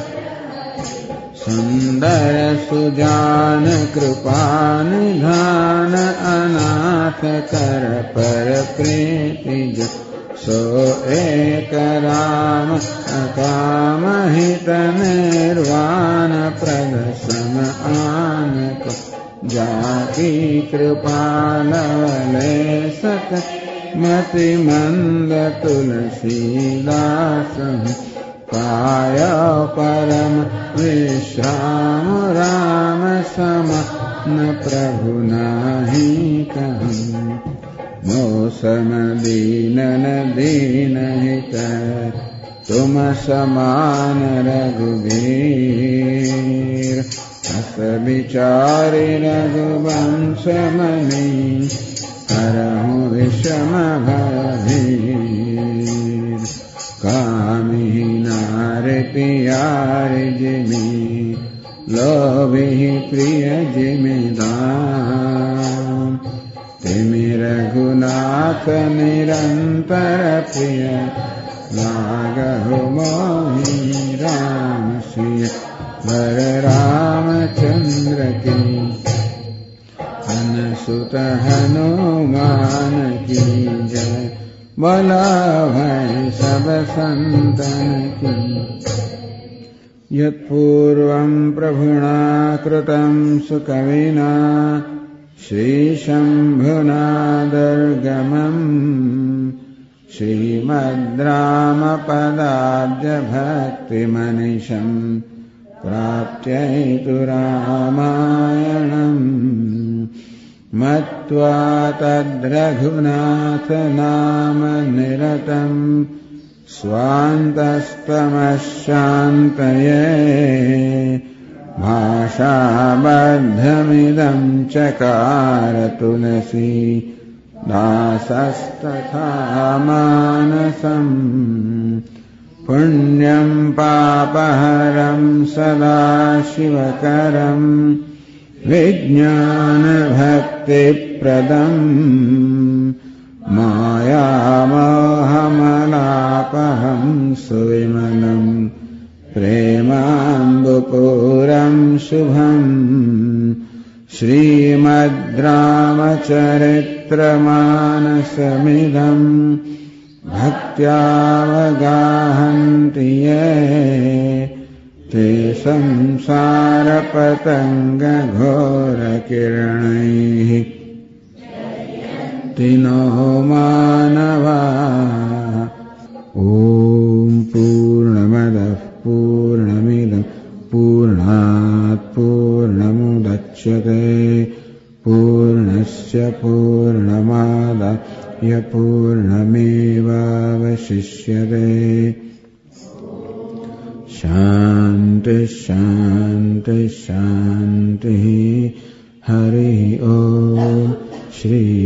Speaker 2: सुंदर सुजान कृपा निधान अनाथ कर पर प्रीति सो एक राम अकाम हित निर्वाण प्रद सम आन को जाकी कृपा लवले सत मति मंद तुलसीदास पाय परम विश्राम राम सम न प्रभु नाही कहूँ मौसम दीनन दीन हित तुम समान रघुवीर अस विचारि रघुवंश मनि हरहु विषम भयभीर कामिहि नारि प्यारि जिमि लोभिहि प्रिय जिमि दाम तिमि रघुनाथ निरंतर प्रिय लागहु मोहि राम सिय वर रामचंद्र की अनसुत हनुमान की जय बोला भय सब संतन की यत्पूर्वं प्रभुना कृतं सुकविना श्रीशम्भुना दुर्गमम् श्रीमद् रामपदाब्ज भक्तिमनिशम् प्राप्त्यैतु रामायणम् मत्वा तद्रघुनाथ नाम निरतम् स्वान्तस्तमश्शान्तये भाषाबद्धमिदं चकार तुलसी दासस्तथा मानसम् पुण्यं पापहरं सदा शिवकरं विज्ञानभक्तिप्रदम् मायामोहमलापहं सुविमलम् प्रेमाम्बुपूरं शुभम् श्रीमद् रामचरित्रमानसमिदं भक्त्यावगाहन्ति ये ते संसारपतङ्गघोरकिरणैः तिनो मानवा ॐ पूर्णमदः पूर्णमिदं पूर्णात् पूर्णमुदच्यते पूर्णस्य पूर्णमादाय पूर्णमेवावशिष्यते शान्ति शान्ति शान्तिः हरिः ॐ श्री